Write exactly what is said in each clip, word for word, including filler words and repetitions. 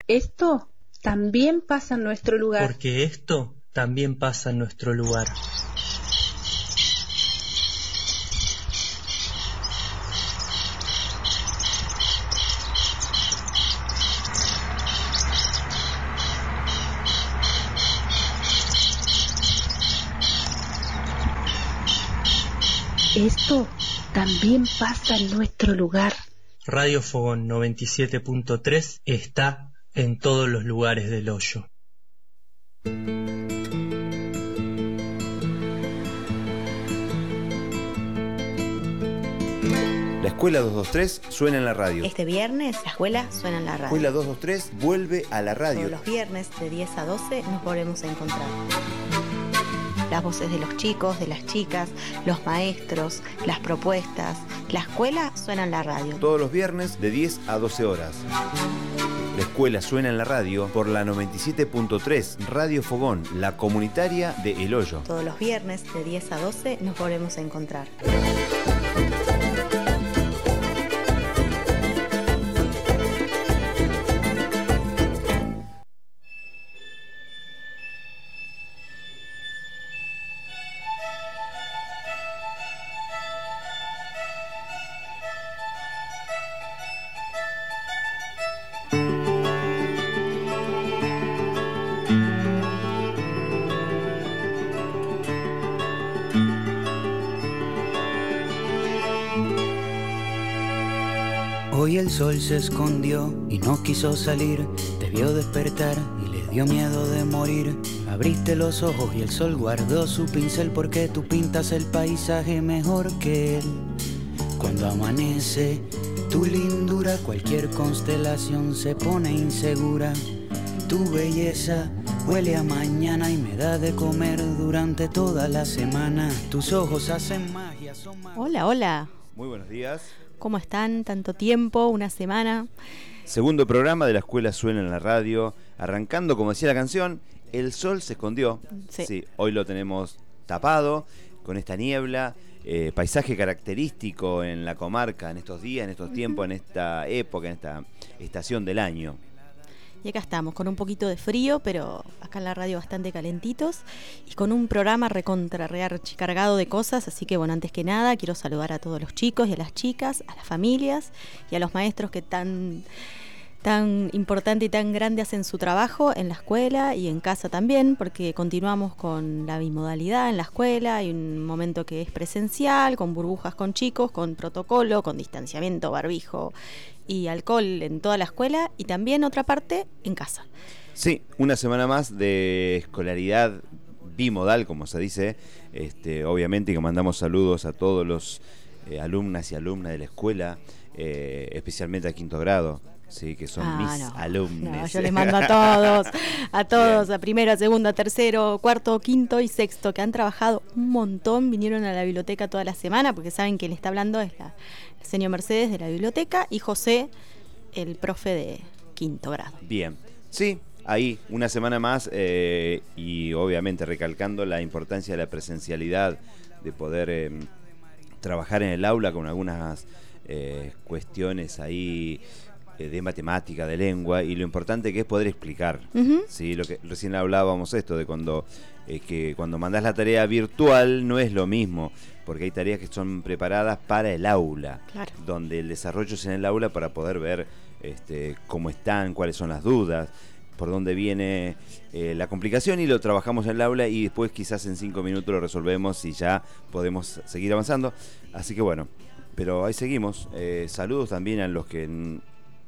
Esto también pasa en nuestro lugar. Porque esto también pasa en nuestro lugar. Esto también pasa en nuestro lugar. Radio Fogón noventa y siete punto tres está en todos los lugares del hoyo. La Escuela doscientos veintitrés suena en la radio. Este viernes la escuela suena en la radio. La Escuela doscientos veintitrés vuelve a la radio. Todos los viernes de diez a doce nos volvemos a encontrar. Las voces de los chicos, de las chicas, los maestros, las propuestas. La escuela suena en la radio. Todos los viernes de diez a doce horas. La escuela suena en la radio por la noventa y siete punto tres Radio Fogón, la comunitaria de El Hoyo. Todos los viernes de diez a doce nos volvemos a encontrar. Hoy el sol se escondió y no quiso salir, te vio despertar y le dio miedo de morir. Abriste los ojos y el sol guardó su pincel porque tú pintas el paisaje mejor que él. Cuando amanece tu lindura, cualquier constelación se pone insegura. Tu belleza huele a mañana y me da de comer durante toda la semana. Tus ojos hacen magia, son magia. Hola, hola. Muy buenos días. ¿Cómo están? Tanto tiempo, una semana. Segundo programa de La Escuela Suena en la radio. Arrancando, como decía la canción, el sol se escondió. Sí. Sí, hoy lo tenemos tapado con esta niebla. Eh, paisaje característico en la comarca en estos días, en estos tiempos, en esta época, en esta estación del año. Y acá estamos, con un poquito de frío, pero acá en la radio bastante calentitos y con un programa recontra rearchicargado de cosas. Así que bueno, antes que nada quiero saludar a todos los chicos y a las chicas, a las familias y a los maestros que tan, tan importante y tan grande hacen su trabajo en la escuela y en casa también, porque continuamos con la bimodalidad en la escuela. Hay un momento que es presencial, con burbujas con chicos, con protocolo, con distanciamiento, barbijo y alcohol en toda la escuela, y también otra parte en casa. Sí, una semana más de escolaridad bimodal, como se dice. Este, obviamente que mandamos saludos a todos los eh, alumnas y alumnas de la escuela, eh, especialmente a quinto grado, sí, que son ah, mis no, alumnos. No, yo les mando a todos, a todos, Bien. A primero, segundo, tercero, cuarto, quinto y sexto, que han trabajado un montón, vinieron a la biblioteca toda la semana, porque saben que le está hablando es la, la señora Mercedes de la biblioteca y José, el profe de quinto grado. Bien, sí, ahí una semana más eh, y obviamente recalcando la importancia de la presencialidad, de poder eh, trabajar en el aula con algunas eh, cuestiones ahí de matemática, de lengua, y lo importante que es poder explicar. Uh-huh. ¿Sí? Lo que recién hablábamos esto de cuando eh, que cuando mandás la tarea virtual no es lo mismo, porque hay tareas que son preparadas para el aula, claro, donde el desarrollo es en el aula para poder ver este, cómo están, cuáles son las dudas, por dónde viene eh, la complicación, y lo trabajamos en el aula y después quizás en cinco minutos lo resolvemos y ya podemos seguir avanzando. Así que bueno, pero ahí seguimos. Eh, saludos también a los que n-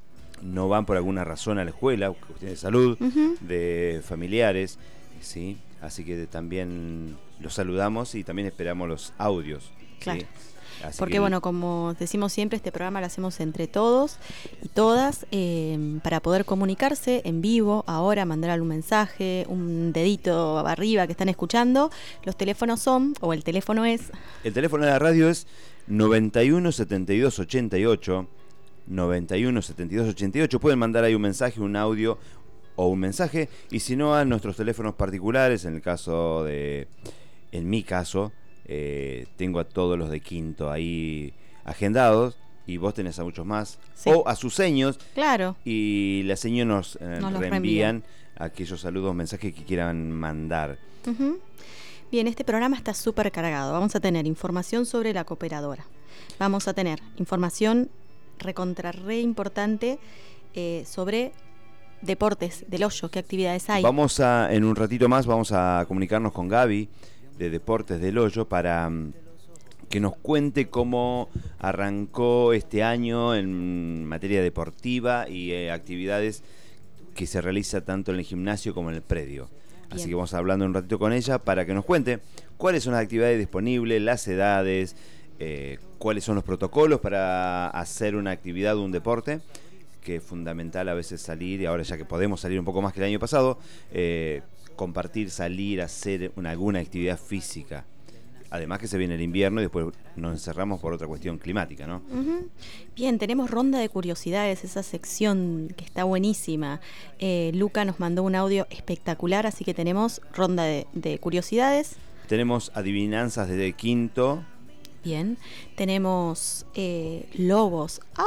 no van por alguna razón a la escuela, cuestiones de salud, uh-huh, de familiares, ¿sí? Así que también los saludamos y también esperamos los audios, claro. ¿sí? Así Porque que... bueno, como decimos siempre, este programa lo hacemos entre todos y todas eh, para poder comunicarse en vivo, ahora mandar algún mensaje, un dedito arriba que están escuchando. Los teléfonos son, o el teléfono es... El teléfono de la radio es noventa y uno setenta y dos ochenta y ocho, noventa y uno setenta y dos ochenta y ocho. Pueden mandar ahí un mensaje, un audio o un mensaje, y si no, a nuestros teléfonos particulares, en el caso de... En mi caso... Eh, tengo a todos los de quinto ahí agendados, y vos tenés a muchos más, Sí. o a sus seños, Claro. y las seños nos, eh, Nos los reenvían aquellos saludos, mensajes que quieran mandar. Ujú. Bien, este programa está súper cargado. Vamos a tener información sobre la cooperadora. Vamos a tener información recontra re importante eh, sobre deportes del Hoyo, qué actividades hay. Vamos a, en un ratito más, vamos a comunicarnos con Gaby de Deportes del Hoyo para mm, que nos cuente cómo arrancó este año en materia deportiva y eh, actividades que se realiza tanto en el gimnasio como en el predio. Bien. Así que vamos hablando un ratito con ella para que nos cuente cuáles son las actividades disponibles, las edades, eh, cuáles son los protocolos para hacer una actividad o un deporte, que es fundamental a veces salir, y ahora ya que podemos salir un poco más que el año pasado, eh, compartir, salir, hacer una, alguna actividad física. Además que se viene el invierno y después nos encerramos por otra cuestión climática, ¿no? Ujú. Bien, tenemos ronda de curiosidades, esa sección que está buenísima. Eh, Luca nos mandó un audio espectacular, así que tenemos ronda de, de curiosidades. Tenemos adivinanzas desde quinto. Bien, tenemos eh, lobos. ¡Au!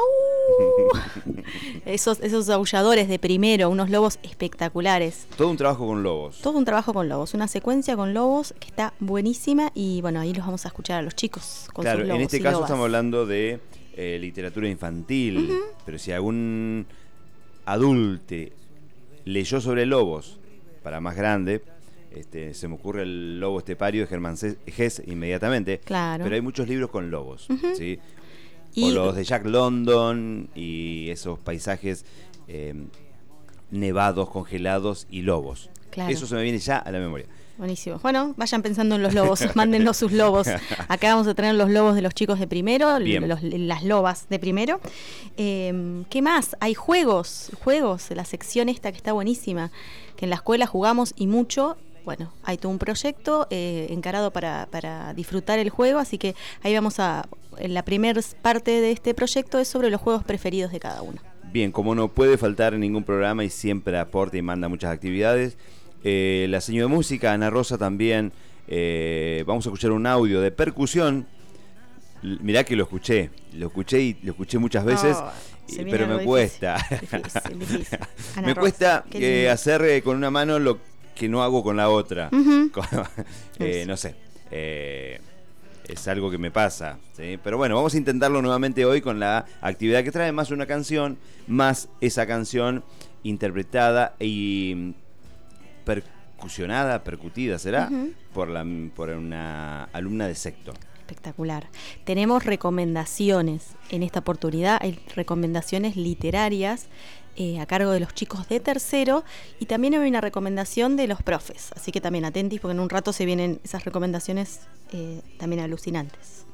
esos, esos aulladores de primero, unos lobos espectaculares. Todo un trabajo con lobos. Todo un trabajo con lobos, una secuencia con lobos que está buenísima y bueno, ahí los vamos a escuchar a los chicos con Claro, sus lobos en este y caso lobas. estamos hablando de eh, literatura infantil, Ujú. pero si algún adulte leyó sobre lobos para más grande, este, se me ocurre el lobo estepario de Germán Hesse inmediatamente, Claro. pero hay muchos libros con lobos, Ujú. ¿sí? Y- O los de Jack London y esos paisajes eh, nevados, congelados y lobos. Claro. Eso se me viene ya a la memoria. Buenísimo. Bueno, vayan pensando en los lobos, mándennos sus lobos. Acá vamos a tener los lobos de los chicos de primero, Bien. los- las lobas de primero. Eh, ¿Qué más? Hay juegos, juegos, la sección esta que está buenísima, que en la escuela jugamos y mucho. Bueno, hay todo un proyecto eh, encarado para, para disfrutar el juego, así que ahí vamos a... En la primera parte de este proyecto es sobre los juegos preferidos de cada uno. Bien, como no puede faltar en ningún programa y siempre aporta y manda muchas actividades, eh, la señora de música, Ana Rosa, también, eh, vamos a escuchar un audio de percusión. L- Mirá que lo escuché, lo escuché y lo escuché muchas veces, Oh, se y- viene pero algo me difícil, cuesta. difícil, difícil. Ana me Rosa, cuesta qué eh, lindo. hacer eh, con una mano lo que no hago con la otra. Ujú. Eh, no sé. Eh, es algo que me pasa, ¿sí? Pero bueno, vamos a intentarlo nuevamente hoy con la actividad que trae más una canción, más esa canción interpretada y percusionada, percutida, ¿será? Ujú. por, la, por una alumna de sexto. Espectacular. Tenemos recomendaciones en esta oportunidad, hay recomendaciones literarias eh, a cargo de los chicos de tercero y también hay una recomendación de los profes, así que también atentis porque en un rato se vienen esas recomendaciones eh, también alucinantes.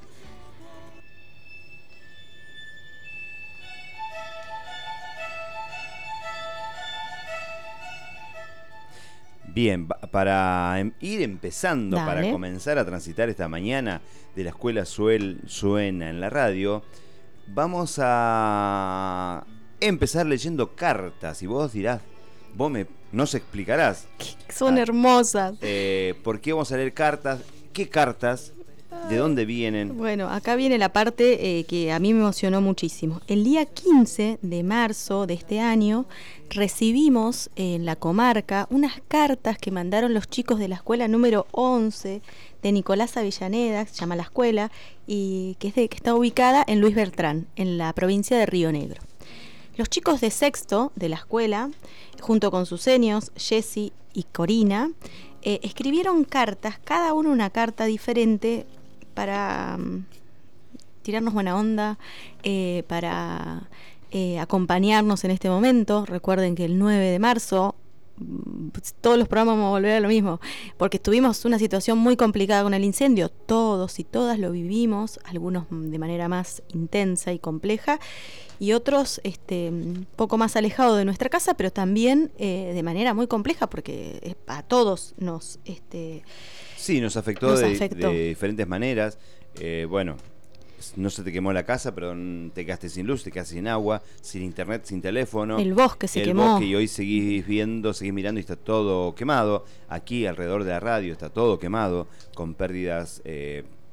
Bien, ba- para em- ir empezando, Dale. para comenzar a transitar esta mañana de la escuela Suel, Suena en la radio, vamos a empezar leyendo cartas y vos dirás, vos me, nos explicarás Son Ah. hermosas. eh, por qué vamos a leer cartas, qué cartas, de dónde vienen. Bueno, acá viene la parte eh, que a mí me emocionó muchísimo. El día quince de marzo de este año recibimos en la comarca unas cartas que mandaron los chicos de la escuela número once de Nicolás Avellaneda, que se llama la escuela, y que, es de, que está ubicada en Luis Bertrán, en la provincia de Río Negro. Los chicos de sexto de la escuela, junto con sus senios, Jessy y Corina, eh, escribieron cartas, cada uno una carta diferente para um, tirarnos buena onda, eh, para eh, acompañarnos en este momento. Recuerden que el nueve de marzo mm, todos los programas vamos a volver a lo mismo, porque tuvimos una situación muy complicada con el incendio, todos y todas lo vivimos, algunos de manera más intensa y compleja, y otros este, poco más alejados de nuestra casa, pero también eh, de manera muy compleja, porque eh, a todos nos... Este, Sí, nos afectó, Nos de, afectó. de diferentes maneras. Eh, bueno, no se te quemó la casa, pero te quedaste sin luz, te quedaste sin agua, sin internet, sin teléfono. el bosque se el quemó. bosque, y hoy seguís viendo, seguís mirando y está todo quemado. Aquí alrededor de la radio está todo quemado, con pérdidas eh,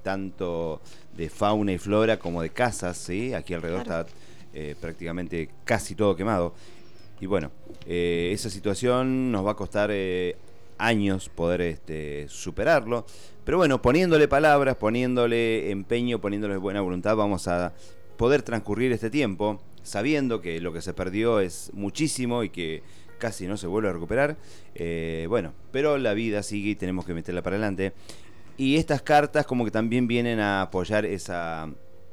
tanto de fauna y flora como de casas, ¿sí? Aquí alrededor claro. está eh, prácticamente casi todo quemado. Y bueno, eh, esa situación nos va a costar eh, años poder este, superarlo. Pero bueno, poniéndole palabras, poniéndole empeño, poniéndole buena voluntad, vamos a poder transcurrir este tiempo, sabiendo que lo que se perdió es muchísimo y que casi no se vuelve a recuperar. Eh, bueno, pero la vida sigue y tenemos que meterla para adelante. Y estas cartas como que también vienen a apoyar esa,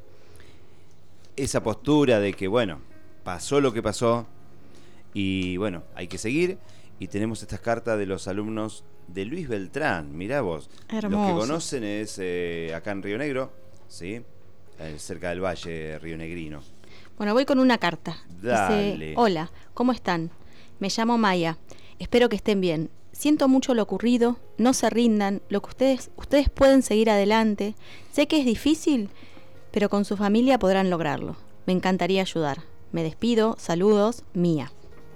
esa postura de que, bueno, pasó lo que pasó y, bueno, hay que seguir. Y tenemos estas cartas de los alumnos de Luis Beltrán. Mirá vos, hermoso. Los que conocen es eh, acá en Río Negro, ¿sí? Eh, cerca del Valle Rionegrino. Bueno, voy con una carta. Dale. Dice, hola, ¿cómo están? Me llamo Maya. Espero que estén bien. Siento mucho lo ocurrido, no se rindan, lo que ustedes, ustedes pueden seguir adelante. Sé que es difícil, pero con su familia podrán lograrlo. Me encantaría ayudar. Me despido, saludos, Mía.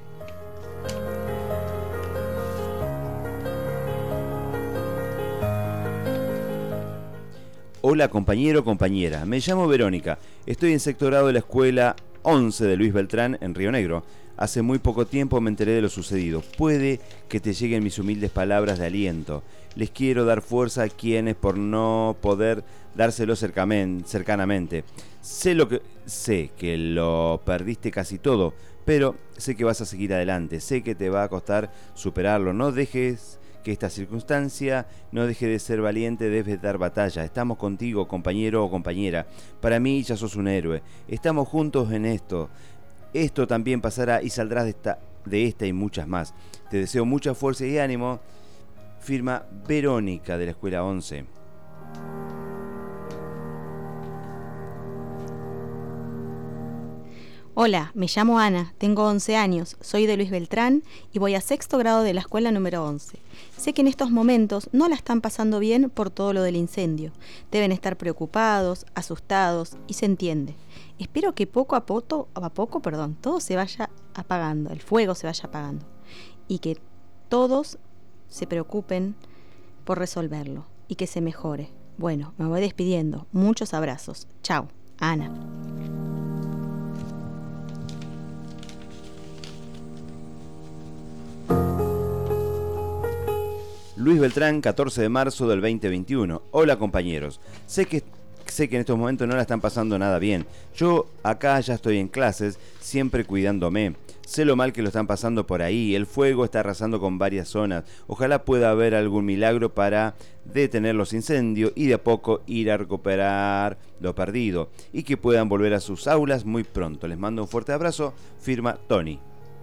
Hola compañero, compañera, me llamo Verónica, estoy en sexto grado de la escuela once de Luis Beltrán en Río Negro. Hace muy poco tiempo me enteré de lo sucedido. Puede que te lleguen mis humildes palabras de aliento. Les quiero dar fuerza a quienes por no poder dárselo cercanamente. Sé, lo que, sé que lo perdiste casi todo, pero sé que vas a seguir adelante. Sé que te va a costar superarlo. No dejes que esta circunstancia no deje de ser valiente, debes dar batalla. Estamos contigo, compañero o compañera. Para mí ya sos un héroe. Estamos juntos en esto. Esto también pasará y saldrás de esta, de esta y muchas más. Te deseo mucha fuerza y ánimo. Firma Verónica de la Escuela once. Hola, me llamo Ana, tengo once años, soy de Luis Beltrán y voy a sexto grado de la escuela número once. Sé que en estos momentos no la están pasando bien por todo lo del incendio. Deben estar preocupados, asustados y se entiende. Espero que poco a poco, a poco, perdón, todo se vaya apagando, el fuego se vaya apagando y que todos se preocupen por resolverlo y que se mejore. Bueno, me voy despidiendo. Muchos abrazos. Chao, Ana. Luis Beltrán, catorce de marzo del veinte veintiuno. Hola compañeros, sé que, sé que en estos momentos no la están pasando nada bien. Yo acá ya estoy en clases, siempre cuidándome. Sé lo mal que lo están pasando por ahí, el fuego está arrasando con varias zonas. Ojalá pueda haber algún milagro para detener los incendios y de a poco ir a recuperar lo perdido. Y que puedan volver a sus aulas muy pronto. Les mando un fuerte abrazo, firma Tony.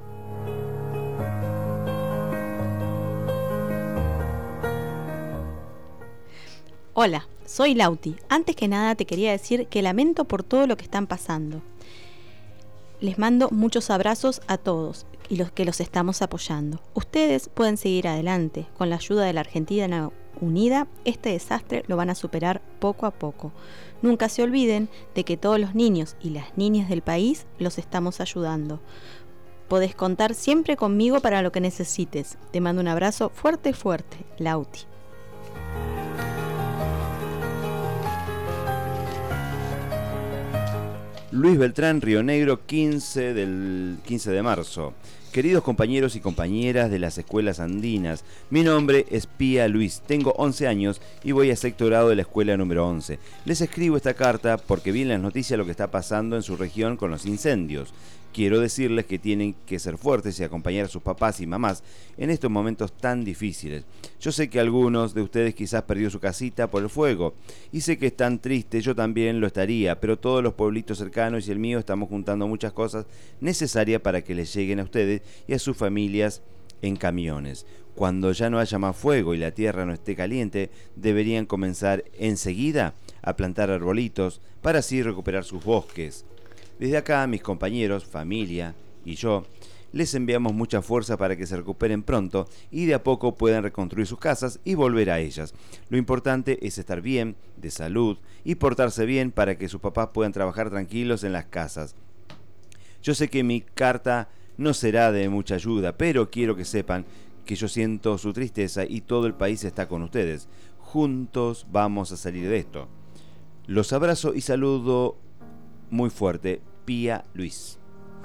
Hola, soy Lauti. Antes que nada te quería decir que lamento por todo lo que están pasando. Les mando muchos abrazos a todos y los que los estamos apoyando. Ustedes pueden seguir adelante. Con la ayuda de la Argentina Unida, este desastre lo van a superar poco a poco. Nunca se olviden de que todos los niños y las niñas del país los estamos ayudando. Podés contar siempre conmigo para lo que necesites. Te mando un abrazo fuerte, fuerte, Lauti. Luis Beltrán, Río Negro, quince del quince de marzo. Queridos compañeros y compañeras de las escuelas andinas, mi nombre es Pía Luis, tengo once años y voy a sexto grado de la escuela número once. Les escribo esta carta porque vi en las noticias lo que está pasando en su región con los incendios. Quiero decirles que tienen que ser fuertes y acompañar a sus papás y mamás en estos momentos tan difíciles. Yo sé que algunos de ustedes quizás perdió su casita por el fuego y sé que están tristes, yo también lo estaría, pero todos los pueblitos cercanos y el mío estamos juntando muchas cosas necesarias para que les lleguen a ustedes y a sus familias en camiones. Cuando ya no haya más fuego y la tierra no esté caliente, deberían comenzar enseguida a plantar arbolitos para así recuperar sus bosques. Desde acá, mis compañeros, familia y yo, les enviamos mucha fuerza para que se recuperen pronto y de a poco puedan reconstruir sus casas y volver a ellas. Lo importante es estar bien, de salud y portarse bien para que sus papás puedan trabajar tranquilos en las casas. Yo sé que mi carta no será de mucha ayuda, pero quiero que sepan que yo siento su tristeza y todo el país está con ustedes. Juntos vamos a salir de esto. Los abrazo y saludo muy fuerte. Pía Luis.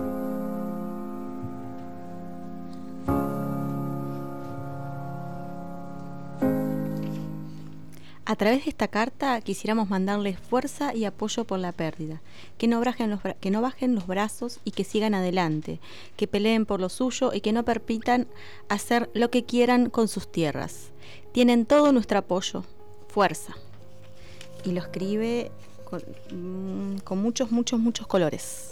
A través de esta carta quisiéramos mandarles fuerza y apoyo por la pérdida, que no bajen los, que no bajen los brazos y que sigan adelante, que peleen por lo suyo y que no permitan hacer lo que quieran con sus tierras. Tienen todo nuestro apoyo. Fuerza. Y lo escribe con, con muchos, muchos, muchos colores.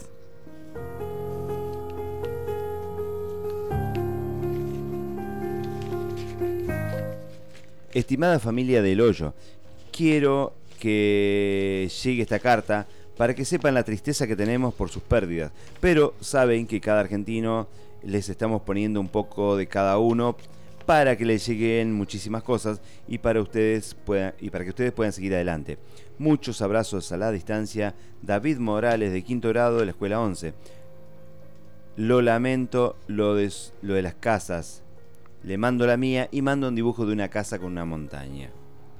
Estimada familia del Hoyo, quiero que llegue esta carta para que sepan la tristeza que tenemos por sus pérdidas, pero saben que cada argentino les estamos poniendo un poco de cada uno para que les lleguen muchísimas cosas y para ustedes puedan, y para que ustedes puedan seguir adelante. Muchos abrazos a la distancia. David Morales, de quinto grado de la escuela once. Lo lamento lo de, lo de las casas. Le mando la mía y mando un dibujo de una casa con una montaña.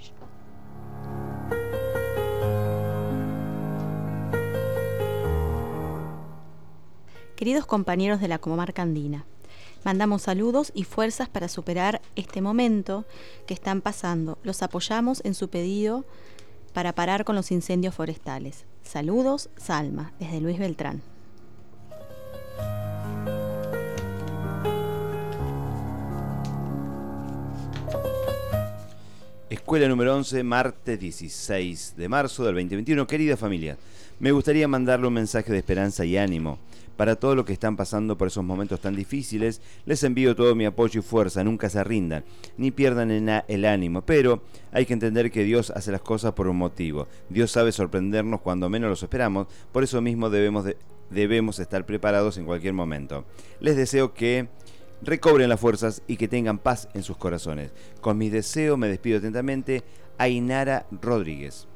Queridos compañeros de la comarca andina, mandamos saludos y fuerzas para superar este momento que están pasando. Los apoyamos en su pedido para parar con los incendios forestales. Saludos, Salma, desde Luis Beltrán. Escuela número once, martes dieciséis de marzo del veinte veintiuno. Querida familia, me gustaría mandarle un mensaje de esperanza y ánimo para todo lo que están pasando por esos momentos tan difíciles. Les envío todo mi apoyo y fuerza. Nunca se rindan, ni pierdan el ánimo, pero hay que entender que Dios hace las cosas por un motivo. Dios sabe sorprendernos cuando menos los esperamos, por eso mismo debemos, de, debemos estar preparados en cualquier momento. Les deseo que recobren las fuerzas y que tengan paz en sus corazones. Con mis deseos me despido atentamente. Ainara Rodríguez.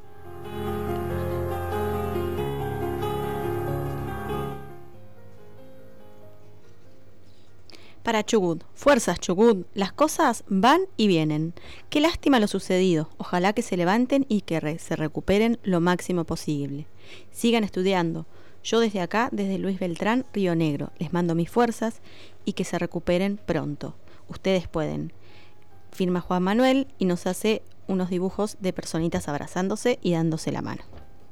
Para Chubut, fuerzas Chubut, las cosas van y vienen. Qué lástima lo sucedido, ojalá que se levanten y que re- se recuperen lo máximo posible. Sigan estudiando. Yo desde acá, desde Luis Beltrán, Río Negro, les mando mis fuerzas y que se recuperen pronto. Ustedes pueden. Firma Juan Manuel y nos hace unos dibujos de personitas abrazándose y dándose la mano.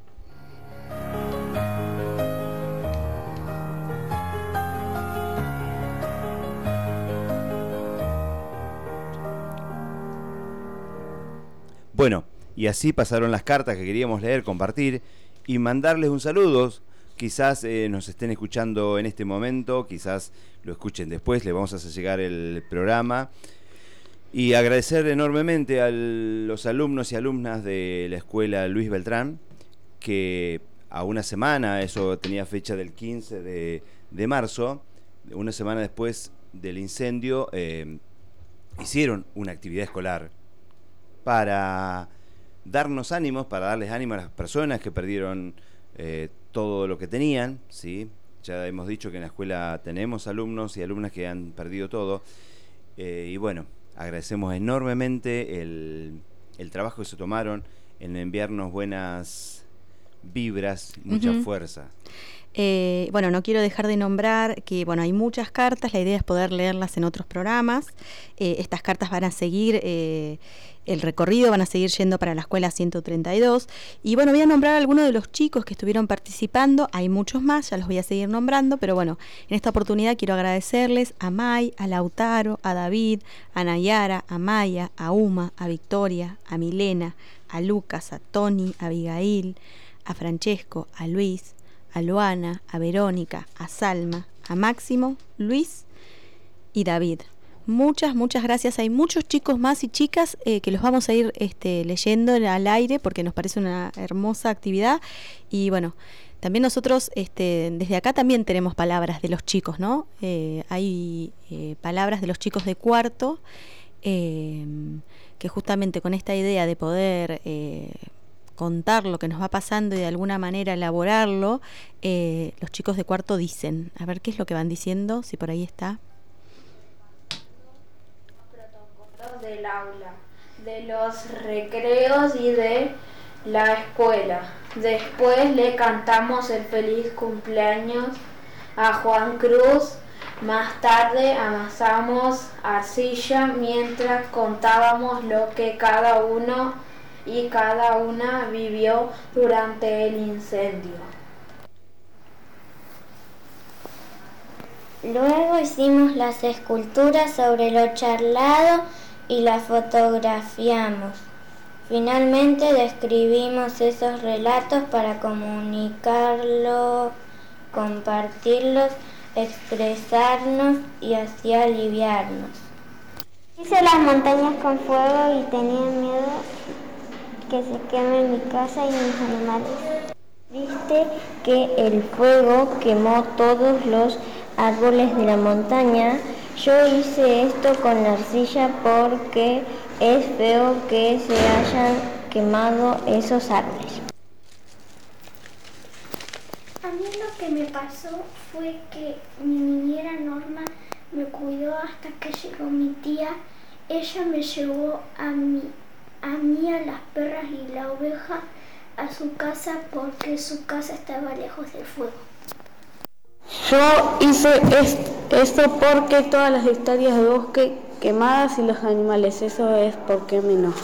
Bueno, y así pasaron las cartas que queríamos leer, compartir y mandarles un saludo. Quizás eh, nos estén escuchando en este momento, quizás lo escuchen después, les vamos a hacer llegar el programa. Y agradecer enormemente a los alumnos y alumnas de la escuela Luis Beltrán, que a una semana, eso tenía fecha del quince de, de marzo, una semana después del incendio, eh, hicieron una actividad escolar para darnos ánimos, para darles ánimo a las personas que perdieron eh, todo lo que tenían, ¿sí? Ya hemos dicho que en la escuela tenemos alumnos y alumnas que han perdido todo, eh, y bueno, agradecemos enormemente el, el trabajo que se tomaron en enviarnos buenas vibras, mucha uh-huh. fuerza. Eh, bueno, no quiero dejar de nombrar que bueno, hay muchas cartas, la idea es poder leerlas en otros programas. Eh, estas cartas van a seguir eh, el recorrido, van a seguir yendo para la escuela ciento treinta y dos. Y bueno, voy a nombrar a algunos de los chicos que estuvieron participando, hay muchos más, ya los voy a seguir nombrando, pero bueno, en esta oportunidad quiero agradecerles a May, a Lautaro, a David, a Nayara, a Maya, a Uma, a Victoria, a Milena, a Lucas, a Tony, a Abigail, a Francesco, a Luis, a Luana, a Verónica, a Salma, a Máximo, Luis y David. Muchas, muchas gracias. Hay muchos chicos más y chicas eh, que los vamos a ir este, leyendo al aire porque nos parece una hermosa actividad. Y bueno, también nosotros este, desde acá también tenemos palabras de los chicos, ¿no? Eh, hay eh, palabras de los chicos de cuarto eh, que justamente con esta idea de poder Eh, contar lo que nos va pasando y de alguna manera elaborarlo, eh, los chicos de cuarto dicen, a ver qué es lo que van diciendo, si por ahí está. Protocolos del aula, de los recreos y de la escuela. Después le cantamos el feliz cumpleaños a Juan Cruz. Más tarde amasamos arcilla mientras contábamos lo que cada uno y cada una vivió durante el incendio. Luego hicimos las esculturas sobre lo charlado y las fotografiamos. Finalmente describimos esos relatos para comunicarlos, compartirlos, expresarnos y así aliviarnos. Hice las montañas con fuego y tenía miedo que se queme mi casa y mis animales. Viste que el fuego quemó todos los árboles de la montaña. Yo hice esto con la arcilla porque es feo que se hayan quemado esos árboles. A mí lo que me pasó fue que mi niñera Norma me cuidó hasta que llegó mi tía. Ella me llevó a mí, a mí, a las perras y la oveja a su casa porque su casa estaba lejos del fuego. Yo hice esto porque todas las hectáreas de bosque quemadas y los animales, eso es porque me enoja.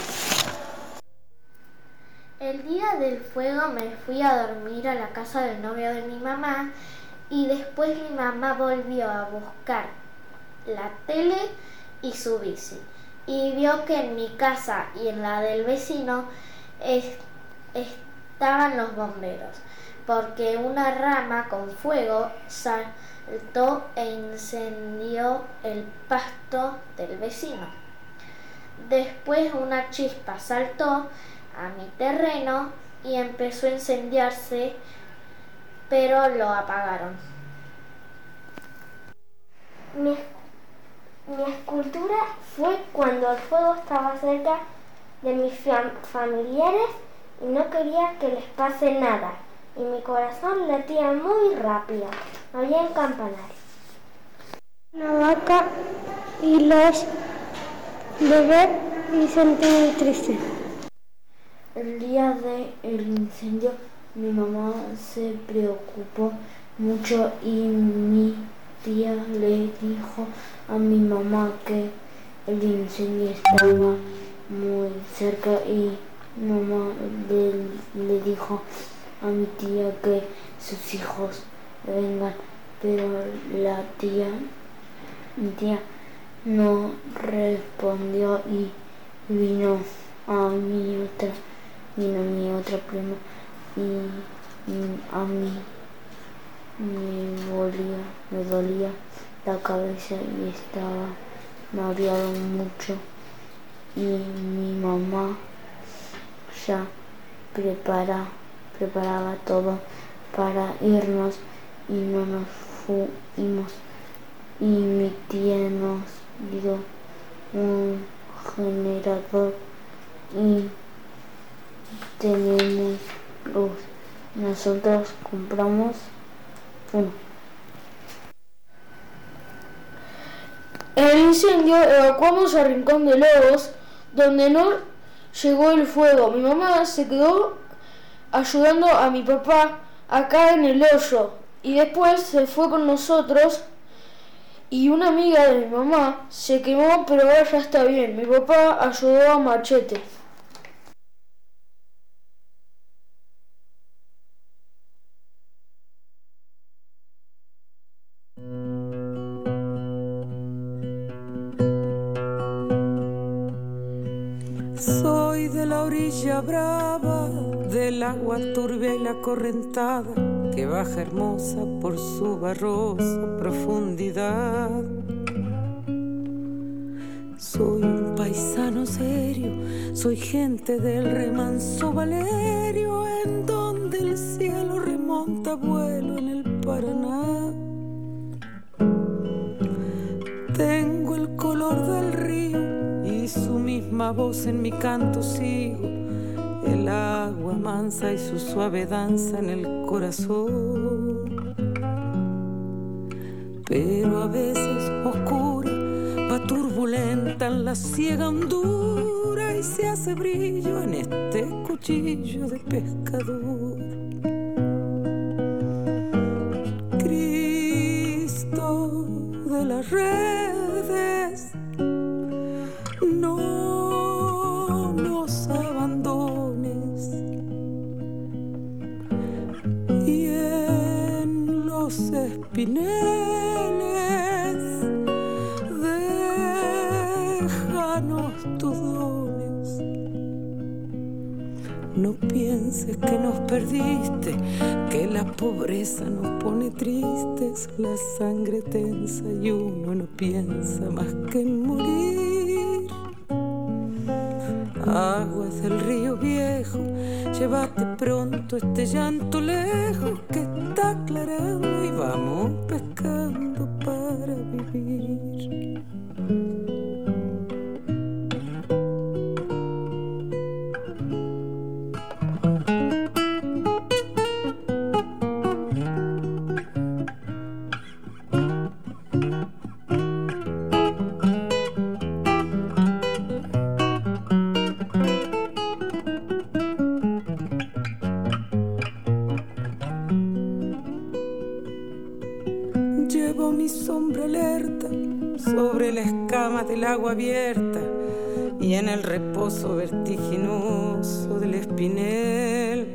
El día del fuego me fui a dormir a la casa del novio de mi mamá y después mi mamá volvió a buscar la tele y su bici y vio que en mi casa y en la del vecino es, estaban los bomberos porque una rama con fuego saltó e incendió el pasto del vecino. Después una chispa saltó a mi terreno y empezó a incendiarse, pero lo apagaron. Mi, mi escultura fue cuando el fuego estaba cerca de mis fam- familiares y no quería que les pase nada. Y mi corazón latía muy rápido. Había campanarios. Una vaca y los bebés me sentí muy triste. El día del incendio mi mamá se preocupó mucho y mi tía le dijo a mi mamá que el incendio estaba muy cerca y mi mamá le, le dijo a mi tía que sus hijos vengan, pero la tía, mi tía no respondió y vino a mi otra, vino mi otra prima y, y a mí me dolía, me dolía la cabeza y estaba mareado mucho y mi mamá ya prepara preparaba todo para irnos y no nos fuimos y mi tía nos dio un generador y tenemos luz. Nosotros compramos uno. En el incendio evacuamos a Rincón de Lobos, donde no llegó el fuego. Mi mamá se quedó ayudando a mi papá acá en el hoyo y después se fue con nosotros y una amiga de mi mamá se quemó, pero ahora ya está bien. Mi papá ayudó a Machete. Soy de la orilla brava, del agua turbia y la correntada que baja hermosa por su barrosa profundidad. Soy un paisano serio, soy gente del remanso Valerio, en donde el cielo remonta vuelo en el Paraná. Tengo el color del río y su misma voz en mi canto sigo, el agua mansa y su suave danza en el corazón. Pero a veces oscura, va turbulenta en la ciega hondura y se hace brillo en este cuchillo de pescador. Cristo de las redes, no nos abandones, y en los espineles déjanos tus dones. No pienses que nos perdiste, que la pobreza nos pone tristes, la sangre tensa y uno no piensa más que en morir. Aguas del río viejo, llévate pronto este llanto lejos que está aclarando y vamos pescando para vivir. Llevo mi sombra alerta sobre la escama del agua abierta y en el reposo vertiginoso del espinel.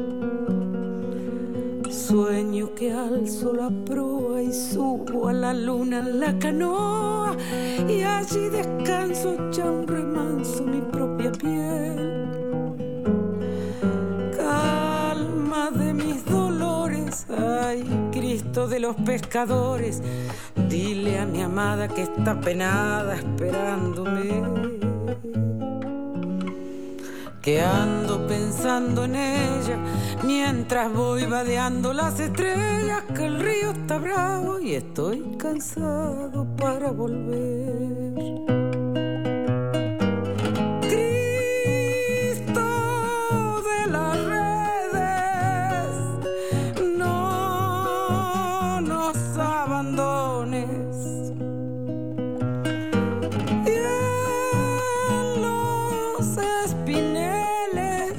Sueño que alzo la proa y subo a la luna en la canoa y allí descanso ya un remanso mi propia piel. Calma de mis dolores, ay Cristo de los pescadores, dile a mi amada que está penada esperándome, que ando pensando en ella mientras voy vadeando las estrellas, que el río está bravo y estoy cansado para volver. Cristo de las redes, no nos abandones. Y en los espineles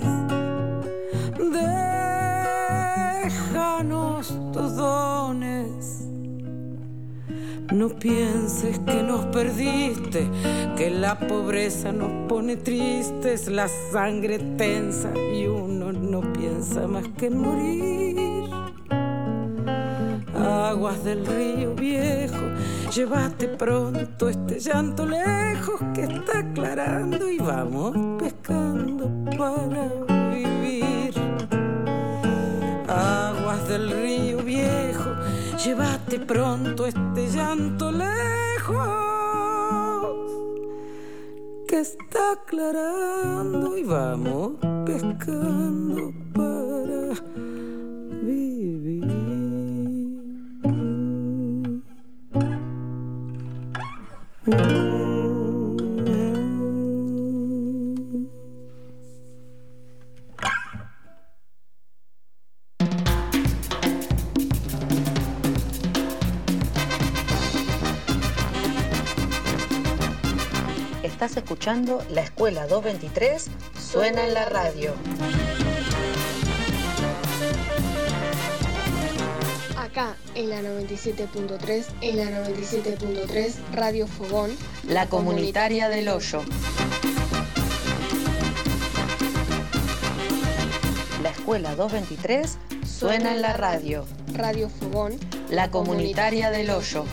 déjanos tus dones. No pienses que nos perdiste, que la pobreza nos pone tristes, la sangre tensa y uno no piensa más que en morir. Aguas del río viejo, llévate pronto este llanto lejos que está aclarando y vamos pescando para vivir. Aguas del río viejo, llévate pronto este llanto lejos que está aclarando y vamos pescando para vivir. Estás escuchando La Escuela doscientos veintitrés, suena en la radio. Acá en la noventa y siete punto tres, en la noventa y siete punto tres, Radio Fogón, la comunitaria del Hoyo. La Escuela doscientos veintitrés, suena en la radio. Radio Fogón, la comunitaria del Hoyo.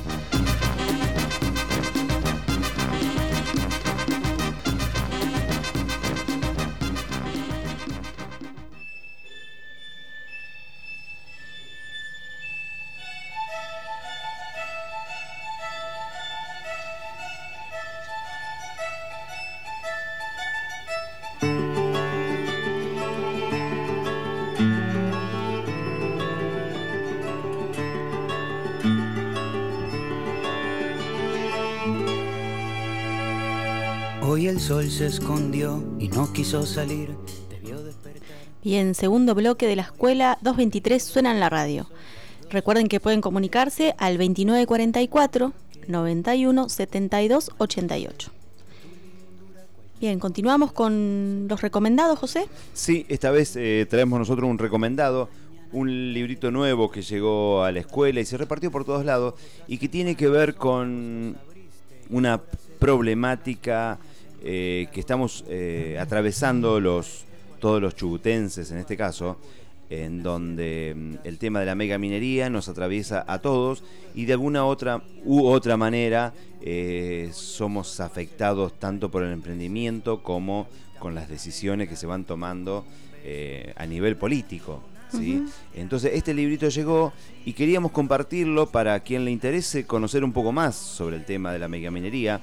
Hoy el sol se escondió y no quiso salir. Debió despertar. Bien, segundo bloque de la escuela doscientos veintitrés suena en la radio. Recuerden que pueden comunicarse al veintinueve cuarenta y cuatro, noventa y uno, setenta y dos, ochenta y ocho. Bien, continuamos con los recomendados, José. Sí, esta vez eh, traemos nosotros un recomendado, un librito nuevo que llegó a la escuela y se repartió por todos lados y que tiene que ver con una problemática eh, que estamos eh, atravesando los todos los chubutenses en este caso, en donde el tema de la megaminería nos atraviesa a todos y de alguna otra u otra manera eh, somos afectados tanto por el emprendimiento como con las decisiones que se van tomando eh, a nivel político, ¿sí? Uh-huh. Entonces este librito llegó y queríamos compartirlo para quien le interese conocer un poco más sobre el tema de la megaminería,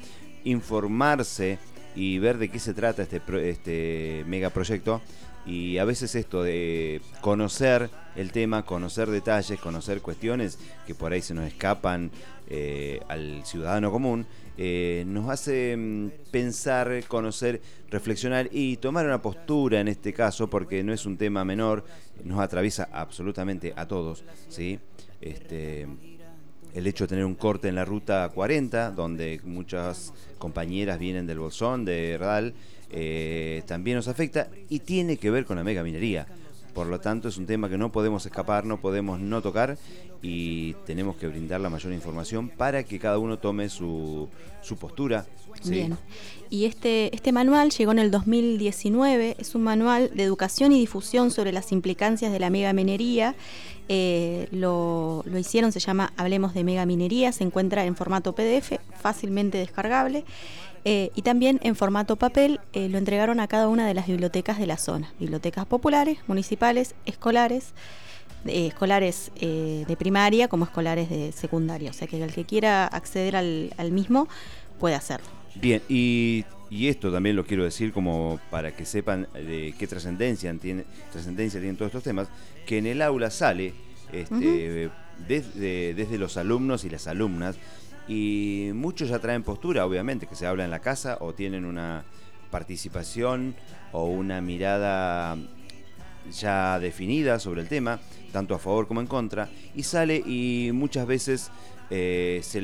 informarse y ver de qué se trata este, este megaproyecto. Y a veces esto de conocer el tema, conocer detalles, conocer cuestiones que por ahí se nos escapan eh, al ciudadano común, eh, nos hace mm, pensar, conocer, reflexionar y tomar una postura en este caso, porque no es un tema menor, nos atraviesa absolutamente a todos, ¿sí? Este, el hecho de tener un corte en la ruta cuarenta, donde muchas compañeras vienen del Bolsón, de Radal, Eh, también nos afecta y tiene que ver con la megaminería. Por lo tanto, es un tema que no podemos escapar, no podemos no tocar y tenemos que brindar la mayor información para que cada uno tome su, su postura. ¿Sí? Bien. Y este, este manual llegó en el dos mil diecinueve, es un manual de educación y difusión sobre las implicancias de la megaminería. Eh, lo, lo hicieron, se llama Hablemos de Megaminería, se encuentra en formato P D F, fácilmente descargable. Eh, y también en formato papel eh, lo entregaron a cada una de las bibliotecas de la zona, bibliotecas populares, municipales, escolares, eh, escolares eh, de primaria como escolares de secundaria, o sea que el que quiera acceder al, al mismo puede hacerlo. Bien, y, y esto también lo quiero decir como para que sepan de qué trascendencia tiene, trascendencia tienen todos estos temas, que en el aula sale este, uh-huh. desde, desde los alumnos y las alumnas. Y muchos ya traen postura, obviamente, que se habla en la casa o tienen una participación o una mirada ya definida sobre el tema, tanto a favor como en contra, y sale y muchas veces eh, se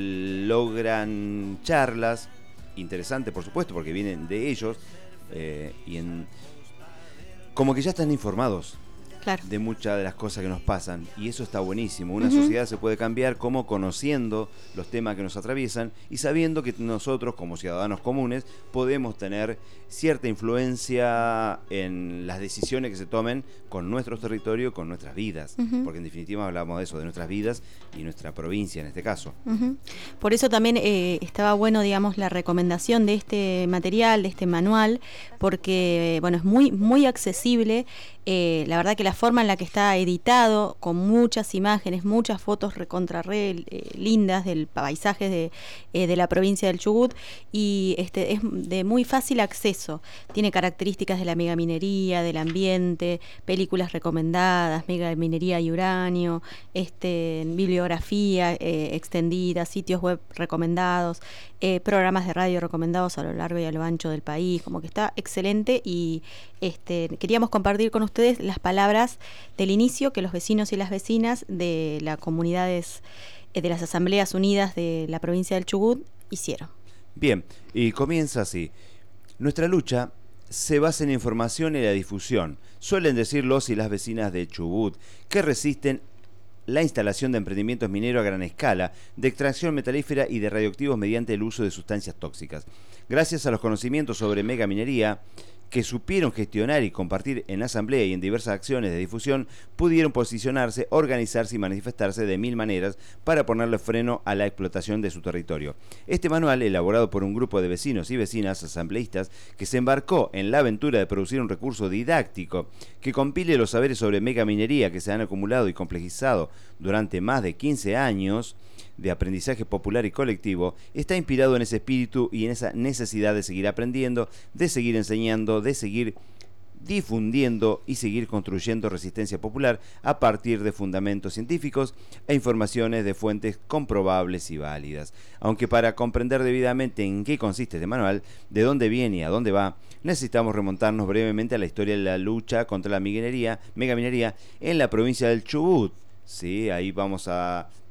logran charlas interesantes, por supuesto, porque vienen de ellos, eh, y en como que ya están informados. Claro. De muchas de las cosas que nos pasan y eso está buenísimo. Una uh-huh. sociedad se puede cambiar como conociendo los temas que nos atraviesan y sabiendo que nosotros como ciudadanos comunes podemos tener cierta influencia en las decisiones que se tomen con nuestros territorios, con nuestras vidas, uh-huh. porque en definitiva hablamos de eso, de nuestras vidas y nuestra provincia en este caso. Uh-huh. Por eso también eh, estaba bueno, digamos, la recomendación de este material, de este manual, porque bueno, es muy, muy accesible. Eh, la verdad que la forma en la que está editado, con muchas imágenes, muchas fotos recontra re eh, lindas del paisaje de, eh, de la provincia del Chubut, y este es de muy fácil acceso. Tiene características de la megaminería, del ambiente, películas recomendadas, megaminería y uranio, este, bibliografía eh, extendida, sitios web recomendados, eh, programas de radio recomendados a lo largo y a lo ancho del país, como que está excelente. Y este, queríamos compartir con ustedes las palabras del inicio que los vecinos y las vecinas de las comunidades, eh, de las Asambleas Unidas de la provincia del Chubut hicieron. Bien, y comienza así. Nuestra lucha se basa en información y la difusión, suelen decir los y las vecinas de Chubut, que resisten la instalación de emprendimientos mineros a gran escala, de extracción metalífera y de radioactivos mediante el uso de sustancias tóxicas. Gracias a los conocimientos sobre megaminería que supieron gestionar y compartir en asamblea y en diversas acciones de difusión, pudieron posicionarse, organizarse y manifestarse de mil maneras para ponerle freno a la explotación de su territorio. Este manual, elaborado por un grupo de vecinos y vecinas asambleístas que se embarcó en la aventura de producir un recurso didáctico que compile los saberes sobre megaminería que se han acumulado y complejizado durante más de quince años de aprendizaje popular y colectivo, está inspirado en ese espíritu y en esa necesidad de seguir aprendiendo, de seguir enseñando, de seguir difundiendo y seguir construyendo resistencia popular a partir de fundamentos científicos e informaciones de fuentes comprobables y válidas. Aunque para comprender debidamente en qué consiste este manual, de dónde viene y a dónde va, necesitamos remontarnos brevemente a la historia de la lucha contra la megaminería, megaminería en la provincia del Chubut. Sí, ahí vamos a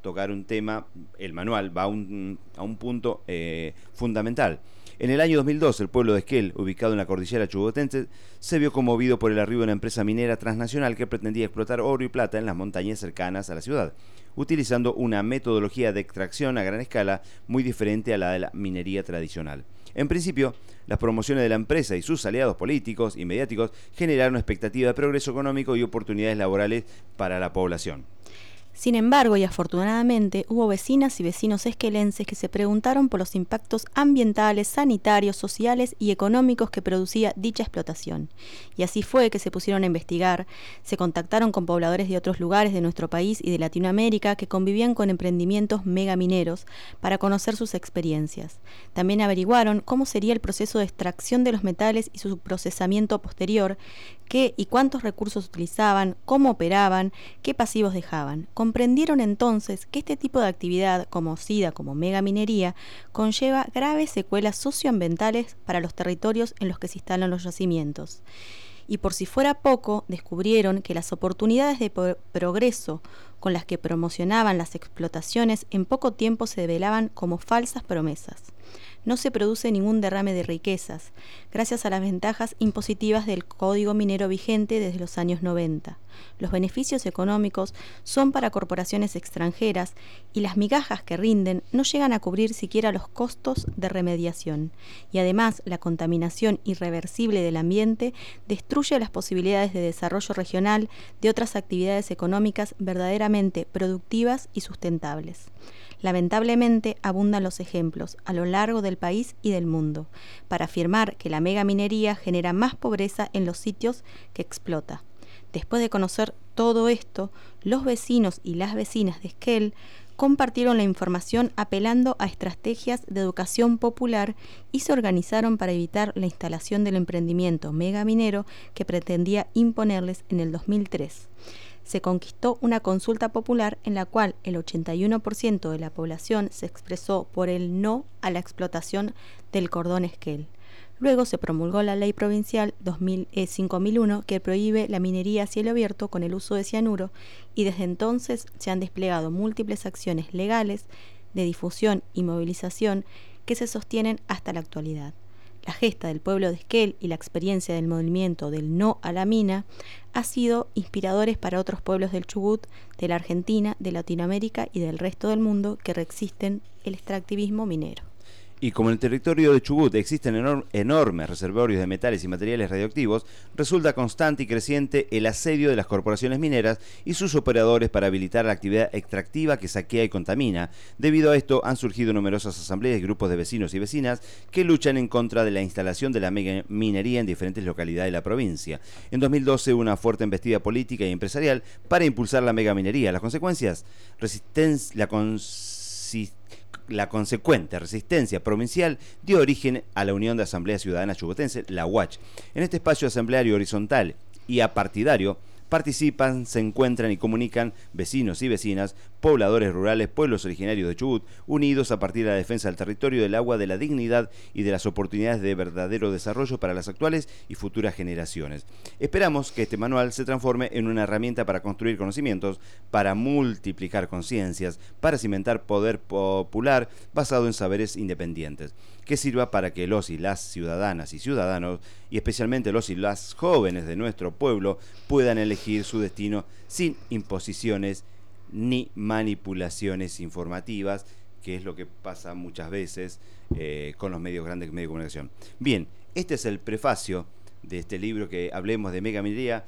tocar un tema, el manual va a un, a un punto eh, fundamental. En el año dos mil dos, el pueblo de Esquel, ubicado en la cordillera chubutense, se vio conmovido por el arribo de una empresa minera transnacional que pretendía explotar oro y plata en las montañas cercanas a la ciudad, utilizando una metodología de extracción a gran escala muy diferente a la de la minería tradicional. En principio, las promociones de la empresa y sus aliados políticos y mediáticos generaron expectativa de progreso económico y oportunidades laborales para la población. Sin embargo, y afortunadamente, hubo vecinas y vecinos esquelenses que se preguntaron por los impactos ambientales, sanitarios, sociales y económicos que producía dicha explotación. Y así fue que se pusieron a investigar, se contactaron con pobladores de otros lugares de nuestro país y de Latinoamérica que convivían con emprendimientos megamineros para conocer sus experiencias. También averiguaron cómo sería el proceso de extracción de los metales y su procesamiento posterior, qué y cuántos recursos utilizaban, cómo operaban, qué pasivos dejaban. Comprendieron entonces que este tipo de actividad, conocida como megaminería, conlleva graves secuelas socioambientales para los territorios en los que se instalan los yacimientos. Y por si fuera poco, descubrieron que las oportunidades de pro- progreso con las que promocionaban las explotaciones en poco tiempo se develaban como falsas promesas. No se produce ningún derrame de riquezas, gracias a las ventajas impositivas del Código Minero vigente desde los años noventa. Los beneficios económicos son para corporaciones extranjeras y las migajas que rinden no llegan a cubrir siquiera los costos de remediación. Y además, la contaminación irreversible del ambiente destruye las posibilidades de desarrollo regional de otras actividades económicas verdaderamente productivas y sustentables. Lamentablemente abundan los ejemplos a lo largo del país y del mundo para afirmar que la megaminería genera más pobreza en los sitios que explota. Después de conocer todo esto, los vecinos y las vecinas de Esquel compartieron la información apelando a estrategias de educación popular y se organizaron para evitar la instalación del emprendimiento megaminero que pretendía imponerles en el dos mil tres. Se conquistó una consulta popular en la cual el ochenta y uno por ciento de la población se expresó por el no a la explotación del cordón Esquel. Luego se promulgó la Ley Provincial cinco mil uno que prohíbe la minería a cielo abierto con el uso de cianuro y desde entonces se han desplegado múltiples acciones legales de difusión y movilización que se sostienen hasta la actualidad. La gesta del pueblo de Esquel y la experiencia del movimiento del no a la mina ha sido inspiradores para otros pueblos del Chubut, de la Argentina, de Latinoamérica y del resto del mundo que resisten el extractivismo minero. Y como en el territorio de Chubut existen enor- enormes reservorios de metales y materiales radioactivos, resulta constante y creciente el asedio de las corporaciones mineras y sus operadores para habilitar la actividad extractiva que saquea y contamina. Debido a esto han surgido numerosas asambleas y grupos de vecinos y vecinas que luchan en contra de la instalación de la mega minería en diferentes localidades de la provincia. En dos mil doce hubo una fuerte embestida política y empresarial para impulsar la megaminería. Las consecuencias, resistencia, la consistencia La consecuente resistencia provincial dio origen a la Unión de Asamblea Ciudadana Chubutense, la U A C H. En este espacio asambleario horizontal y apartidario participan, se encuentran y comunican vecinos y vecinas, pobladores rurales, pueblos originarios de Chubut, unidos a partir de la defensa del territorio, del agua, de la dignidad y de las oportunidades de verdadero desarrollo para las actuales y futuras generaciones. Esperamos que este manual se transforme en una herramienta para construir conocimientos, para multiplicar conciencias, para cimentar poder popular basado en saberes independientes, que sirva para que los y las ciudadanas y ciudadanos, y especialmente los y las jóvenes de nuestro pueblo, puedan elegir su destino sin imposiciones ni manipulaciones informativas, que es lo que pasa muchas veces eh, con los medios grandes medios de comunicación. Bien, este es el prefacio de este libro que hablemos de megaminería,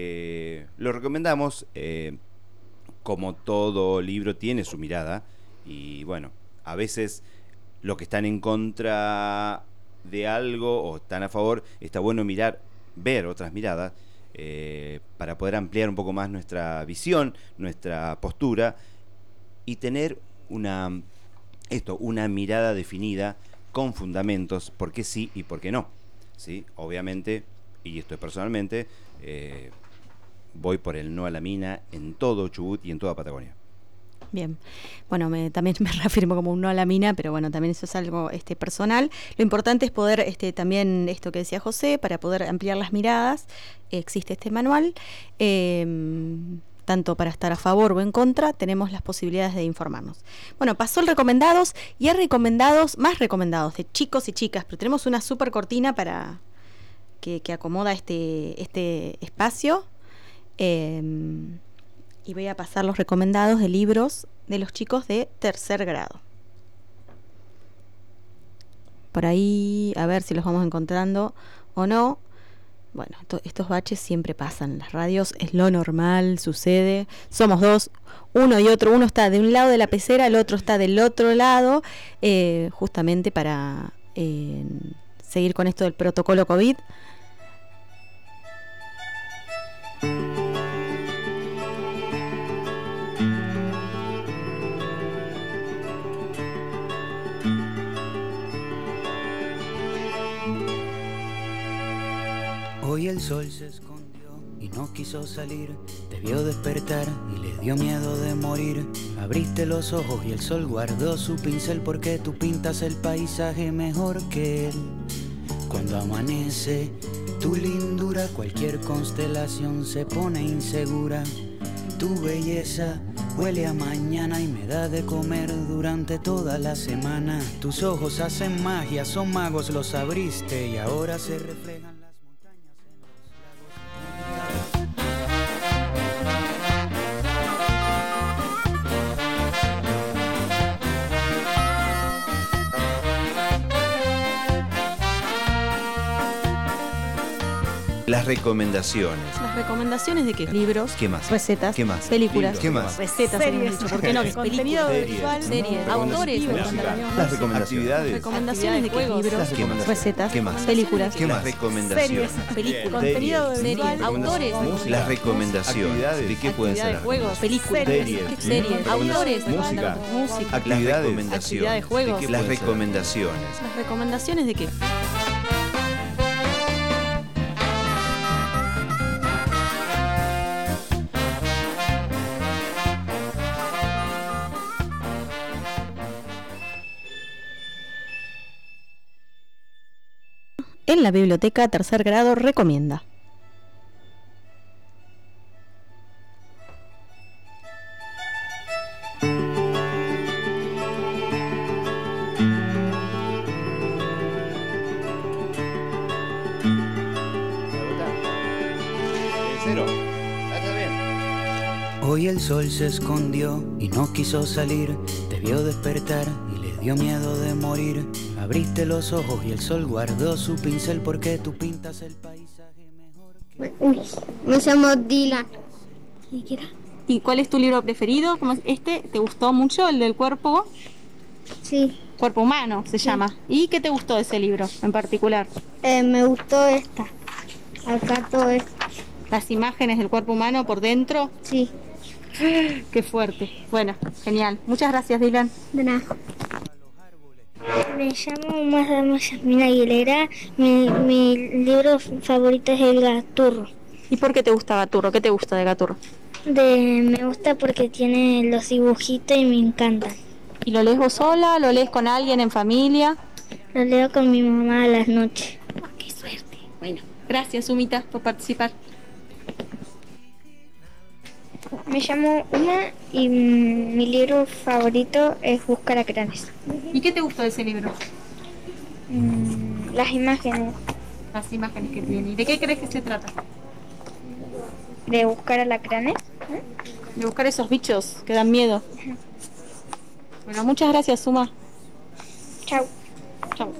que lo recomendamos. Eh, como todo libro tiene su mirada, y bueno, a veces los que están en contra de algo o están a favor, está bueno mirar, ver otras miradas, eh, para poder ampliar un poco más nuestra visión, nuestra postura y tener una esto, una mirada definida con fundamentos, por qué sí y por qué no, ¿sí? Obviamente, y esto es personalmente, eh, voy por el no a la mina en todo Chubut y en toda Patagonia. Bien, bueno, me, también me reafirmo como un no a la mina, pero bueno, también eso es algo este, personal. Lo importante es poder, este, también esto que decía José, para poder ampliar las miradas, eh, existe este manual. Eh, tanto para estar a favor o en contra, tenemos las posibilidades de informarnos. Bueno, pasó el recomendados y hay recomendados, más recomendados de chicos y chicas, pero tenemos una super cortina para que, que acomoda este, este espacio. Eh, y voy a pasar los recomendados de libros de los chicos de tercer grado. Por ahí, a ver si los vamos encontrando o no. Bueno, to- estos baches siempre pasan en las radios, es lo normal, sucede. Somos dos, uno y otro, uno está de un lado de la pecera, el otro está del otro lado, eh, justamente para eh, seguir con esto del protocolo COVID. Hoy el sol se escondió y no quiso salir, te vio despertar y le dio miedo de morir. Abriste los ojos y el sol guardó su pincel porque tú pintas el paisaje mejor que él. Cuando amanece tu lindura, cualquier constelación se pone insegura. Tu belleza huele a mañana y me da de comer durante toda la semana. Tus ojos hacen magia, son magos, los abriste y ahora se reflejan. Las recomendaciones. Las recomendaciones de qué libros, ¿Qué más? recetas, ¿Qué más? películas, ¿Qué más? recetas, Series. dicho, ¿por qué no? Contenido Películas, visual, series, no, autores, música, las recomendaciones. Actividades. recomendaciones de qué libros, ¿Qué más? recetas, ¿Qué más? películas, ¿Qué más? Recomendaciones. películas, Contenido Series. visual, autores, Las recomendaciones. ¿De qué pueden ser? actividades, juegos, películas, Series. series, autores, Música. música, Actividades. Recomendaciones. actividades, juegos. ¿De qué Las recomendaciones. Las recomendaciones de qué. En la biblioteca tercer grado recomienda. Hoy el sol se escondió y no quiso salir, te vio despertar y le dio miedo de morir. Abriste los ojos y el sol guardó su pincel porque tú pintas el paisaje mejor que... Uy, me llamo Dylan. ¿Y cuál es tu libro preferido? ¿Cómo es este? ¿Te gustó mucho el del cuerpo? Sí. Cuerpo humano se llama. ¿Y qué te gustó de ese libro en particular? Eh, me gustó esta. Acá todo esto. ¿Las imágenes del cuerpo humano por dentro? Sí. Qué fuerte. Bueno, genial. Muchas gracias, Dylan. De nada. Me llamo Madame Yasmina Aguilera. Mi, mi libro favorito es El Gaturro. ¿Y por qué te gusta Gaturro? ¿Qué te gusta de Gaturro? De, me gusta porque tiene los dibujitos y me encantan. ¿Y lo lees vos sola? ¿Lo lees con alguien en familia? Lo leo con mi mamá a las noches. Oh, ¡qué suerte! Bueno, gracias, Sumita, por participar. Me llamo Uma y mm, mi libro favorito es Buscar Alacranes. ¿Y qué te gustó de ese libro? Mm, las imágenes. Las imágenes que tiene. ¿Y de qué crees que se trata? ¿De buscar alacranes? ¿Eh? De buscar esos bichos que dan miedo. Bueno, muchas gracias, Suma. Chau. Chau.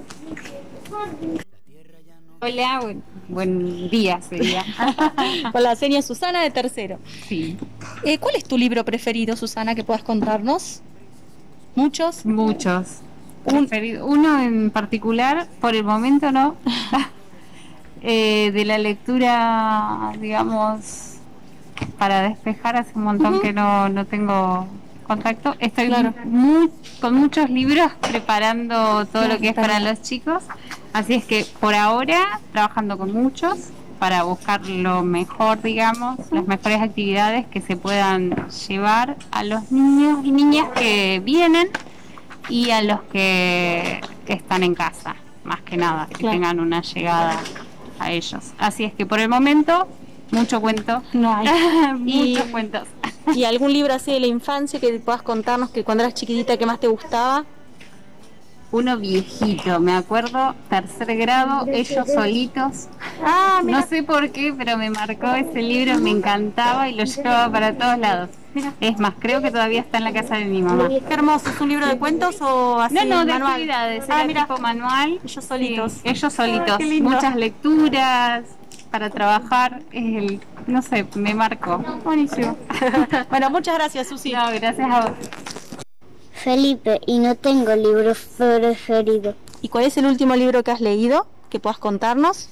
Hola, buen, buen día sería. Con la seña Susana de tercero. Sí. Eh, ¿Cuál es tu libro preferido, Susana, que puedas contarnos? ¿Muchos? Muchos. Un, uno en particular, por el momento no. eh, de la lectura, digamos, para despejar, hace un montón uh-huh. que no, no tengo contacto. Estoy claro. muy, con muchos libros preparando todo claro, lo que es para los chicos. Así es que por ahora trabajando con muchos para buscar lo mejor, digamos, uh-huh. las mejores actividades que se puedan llevar a los niños y niñas que vienen y a los que, que están en casa, más que nada, que claro. tengan una llegada a ellos. Así es que por el momento, mucho cuento, no hay. muchos y, cuentos. ¿Y algún libro así de la infancia que puedas contarnos que cuando eras chiquitita que más te gustaba? Uno viejito, me acuerdo, tercer grado, ellos solitos. Ah, mira. No sé por qué, pero me marcó ese libro, me encantaba y lo llevaba para todos lados. Mira. Es más, creo que todavía está en la casa de mi mamá. Qué hermoso, ¿es un libro de cuentos o así? No, no, de manual? actividades, Ah, era mira. tipo manual. Ellos solitos. Sí, ellos solitos, Ay, qué lindo. muchas lecturas para trabajar, es el, no sé, me marcó. Buenísimo. Bueno, muchas gracias, Susi. No, gracias a vos. Felipe, y no tengo libro preferido. ¿Y cuál es el último libro que has leído que puedas contarnos?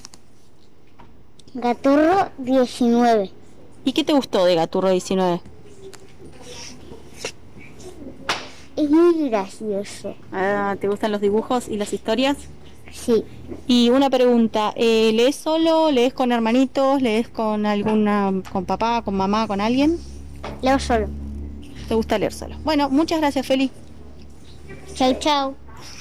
Gaturro diecinueve. ¿Y qué te gustó de Gaturro diecinueve? Es muy gracioso. Ah, ¿te gustan los dibujos y las historias? Sí. Y una pregunta, eh, ¿lees solo? ¿Lees con hermanitos? ¿Lees con alguna, con papá, con mamá, con alguien? Leo solo. ¿Te gusta leer solo? Bueno, muchas gracias, Feli. Chau, chau.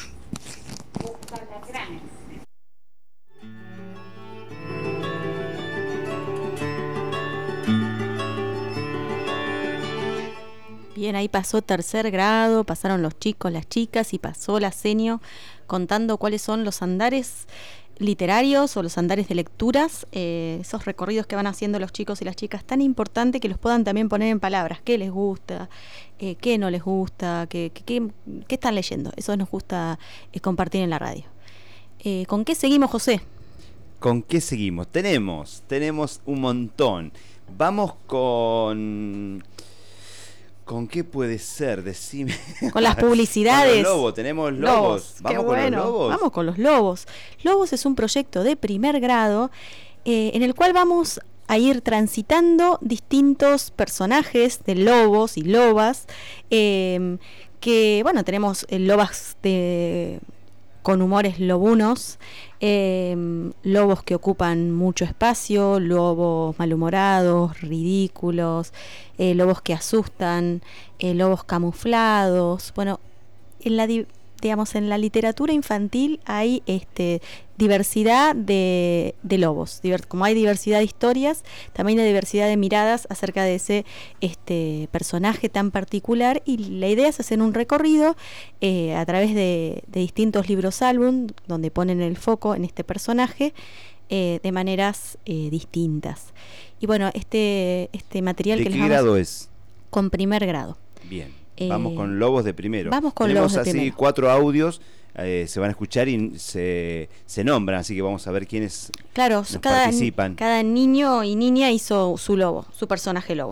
Bien, ahí pasó tercer grado, pasaron los chicos, las chicas y pasó la senio contando cuáles son los andares literarios o los andares de lecturas, eh, esos recorridos que van haciendo los chicos y las chicas, tan importante que los puedan también poner en palabras, qué les gusta, eh, qué no les gusta, qué, qué, qué, qué están leyendo. Eso nos gusta eh, compartir en la radio. Eh, ¿Con qué seguimos, José? ¿Con qué seguimos? Tenemos, tenemos un montón. Vamos con... ¿Con qué puede ser? Decime. Con las publicidades. Con los lobos, tenemos lobos. Lobos. Vamos Qué con bueno. los lobos. Vamos con los lobos. Lobos es un proyecto de primer grado eh, en el cual vamos a ir transitando distintos personajes de lobos y lobas. Eh, que, bueno, tenemos eh, lobas de... con humores lobunos, eh, lobos que ocupan mucho espacio, lobos malhumorados, ridículos, eh, lobos que asustan, eh, lobos camuflados. Bueno, en la digamos en la literatura infantil hay este diversidad de, de lobos, Diver, como hay diversidad de historias, también hay diversidad de miradas acerca de ese este personaje tan particular, y la idea es hacer un recorrido eh, a través de, de distintos libros álbum donde ponen el foco en este personaje eh, de maneras eh, distintas. Y bueno, este este material ¿De que qué les vamos, grado es? Con primer grado. Bien, Eh, vamos con lobos de primero. Vamos con Tenemos lobos de así primero. cuatro audios, eh, se van a escuchar y se, se nombran, así que vamos a ver quiénes Claro, nos cada, participan. cada niño y niña hizo su lobo, su personaje lobo.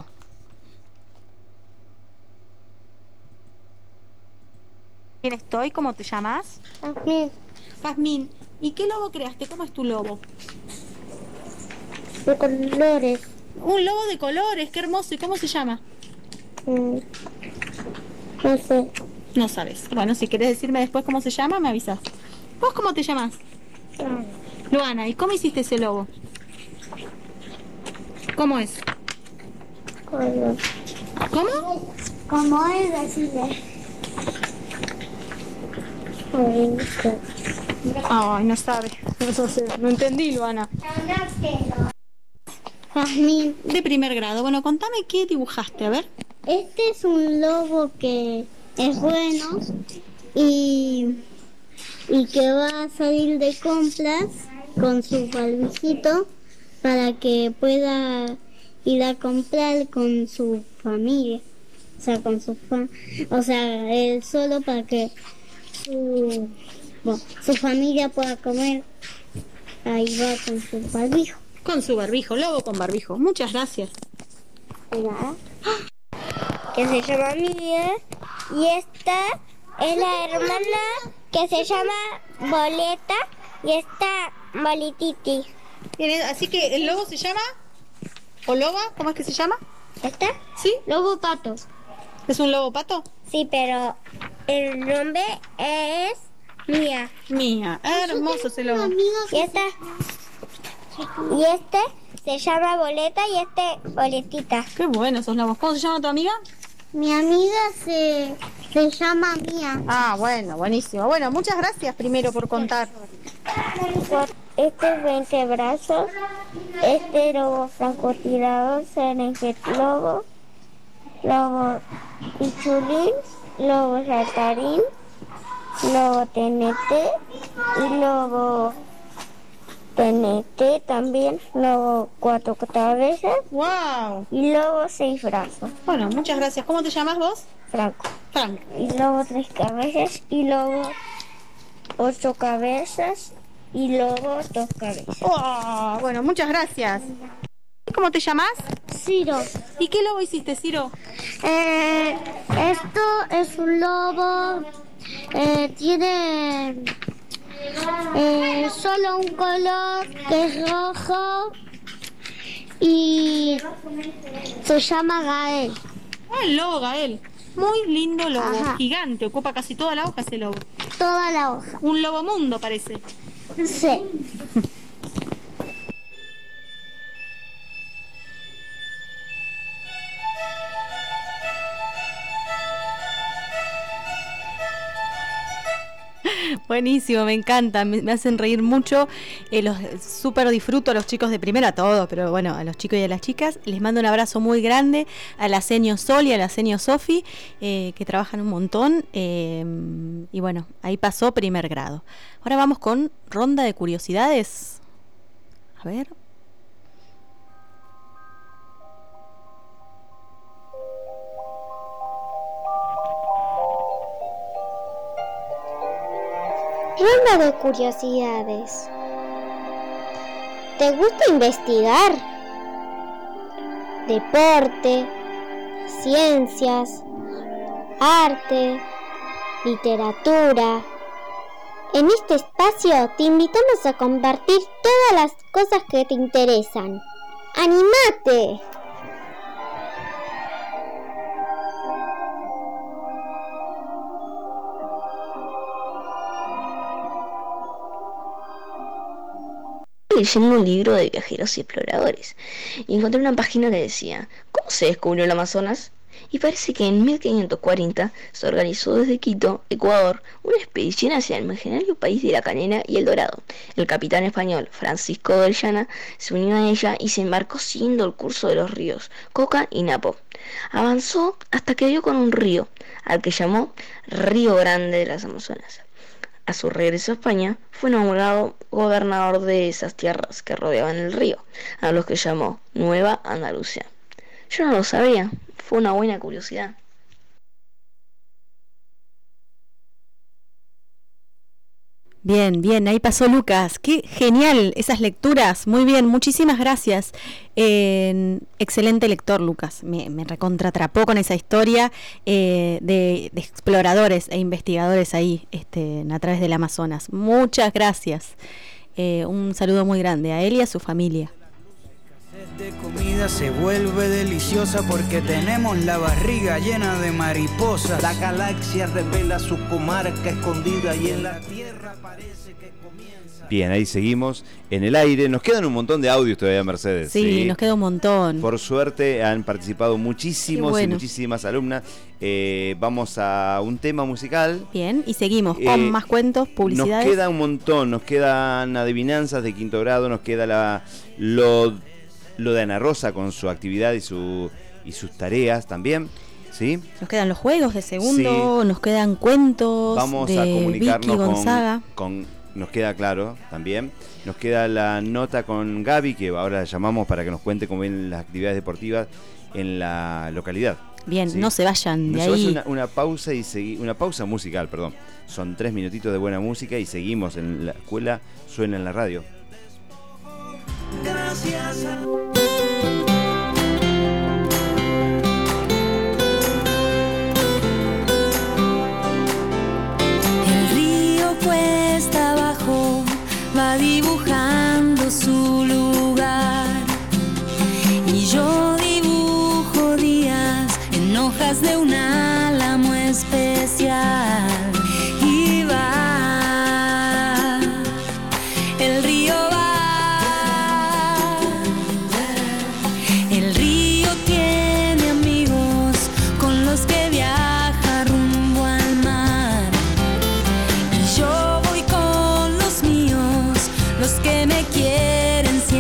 ¿Quién estoy? ¿Cómo te llamas? Jazmín. Jazmín. ¿Y qué lobo creaste? ¿Cómo es tu lobo? De colores. Un lobo de colores, qué hermoso. ¿Y cómo se llama? Mm, no sé. No sabes. Bueno, si querés decirme después cómo se llama, me avisas. ¿Vos cómo te llamas? Ah, Luana. ¿Y cómo hiciste ese lobo? ¿Cómo es? color. ¿Cómo? ¿Cómo es decirle? Ay, no sabe. No sé, no entendí, Luana. Jazmín. De primer grado. Bueno, contame qué dibujaste, a ver. Este es un lobo que es bueno y, y que va a salir de compras con su barbijito para que pueda ir a comprar con su familia. O sea, con su fa o sea, él solo para que su, bueno, su familia pueda comer. Ahí va con su barbijo. Con su barbijo, lobo con barbijo. Muchas gracias. De nada. Que se llama Mía, y esta es la hermana que se llama Boleta, y esta Bolititi. Así que el lobo se llama, o loba, ¿cómo es que se llama? ¿Esta? Sí. Lobo Pato. ¿Es un lobo pato? Sí, pero el nombre es Mía. Mía. Ah, hermoso ese lobo. Y esta y este se llama Boleta y este Boletita. Qué bueno esos lobos. ¿Cómo se llama tu amiga? Mi amiga se, se llama Mía. Ah, bueno, buenísimo. Bueno, muchas gracias primero por contar. Este es veinte brazos, este lobo francotirador, Serengeti lobo, lobo pichulín, lobo saltarín, lobo tenete y lobo tenete también, lobo cuatro cabezas. ¡Wow! Y lobo seis brazos. Bueno, muchas gracias. ¿Cómo te llamas vos? Franco. Franco. Y lobo tres cabezas y lobo ocho cabezas y lobo dos cabezas. Oh, bueno, muchas gracias. ¿Cómo te llamas? Ciro. ¿Y qué lobo hiciste, Ciro? Eh, esto es un lobo, eh, tiene eh, solo un color que es rojo y se llama Gael. Ah, el lobo Gael. Muy lindo lobo, Ajá. gigante, ocupa casi toda la hoja ese lobo. Toda la hoja. Un lobo mundo parece. Sí. Buenísimo, me encanta, me, me hacen reír mucho, eh, los súper disfruto a los chicos de primero, a todos, pero bueno, a los chicos y a las chicas, les mando un abrazo muy grande a la seño Sol y a la seño Sofi, eh, que trabajan un montón, eh, y bueno, ahí pasó primer grado. Ahora vamos con ronda de curiosidades, a ver... Ronda de curiosidades. ¿Te gusta investigar? Deporte, ciencias, arte, literatura. En este espacio te invitamos a compartir todas las cosas que te interesan. ¡Anímate! Leyendo un libro de viajeros y exploradores y encontré una página que decía ¿cómo se descubrió el Amazonas? Y parece que en mil quinientos cuarenta se organizó desde Quito, Ecuador, una expedición hacia el imaginario país de la canela y el dorado. El capitán español Francisco de Orellana se unió a ella y se embarcó siguiendo el curso de los ríos Coca y Napo. Avanzó hasta que dio con un río, al que llamó Río Grande de las Amazonas. A su regreso a España, fue nombrado gobernador de esas tierras que rodeaban el río, a los que llamó Nueva Andalucía. Yo no lo sabía, fue una buena curiosidad. Bien, bien, ahí pasó Lucas. Qué genial esas lecturas. Muy bien, muchísimas gracias. Eh, excelente lector, Lucas. Me, me recontratrapó con esa historia eh, de, de exploradores e investigadores ahí este, a través del Amazonas. Muchas gracias. Eh, un saludo muy grande a él y a su familia. De comida se vuelve deliciosa porque tenemos la barriga llena de mariposas. La galaxia revela su comarca escondida y en la tierra parece que comienza. Bien, ahí seguimos en el aire. Nos quedan un montón de audios todavía, Mercedes. Sí, ¿sí? Nos queda un montón. Por suerte han participado muchísimos bueno. y muchísimas alumnas. Eh, vamos a un tema musical. Bien, y seguimos Eh, con más cuentos, publicidades. Nos queda un montón, nos quedan adivinanzas de quinto grado, nos queda la lo, lo de Ana Rosa con su actividad y su y sus tareas también. ¿Sí? Nos quedan los juegos de segundo, sí. Nos quedan cuentos. Vamos de a comunicarnos Vicky Gonzaga. Con, con, nos queda claro también, nos queda la nota con Gaby, que ahora la llamamos para que nos cuente cómo vienen las actividades deportivas en la localidad. Bien, ¿sí? No se vayan de nos ahí. Una, una pausa y segui, una pausa musical, perdón. Son tres minutitos de buena música y seguimos en la escuela, suena en la radio. Gracias a... Cuesta abajo va dibujando su lugar y yo dibujo días en hojas de un álamo especial y va el río va el río tiene amigos con los que viaja rumbo al mar. Yo voy con los míos, los que me quieren siempre.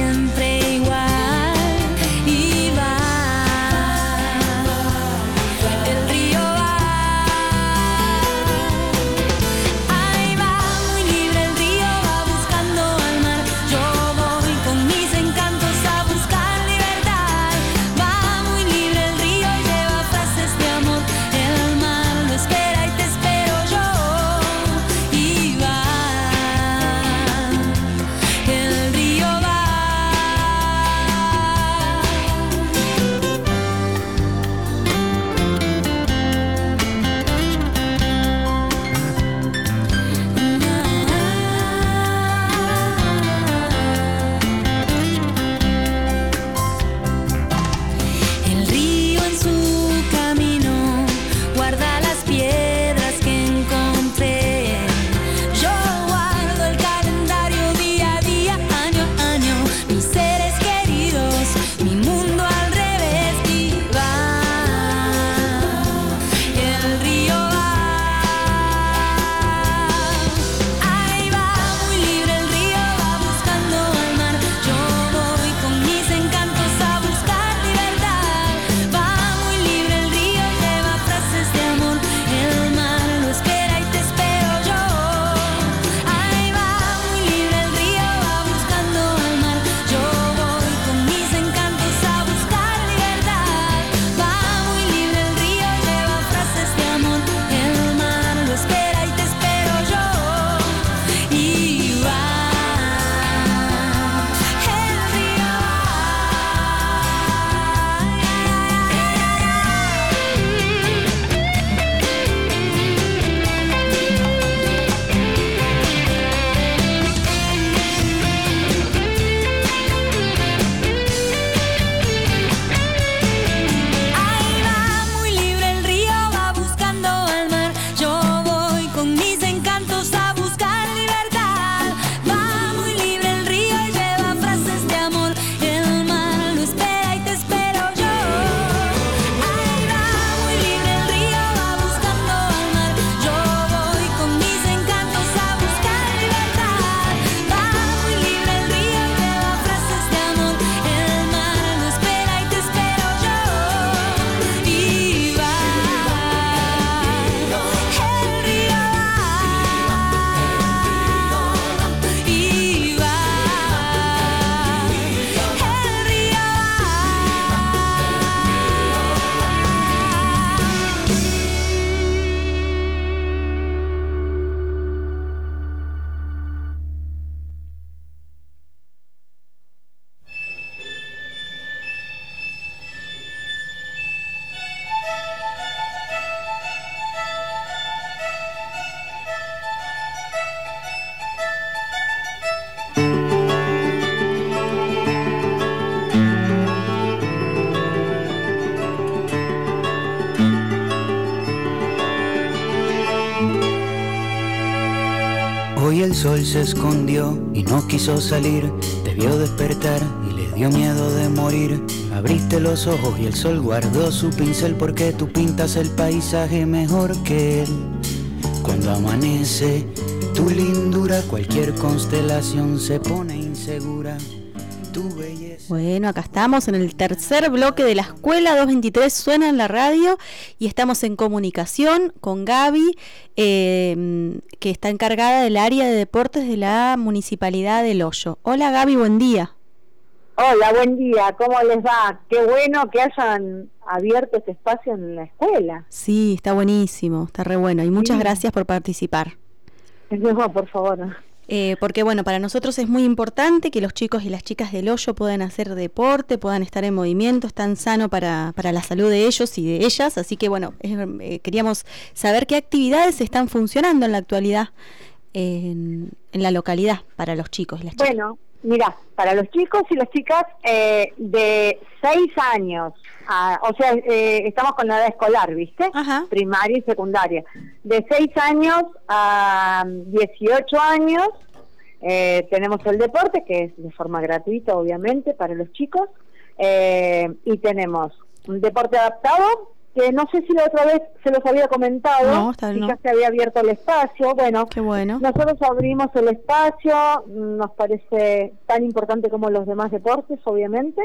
sol se escondió y no quiso salir, te vio despertar y le dio miedo de morir. Abriste los ojos y el sol guardó su pincel porque tú pintas el paisaje mejor que él. Cuando amanece tu lindura, cualquier constelación se pone insegura. Tu belleza. Bueno, acá estamos en el tercer bloque de la escuela doscientos veintitrés, suena en la radio y estamos en comunicación con Gaby, eh, que está encargada del área de deportes de la Municipalidad del Hoyo. Hola Gaby, buen día. Hola, buen día, ¿cómo les va? Qué bueno que hayan abierto este espacio en la escuela. Sí, está buenísimo, está re bueno y muchas sí. gracias por participar. No, por favor. Eh, porque bueno, para nosotros es muy importante que los chicos y las chicas del Hoyo puedan hacer deporte, puedan estar en movimiento, es tan sano para, para la salud de ellos y de ellas, así que bueno, eh, queríamos saber qué actividades están funcionando en la actualidad en, en la localidad para los chicos y las chicas. Bueno, mira, para los chicos y las chicas eh, de seis años, a, o sea, eh, estamos con la edad escolar, ¿viste? Ajá. Primaria y secundaria. De seis años a dieciocho años eh, tenemos el deporte, que es de forma gratuita, obviamente, para los chicos, eh, y tenemos un deporte adaptado, que no sé si la otra vez se los había comentado, no, está bien, si no. ya se había abierto el espacio. Bueno, qué bueno. Nosotros abrimos el espacio, nos parece tan importante como los demás deportes, obviamente.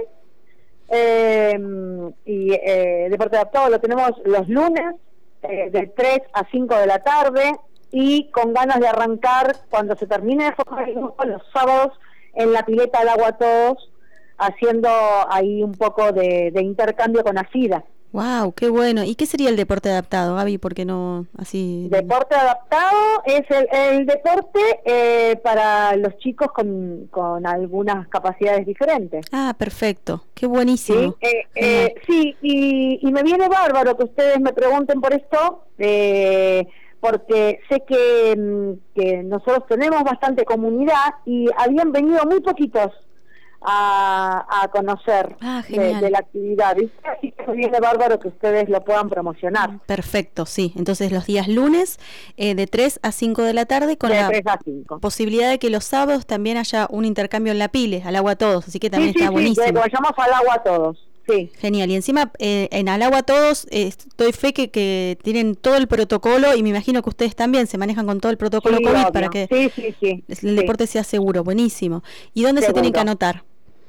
Eh, y eh, deporte adaptado lo tenemos los lunes, eh, de tres a cinco de la tarde, y con ganas de arrancar cuando se termine de formar el grupo los sábados en la pileta del agua todos, haciendo ahí un poco de, de intercambio con ASIDA. Wow, qué bueno. ¿Y qué sería el deporte adaptado, Gaby? Porque no así. Deporte adaptado es el, el deporte eh, para los chicos con, con algunas capacidades diferentes. Ah, perfecto. Qué buenísimo. Sí, eh, eh, sí y, y me viene bárbaro que ustedes me pregunten por esto, eh, porque sé que, que nosotros tenemos bastante comunidad y habían venido muy poquitos A, a conocer ah, de, de la actividad, ¿viste? Así que viene bárbaro que ustedes lo puedan promocionar. Perfecto, sí. Entonces los días lunes eh, de tres a cinco de la tarde, con de la tres a cinco. Posibilidad de que los sábados también haya un intercambio en la Pile, al agua todos, así que también sí, está sí, buenísimo. Sí, que vayamos al agua todos. Sí. Genial. Y encima eh, en al agua todos eh, estoy fe que, que tienen todo el protocolo y me imagino que ustedes también se manejan con todo el protocolo sí, COVID obvio. para que sí, sí, sí, el sí. deporte sea seguro. Buenísimo. ¿Y dónde Seguro. se tienen que anotar?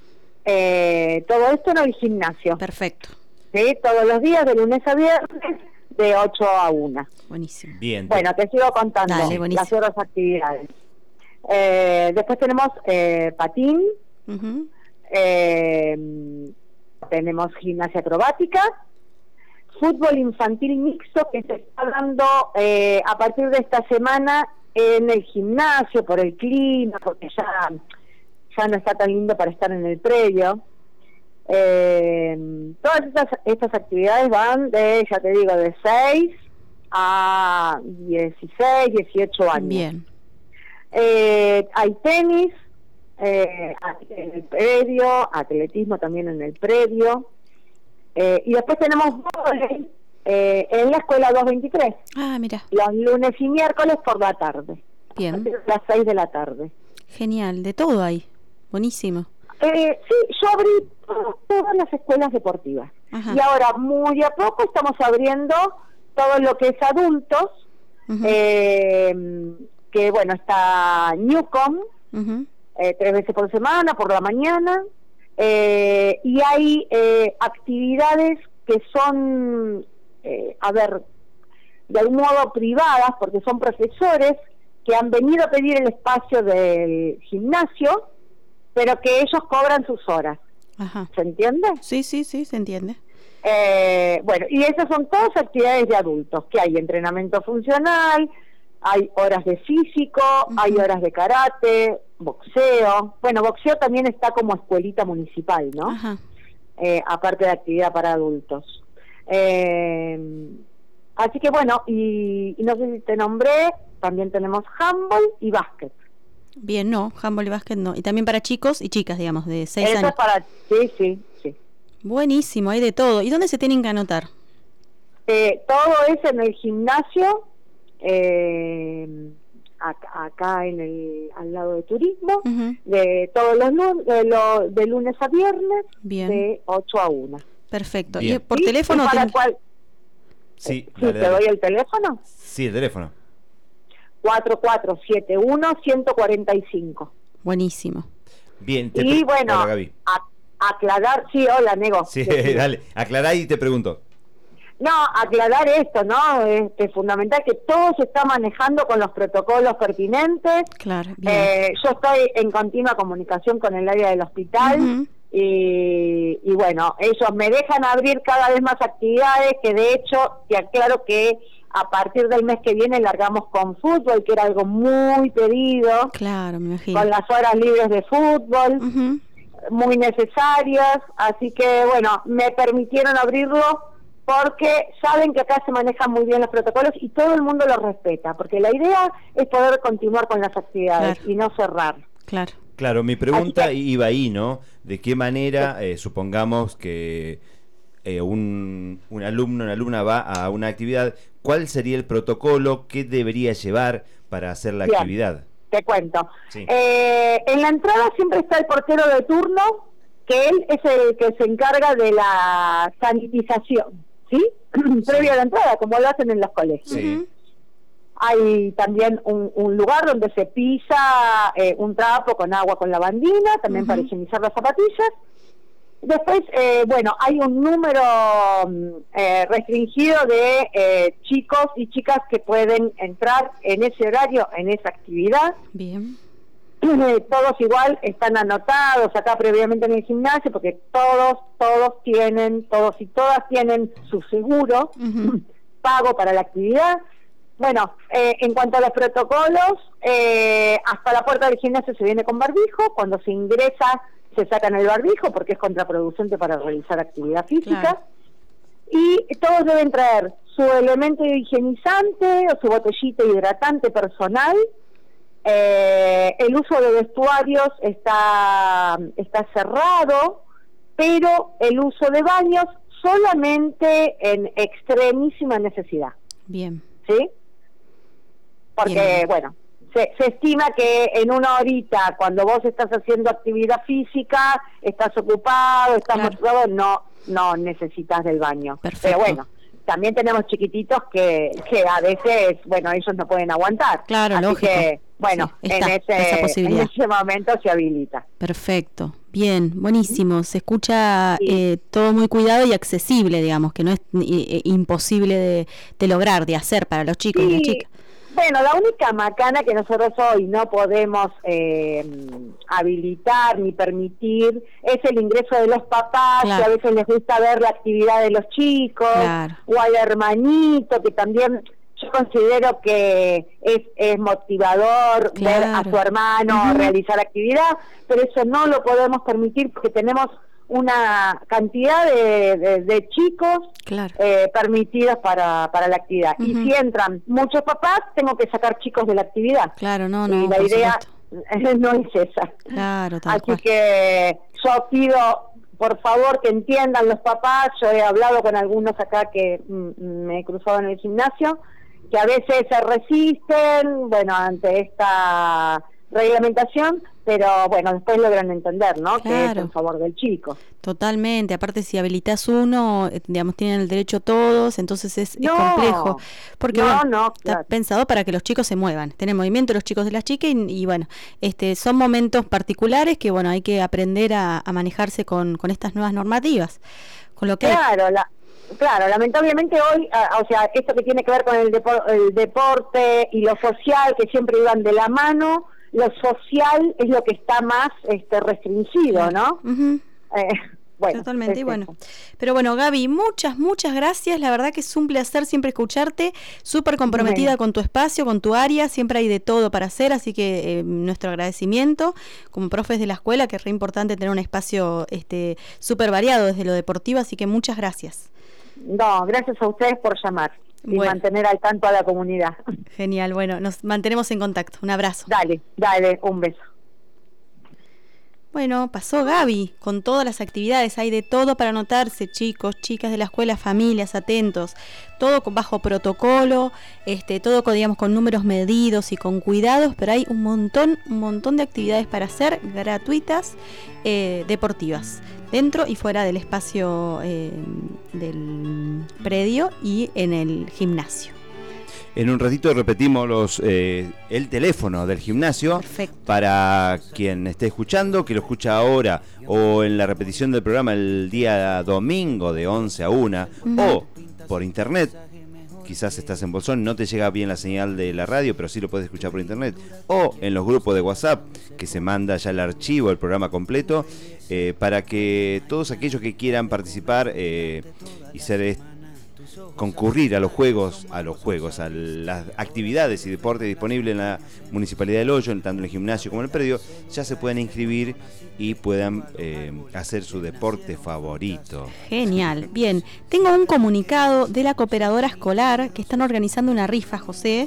Eh, todo esto en el gimnasio. Perfecto. Sí, todos los días de lunes a viernes de ocho a una. Buenísimo. Bien. Bueno, te sigo contando Dale, las otras actividades. Eh, después tenemos eh, patín, uh-huh. eh, tenemos gimnasia acrobática, fútbol infantil mixto que se está dando eh, a partir de esta semana en el gimnasio por el clima, porque ya ya no está tan lindo para estar en el predio. Eh, todas estas, estas actividades van de, ya te digo, de seis a dieciséis, dieciocho años. Bien. Eh, hay tenis eh, en el predio, atletismo también en el predio, eh, y después tenemos vóley eh, en la escuela doscientos veintitrés. Ah, mira. Los lunes y miércoles por la tarde. Bien. A las seis de la tarde. Genial, de todo hay. Buenísimo. Eh, sí, yo abrí todas las escuelas deportivas. Ajá. Y ahora, muy a poco, estamos abriendo todo lo que es adultos, uh-huh. eh, que bueno, está Newcom, uh-huh. eh, tres veces por semana, por la mañana, eh, y hay eh, actividades que son, eh, a ver, de algún modo privadas, porque son profesores que han venido a pedir el espacio del gimnasio, pero que ellos cobran sus horas. Ajá. ¿Se entiende? Sí, sí, sí, se entiende. Eh, bueno, y esas son todas actividades de adultos, que hay entrenamiento funcional, hay horas de físico, uh-huh. hay horas de karate, boxeo. Bueno, boxeo también está como escuelita municipal, ¿no? Ajá. Eh, aparte de actividad para adultos. Eh, así que bueno, y, y no sé si te nombré, también tenemos handball y básquet. Bien, no, handball y básquet no. Y también para chicos y chicas, digamos, de seis Eso años. Es para, sí, sí, sí. Buenísimo, hay de todo. ¿Y dónde se tienen que anotar? Eh, todo es en el gimnasio, eh, acá, acá en el al lado de turismo, Ujú. de todos los lunes, de, lo- de lunes a viernes, Bien. de ocho a una. Perfecto. Bien. ¿Y por ¿Sí? teléfono? ¿Y para ten- cuál? Sí, Sí, dale, te dale. doy el teléfono. Sí, el teléfono. cuatro cuatro siete uno uno cuatro cinco. Buenísimo. Bien, te Y pre- bueno, Hola, Gaby. a- aclarar, sí, hola, Nego. Sí, Decime. dale, aclará y te pregunto. No, aclarar esto, ¿no? Este, es fundamental que todo se está manejando con los protocolos pertinentes. Claro, bien. Eh, yo estoy en continua comunicación con el área del hospital. Ujú. y, y bueno, ellos me dejan abrir cada vez más actividades, que de hecho, te aclaro que a partir del mes que viene largamos con fútbol, que era algo muy pedido, Claro, me imagino. con las horas libres de fútbol, Ujú. muy necesarias, así que bueno, me permitieron abrirlo porque saben que acá se manejan muy bien los protocolos y todo el mundo los respeta, porque la idea es poder continuar con las actividades Claro. y no cerrar. Claro. Claro, mi pregunta Así que- iba ahí, ¿no? ¿De qué manera, eh, supongamos que eh, un, un alumno, una alumna va a una actividad, ¿cuál sería el protocolo que debería llevar para hacer la Bien. actividad? Te cuento. Sí. Eh, en la entrada siempre está el portero de turno, que él es el que se encarga de la sanitización, ¿sí? Previo a la entrada, como lo hacen en los colegios. Sí. Hay también un, un lugar donde se pisa eh, un trapo con agua con lavandina, también Ujú. para higienizar las zapatillas. Después, eh, bueno, hay un número mm, eh, restringido de eh, chicos y chicas que pueden entrar en ese horario, en esa actividad. Bien. Todos igual están anotados acá previamente en el gimnasio, porque todos, todos tienen, todos y todas tienen su seguro Ujú. pago para la actividad. Bueno, eh, en cuanto a los protocolos, eh, hasta la puerta del gimnasio se viene con barbijo, cuando se ingresa se sacan el barbijo porque es contraproducente para realizar actividad física. Claro. Y todos deben traer su elemento higienizante o su botellita hidratante personal. Eh, el uso de vestuarios está, está cerrado, pero el uso de baños solamente en extremísima necesidad, Bien. ¿sí? Porque, Bien. bueno, se, se estima que en una horita, cuando vos estás haciendo actividad física, estás ocupado, estás Claro. motivado, no, no necesitas del baño. Perfecto. Pero bueno, también tenemos chiquititos que, que a veces, bueno, ellos no pueden aguantar. Claro, Así lógico. que, bueno, Sí, está en, esa ese, en posibilidad. ese momento se habilita. Perfecto. Bien, buenísimo. Se escucha eh, todo muy cuidado y accesible, digamos, que no es eh, imposible de, de lograr, de hacer para los chicos y las Sí, chicas. bueno, la única macana que nosotros hoy no podemos eh, habilitar ni permitir es el ingreso de los papás, Claro. que a veces les gusta ver la actividad de los chicos, Claro. o al hermanito, que también yo considero que es, es motivador ver a Claro. su hermano Ujú. realizar actividad, pero eso no lo podemos permitir porque tenemos una cantidad de, de- de chicos Claro. eh, permitidas para, para la actividad. Y Ujú. si entran muchos papás, tengo que sacar chicos de la actividad. Claro, no, no, y la por idea supuesto. no es esa. Claro, tal Así cual. que yo pido, por favor, que entiendan los papás. Yo he hablado con algunos acá que mm, me he cruzado en el gimnasio, que a veces se resisten, bueno, ante esta reglamentación, pero bueno, después logran entender, ¿no? Que es Claro. en favor del chico. Totalmente, aparte si habilitas uno, eh, digamos, tienen el derecho todos, entonces es, es No, complejo, porque no, bueno, no, está claro. pensado para que los chicos se muevan, tener movimiento los chicos de las chicas y, y bueno, este son momentos particulares que bueno, hay que aprender a, a manejarse con, con estas nuevas normativas, con lo que hay. Claro, la, claro, lamentablemente hoy, ah, o sea, esto que tiene que ver con el, depo- el deporte y lo social, que siempre iban de la mano, lo social es lo que está más este restringido, ¿no? Ujú. Eh, bueno, Totalmente, y es bueno. eso. Pero bueno, Gaby, muchas, muchas gracias. La verdad que es un placer siempre escucharte, súper comprometida Bueno. con tu espacio, con tu área, siempre hay de todo para hacer, así que eh, nuestro agradecimiento como profes de la escuela, que es re importante tener un espacio este súper variado desde lo deportivo, así que muchas gracias. No, gracias a ustedes por llamar y Bueno. mantener al tanto a la comunidad. Genial, bueno, nos mantenemos en contacto. Un abrazo. Dale, dale, un beso. Bueno, pasó Gaby con todas las actividades, hay de todo para anotarse, chicos, chicas de la escuela, familias, atentos, todo con- bajo protocolo, este, todo con, digamos, con números medidos y con cuidados, pero hay un montón, un montón de actividades para hacer, gratuitas, eh, deportivas, dentro y fuera del espacio eh, del predio y en el gimnasio. En un ratito repetimos los eh, el teléfono del gimnasio. Perfecto. Para quien esté escuchando, que lo escucha ahora o en la repetición del programa el día domingo de once a una, Ujú. o por internet. Quizás estás en Bolsón, no te llega bien la señal de la radio, pero sí lo puedes escuchar por internet. O en los grupos de WhatsApp, que se manda ya el archivo, el programa completo, eh, para que todos aquellos que quieran participar eh, y ser est- concurrir a los juegos, a los juegos, a las actividades y deportes disponibles en la Municipalidad del Hoyo, tanto en el gimnasio como en el predio, ya se pueden inscribir y puedan eh, hacer su deporte favorito. Genial, bien. Tengo un comunicado de la cooperadora escolar que están organizando una rifa, José,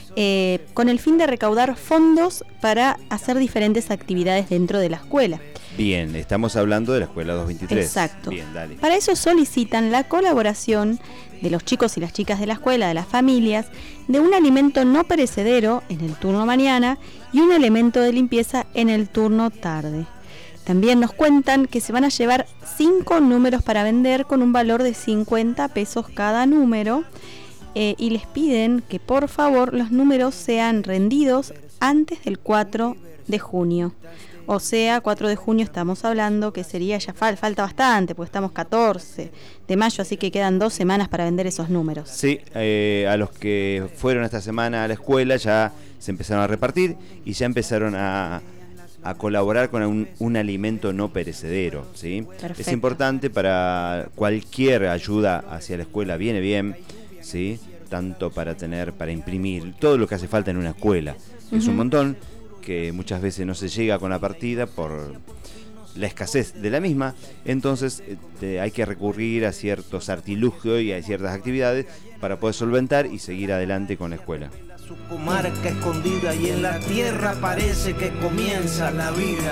eh, con el fin de recaudar fondos para hacer diferentes actividades dentro de la escuela. Bien, estamos hablando de la Escuela doscientos veintitrés. Exacto. Bien, dale. Para eso solicitan la colaboración de los chicos y las chicas de la escuela, de las familias, de un alimento no perecedero en el turno mañana y un elemento de limpieza en el turno tarde. También nos cuentan que se van a llevar cinco números para vender con un valor de cincuenta pesos cada número, eh, y les piden que por favor los números sean rendidos antes del cuatro de junio. O sea, cuatro de junio estamos hablando que sería, ya fal- falta bastante, porque estamos catorce de mayo, así que quedan dos semanas para vender esos números. Sí, eh, a los que fueron esta semana a la escuela ya se empezaron a repartir y ya empezaron a, a colaborar con un, un alimento no perecedero, ¿sí? Perfecto. Es importante para cualquier ayuda hacia la escuela, viene bien, ¿sí? Tanto para tener, para imprimir, todo lo que hace falta en una escuela, que es un Ujú. montón, que muchas veces no se llega con la partida por la escasez de la misma, entonces este, hay que recurrir a ciertos artilugios y a ciertas actividades para poder solventar y seguir adelante con la escuela. Su comarca escondida y en la tierra parece que comienza la vida.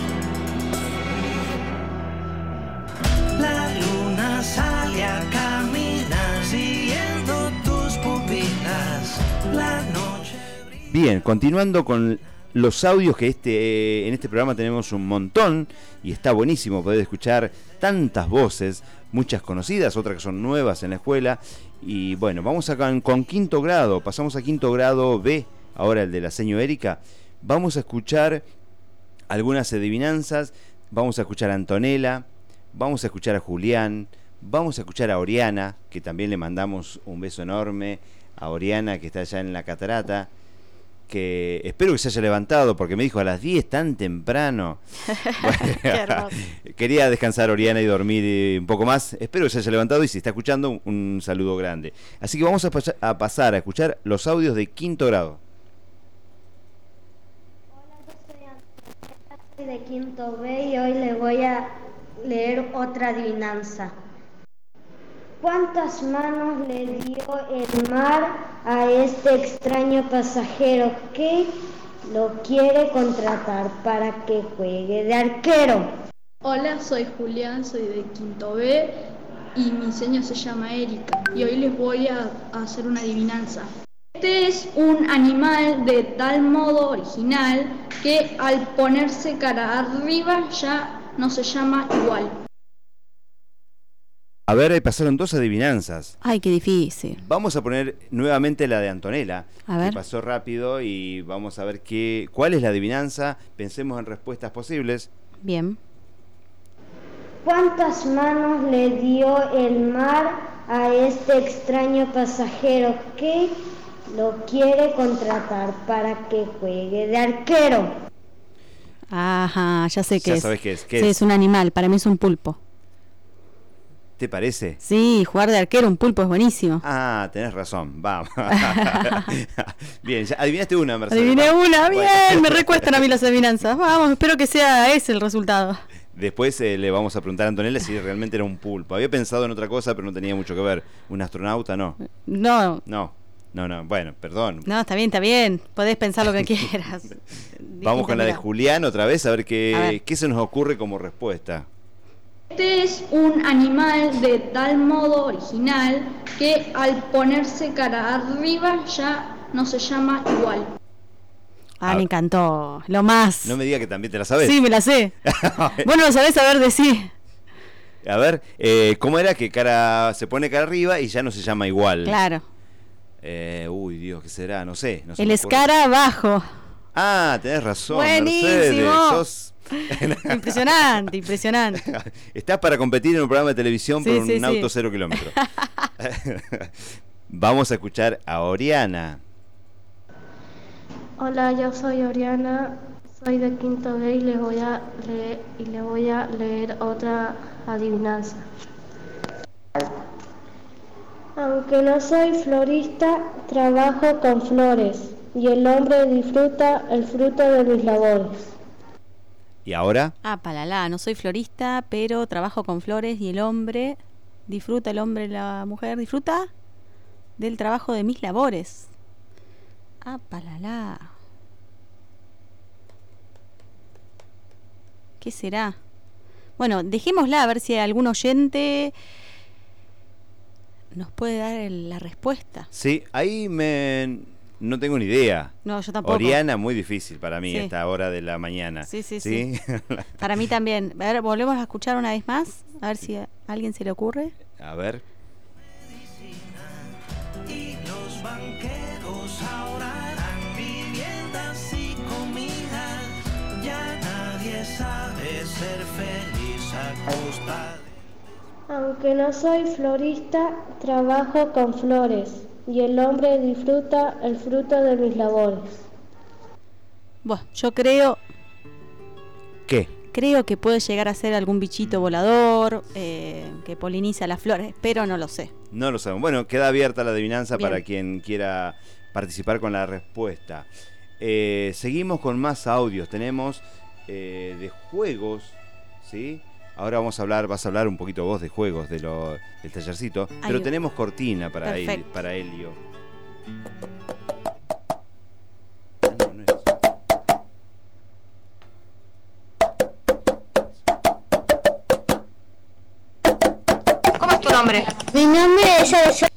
La luna sale a caminar siguiendo tus pupilas. La noche. Bien, continuando con los audios que este en este programa tenemos un montón y está buenísimo poder escuchar tantas voces, muchas conocidas, otras que son nuevas en la escuela. Y bueno, vamos acá en- con quinto grado, pasamos a quinto grado B, ahora el de la seño Erika. Vamos a escuchar algunas adivinanzas, vamos a escuchar a Antonella, vamos a escuchar a Julián, vamos a escuchar a Oriana, que también le mandamos un beso enorme a Oriana, que está allá en la catarata, que espero que se haya levantado porque me dijo a las diez tan temprano. Qué hermoso. Quería descansar Oriana y dormir eh, un poco más. Espero que se haya levantado y si está escuchando, un, un saludo grande. Así que vamos a, pas- a pasar a escuchar los audios de quinto grado. Soy de quinto B y hoy les voy a leer otra adivinanza. ¿Cuántas manos le dio el mar a este extraño pasajero que lo quiere contratar para que juegue de arquero? Hola, soy Julián, soy de quinto B y mi seña se llama Erika y hoy les voy a, a hacer una adivinanza. Este es un animal de tal modo original que al ponerse cara arriba ya no se llama igual. A ver, ahí pasaron dos adivinanzas. Ay, qué difícil. Vamos a poner nuevamente la de Antonella, A ver. que pasó rápido y vamos a ver qué, cuál es la adivinanza. Pensemos en respuestas posibles. Bien. ¿Cuántas manos le dio el mar a este extraño pasajero que lo quiere contratar para que juegue de arquero? Ajá, ya sé qué Ya es. sabes qué es, ¿qué Sí, es? es un animal, para mí es un pulpo. ¿Te parece? Sí, jugar de arquero un pulpo es buenísimo. Ah, tenés razón, vamos. Bien, ya adivinaste una, Mercedes. Adiviné una, Bueno. bien, me recuestan a mí las adivinanzas. Vamos, espero que sea ese el resultado. Después eh, le vamos a preguntar a Antonella si realmente era un pulpo. Había pensado en otra cosa, pero no tenía mucho que ver. ¿Un astronauta? No. No, No. No, no, bueno, perdón. No, está bien, está bien. Podés pensar lo que quieras. Vamos con la de Mira. Julián otra vez, a ver qué, A ver. qué se nos ocurre como respuesta. Este es un animal de tal modo original que al ponerse cara arriba ya no se llama igual. Ah, me encantó. Lo más. No me diga que también te la sabes. Sí, me la sé. Bueno, lo sabés, a ver, decí. A ver, eh, ¿cómo era que cara se pone cara arriba y ya no se llama igual? Claro. Eh, uy, Dios, ¿qué será? No sé. No se El me ocurre. escarabajo. Ah, tenés razón. Buenísimo. Mercedes, sos... Impresionante, impresionante. Estás para competir en un programa de televisión Sí, por un sí, sí. auto cero kilómetros. Vamos a escuchar a Oriana. Hola, yo soy Oriana, soy de quinto B y les voy a leer y le voy a leer otra adivinanza. Aunque no soy florista, trabajo con flores y el hombre disfruta el fruto de mis labores. ¿Y ahora? Ah, palala, no soy florista, pero trabajo con flores y el hombre disfruta, el hombre, la mujer disfruta del trabajo de mis labores. Ah, palala. ¿Qué será? Bueno, dejémosla a ver si algún oyente nos puede dar el- la respuesta. Sí, ahí me... no tengo ni idea. No, yo tampoco. Oriana, muy difícil para mí Sí. esta hora de la mañana. Sí, sí, sí. Para mí también. A ver, volvemos a escuchar una vez más, a ver si a alguien se le ocurre. A ver. Y los banqueros ahora harán viviendas y comida. Ya nadie sabe ser feliz a costa de... Aunque no soy florista, trabajo con flores y el hombre disfruta el fruto de mis labores. Bueno, yo creo, ¿Qué? creo que puede llegar a ser algún bichito volador eh, que poliniza las flores, pero no lo sé. No lo sabemos. Bueno, queda abierta la adivinanza Bien. para quien quiera participar con la respuesta. Eh, seguimos con más audios. Tenemos eh, de juegos, ¿sí? Ahora vamos a hablar, vas a hablar un poquito vos de juegos de lo, del tallercito, Ay, pero tenemos cortina para, Eli- perfecto. para Elio. ¿Cómo es tu nombre? Mi nombre es Alessandra.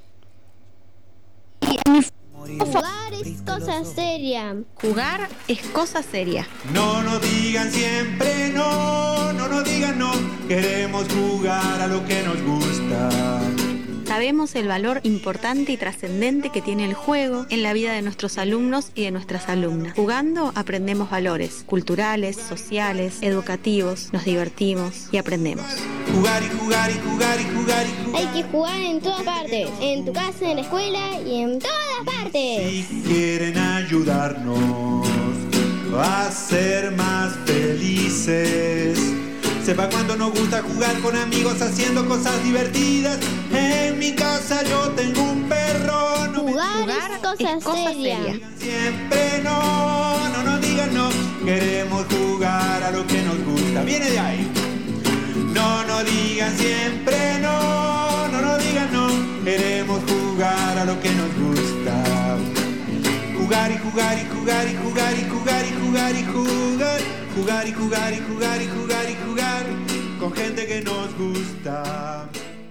Jugar es cosa seria. Jugar es cosa seria. No nos digan siempre no, no nos digan no, queremos jugar a lo que nos gusta. Sabemos el valor importante y trascendente que tiene el juego en la vida de nuestros alumnos y de nuestras alumnas. Jugando aprendemos valores culturales, sociales, educativos, nos divertimos y aprendemos. Jugar y jugar y jugar y jugar y jugar. Hay que jugar en todas partes. En tu casa, en la escuela y en todas partes. Si quieren ayudarnos a ser más felices, sepa cuando nos gusta jugar con amigos haciendo cosas divertidas. En mi casa yo tengo un perro. No Jugar, me... es cosa, es cosa seria. seria. Siempre no, no nos digan no, queremos jugar a lo que nos gusta. Viene de ahí. No nos digan siempre no, no nos digan no, queremos jugar a lo que nos gusta. Jugar y jugar y jugar y jugar y jugar y jugar y jugar. Jugar y jugar y jugar y jugar y jugar con gente que nos gusta.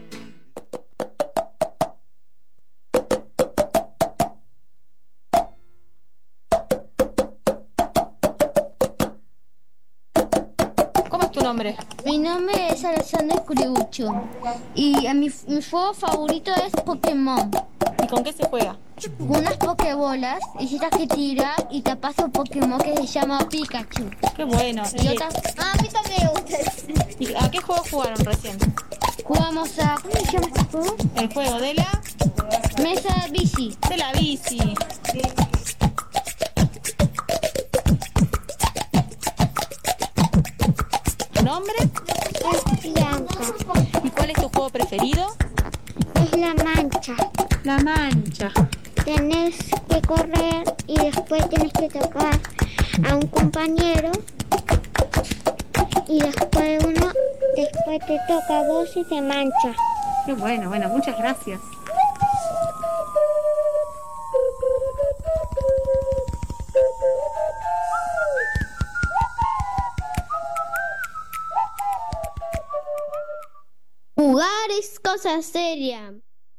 ¿Cómo es tu nombre? Mi nombre es Alessandra Escuribucho y a mi, mi juego favorito es Pokémon. ¿Y con qué se juega? Unas pokebolas y tienes que tirar y te pasa un Pokémon que se llama Pikachu. Qué bueno. Y otra... Ah, a mí también me gusta. ¿Y a qué juego jugaron recién? Jugamos a... ¿Cómo se llama este juego? El juego de la... Mesa bici. De la bici. ¿Tu nombre? Es Bianca. ¿Y cuál es tu juego preferido? Es la mancha. La mancha. Tenés que correr y después tenés que tocar a un compañero y después uno, después te toca a vos y te mancha. Qué bueno, bueno, muchas gracias. es cosa seria.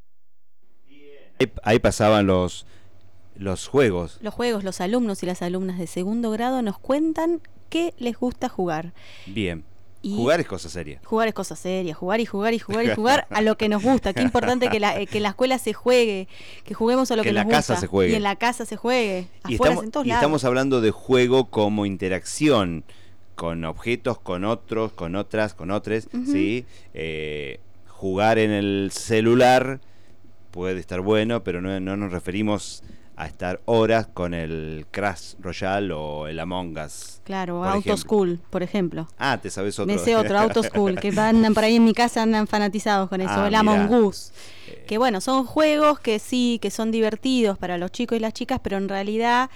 Ahí, ahí pasaban los, los juegos. Los juegos, los alumnos y las alumnas de segundo grado nos cuentan qué les gusta jugar. Bien. Y jugar es cosa seria. Jugar es cosa seria, jugar y jugar y jugar y jugar a lo que nos gusta. Qué importante que, la, que en la escuela se juegue, que juguemos a lo que, que nos gusta. gusta. En la casa se juegue. Y en la casa se juegue, Y afuera, estamos, en todos y lados. estamos hablando de juego como interacción con objetos, con otros, con otras, con otros, Ujú. ¿sí? Eh, jugar en el celular puede estar bueno, pero no, no nos referimos a estar horas con el Crash Royale o el Among Us. Claro, por Auto ejemplo. School, por ejemplo. Ah, te sabes otro. Me sé otro, Auto School, que andan por ahí en mi casa, andan fanatizados con eso, Ah, el Among mirá. Us. Que bueno, son juegos que sí, que son divertidos para los chicos y las chicas, pero en realidad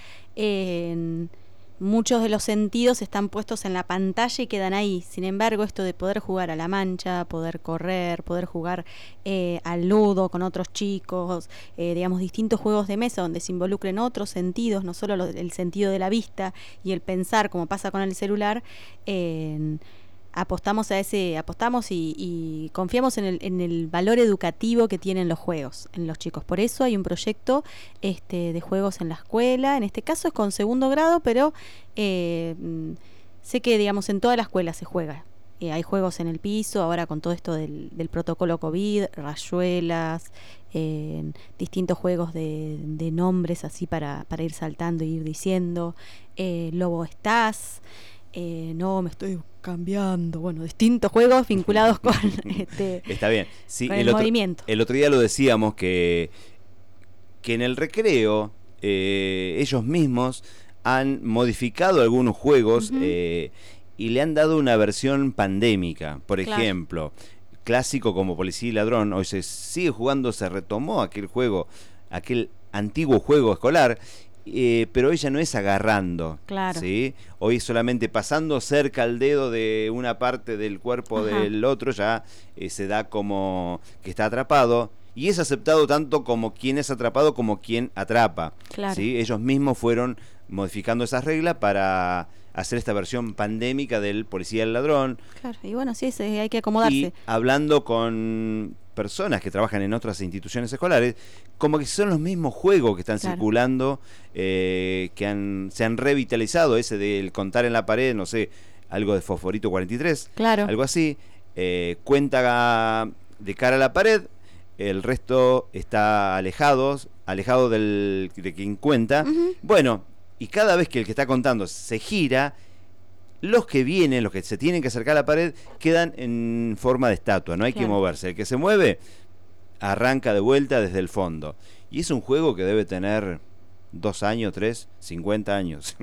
eh, muchos de los sentidos están puestos en la pantalla y quedan ahí. Sin embargo, esto de poder jugar a la mancha, poder correr, poder jugar eh, al ludo con otros chicos, eh, digamos, distintos juegos de mesa donde se involucren otros sentidos, no solo lo- el sentido de la vista y el pensar, como pasa con el celular, eh, apostamos a ese, apostamos y, y confiamos en el, en el valor educativo que tienen los juegos en los chicos. Por eso hay un proyecto este, de juegos en la escuela. En este caso es con segundo grado, pero eh, mm, sé que digamos en toda la escuela se juega. Eh, hay juegos en el piso, ahora con todo esto del, del protocolo COVID, rayuelas, eh, distintos juegos de, de nombres así para, para ir saltando y ir diciendo. Eh, Lobo estás. Eh, no, me estoy cambiando. Bueno, distintos juegos vinculados con este Está bien. Sí, con el otro, movimiento. el otro día lo decíamos que, que en el recreo eh, ellos mismos han modificado algunos juegos Ujú. eh, y le han dado una versión pandémica. Por Claro. ejemplo, clásico como Policía y Ladrón, hoy se sigue jugando, se retomó aquel juego, aquel antiguo juego escolar. Eh, pero ella no es agarrando, Claro. ¿sí? Hoy solamente pasando cerca al dedo de una parte del cuerpo Ajá. del otro ya eh, se da como que está atrapado y es aceptado tanto como quien es atrapado como quien atrapa, Claro. ¿sí? Ellos mismos fueron modificando esas reglas para hacer esta versión pandémica del Policía y el Ladrón. Claro, y bueno, sí, sí, hay que acomodarse. Y hablando con personas que trabajan en otras instituciones escolares, como que son los mismos juegos que están Claro. circulando, eh, que han, se han revitalizado, ese del contar en la pared, no sé, algo de Fosforito cuarenta y tres, Claro. algo así, eh, cuenta de cara a la pared, el resto está alejados, alejado del, de quien cuenta. Ujú. Bueno, y cada vez que el que está contando se gira, los que vienen, los que se tienen que acercar a la pared, quedan en forma de estatua, no hay Claro. que moverse. El que se mueve, arranca de vuelta desde el fondo. Y es un juego que debe tener dos años, tres, cincuenta años.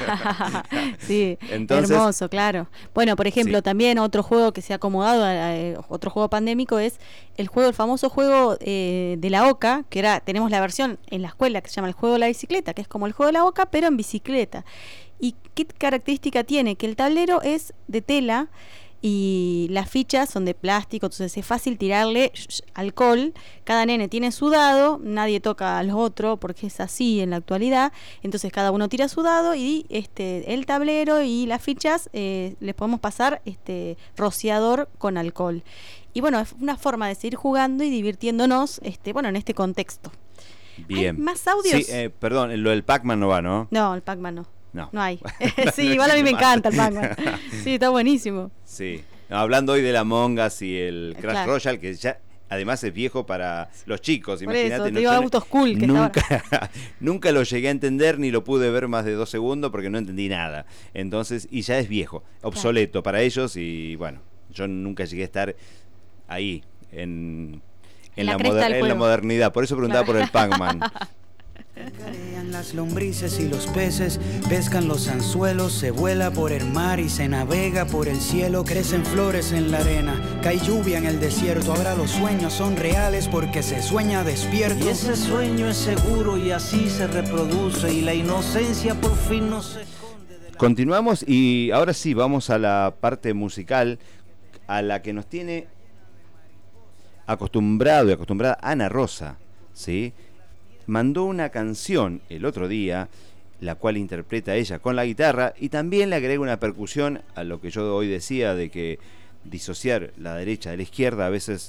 Sí, Entonces- hermoso, claro. Bueno, por ejemplo, Sí. también otro juego que se ha acomodado, a- a- otro juego pandémico es el juego, el famoso juego eh, de la oca, que era, tenemos la versión en la escuela que se llama el juego de la bicicleta, que es como el juego de la oca, pero en bicicleta. ¿Y qué característica tiene? Que el tablero es de tela y las fichas son de plástico, entonces es fácil tirarle sh- sh- alcohol. Cada nene tiene su dado, nadie toca al otro porque es así en la actualidad. Entonces cada uno tira su dado y este el tablero y las fichas eh, les podemos pasar este rociador con alcohol. Y bueno, es una forma de seguir jugando y divirtiéndonos, este bueno, en este contexto. Bien. ¿Hay más audios? Sí, eh, perdón, lo del Pac-Man no va, ¿no? No, el Pac-Man no. No. No hay. No Sí, igual a mí me existe más. encanta el Pac-Man. Sí, está buenísimo. Sí. No, hablando hoy del Among Us y el Crash Claro. Royale, que ya además es viejo para los chicos, Por imagínate. eso, te no, digo yo autos cool que está nunca, nunca lo llegué a entender ni lo pude ver más de dos segundos porque no entendí nada. Entonces, y ya es viejo, obsoleto para ellos y bueno, yo nunca llegué a estar ahí en, en, la la, cresta moder- del en la juego. modernidad. Por eso preguntaba Claro. por el Pac-Man. Carean las lombrices y los peces, pescan los anzuelos, se vuela por el mar y se navega por el cielo, crecen flores en la arena, cae lluvia en el desierto, ahora los sueños son reales porque se sueña despierto. Y ese sueño es seguro y así se reproduce y la inocencia por fin no se... Continuamos y ahora sí, vamos a la parte musical a la que nos tiene acostumbrado y acostumbrada Ana Rosa, ¿sí? Mandó una canción el otro día, la cual interpreta ella con la guitarra y también le agrega una percusión a lo que yo hoy decía de que disociar la derecha de la izquierda a veces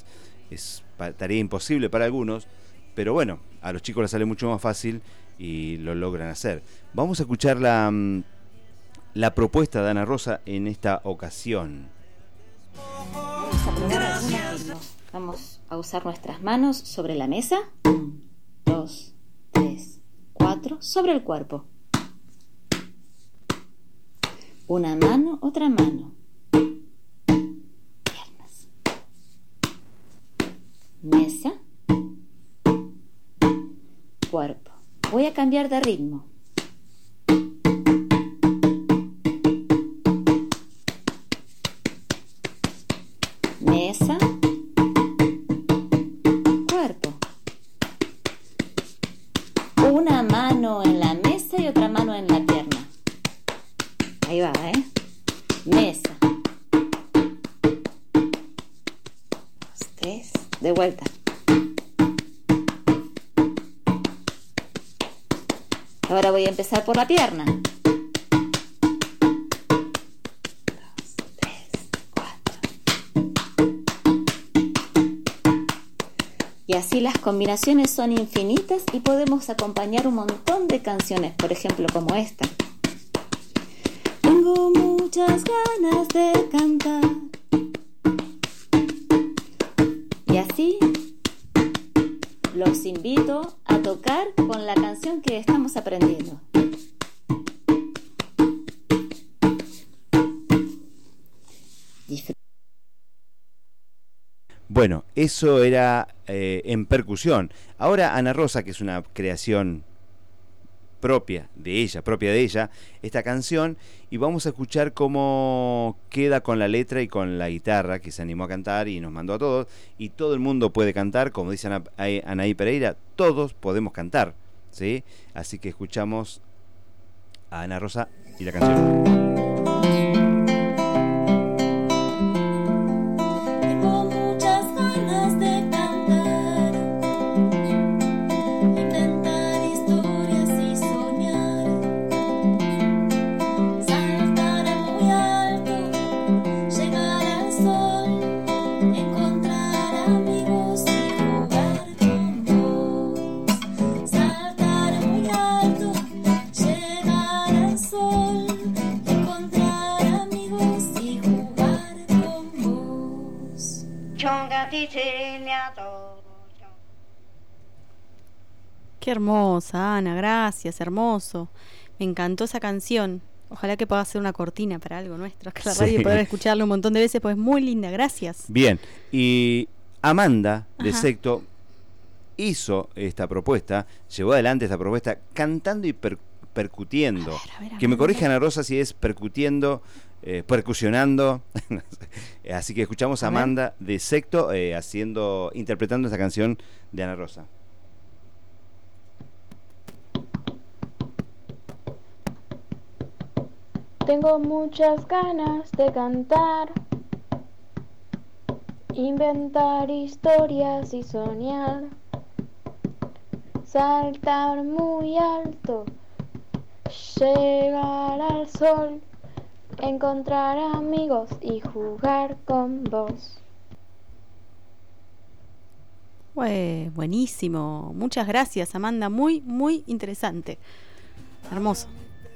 es pa- tarea imposible para algunos, pero bueno, a los chicos les sale mucho más fácil y lo logran hacer. Vamos a escuchar la, mm, la propuesta de Ana Rosa en esta ocasión. Vamos a probar algunos ritmos. Vamos a usar nuestras manos sobre la mesa. Un, dos, tres, cuatro. Sobre el cuerpo. Una mano, otra mano. Piernas. Mesa. Cuerpo. Voy a cambiar de ritmo. Mesa. Cuerpo. Una mano en la mesa y otra mano en la pierna. Ahí va, ¿eh? Mesa. Dos, tres. De vuelta. Ahora voy a empezar por la pierna. Dos, tres, cuatro. Y así las combinaciones son infinitas y podemos acompañar un montón de canciones, por ejemplo, como esta. Tengo muchas ganas de cantar. Y así los invito a tocar con la canción que estamos aprendiendo. Disfr- Bueno, eso era eh, en percusión. Ahora Ana Rosa, que es una creación propia de ella, propia de ella, esta canción, y vamos a escuchar cómo queda con la letra y con la guitarra, que se animó a cantar y nos mandó a todos, y todo el mundo puede cantar, como dice Ana, Anaí Pereira, todos podemos cantar, ¿sí? Así que escuchamos a Ana Rosa y la canción. Tengo muchas ganas de cantar, inventar historias y soñar, saltar muy alto, llegar al sol, encontrar amigos y jugar con vos. Saltar muy alto, llegar al sol, encontrar amigos y jugar con vos. Qué hermosa, Ana, gracias, hermoso. Me encantó esa canción. Ojalá que pueda ser una cortina para algo nuestro, que la Sí. radio y poder escucharlo un montón de veces, pues es muy linda, gracias. Bien, y Amanda de Ajá. Secto hizo esta propuesta, llevó adelante esta propuesta cantando y per- percutiendo. A ver, a que me ver. corrija Ana Rosa si es percutiendo, eh, percusionando. Así que escuchamos a A ver. Amanda de Secto eh, haciendo, interpretando esta canción de Ana Rosa. Tengo muchas ganas de cantar, inventar historias y soñar, saltar muy alto, llegar al sol, encontrar amigos y jugar con vos. Bue- buenísimo, muchas gracias, Amanda, muy, muy interesante. Hermoso.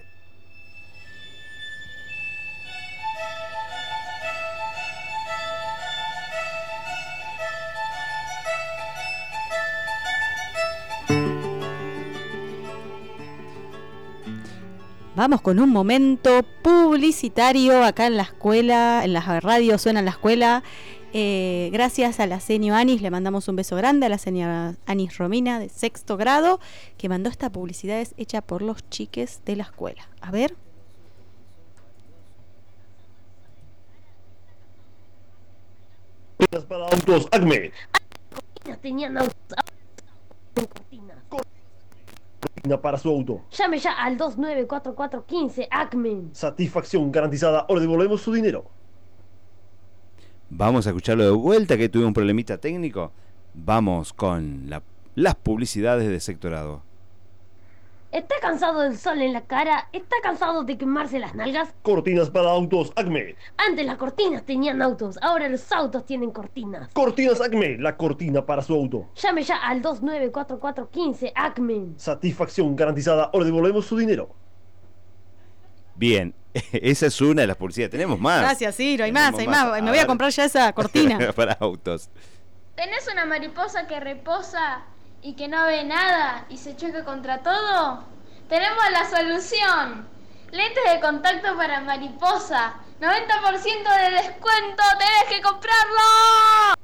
Vamos con un momento publicitario acá en la escuela, en la radio suena en la escuela. Eh, gracias a la seño Anis, le mandamos un beso grande a la señora Anis Romina de sexto grado, que mandó esta publicidad, es hecha por los chiques de la escuela. A ver. Para autos Acme. Tenían autos en cortinas. Cortina para su auto. Llame ya al dos nueve cuatro cuatro uno cinco Acme. Satisfacción garantizada o le devolvemos su dinero. Vamos a escucharlo de vuelta, que tuve un problemita técnico. Vamos con la- las publicidades de Sectorado. ¿Está cansado del sol en la cara? ¿Está cansado de quemarse las nalgas? Cortinas para autos Acme. Antes las cortinas tenían autos, ahora los autos tienen cortinas. Cortinas Acme, la cortina para su auto. Llame ya al dos nueve cuatro cuatro uno cinco Acme. Satisfacción garantizada o le devolvemos su dinero. Bien, esa es una de las publicidades. Tenemos más. Gracias, Ciro, hay Tenemos más, hay más. más. A Me voy a ver. comprar ya esa cortina. Para autos. ¿Tenés una mariposa que reposa y que no ve nada y se choca contra todo? Tenemos la solución. Lentes de contacto para mariposa. noventa por ciento de descuento. ¡Tenés que comprarlo!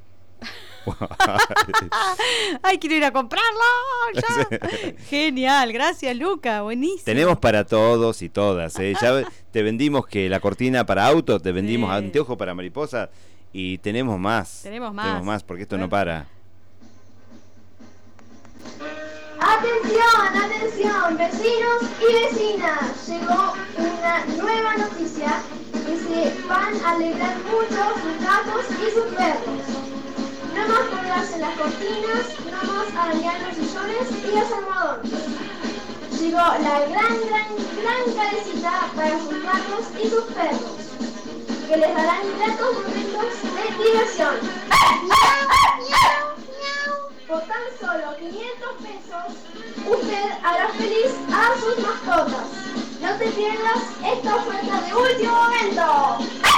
¡Ay, quiero ir a comprarlo! ¡Ya! Genial, gracias, Luca. Buenísimo. Tenemos para todos y todas, ¿eh? Ya te vendimos que la cortina para autos, te vendimos Sí. anteojos para mariposa y tenemos más. Tenemos más. Tenemos más porque esto no para. Atención, atención, vecinos y vecinas. Llegó una nueva noticia que se van a alegrar mucho sus gatos y sus perros. No más colgarse las cortinas, no más arañar los sillones y los almohadones. Llegó la gran, gran, gran calecita para sus gatos y sus perros, que les darán gratos momentos de diversión. Por tan solo quinientos pesos, usted hará feliz a sus mascotas. No te pierdas esta oferta de último momento.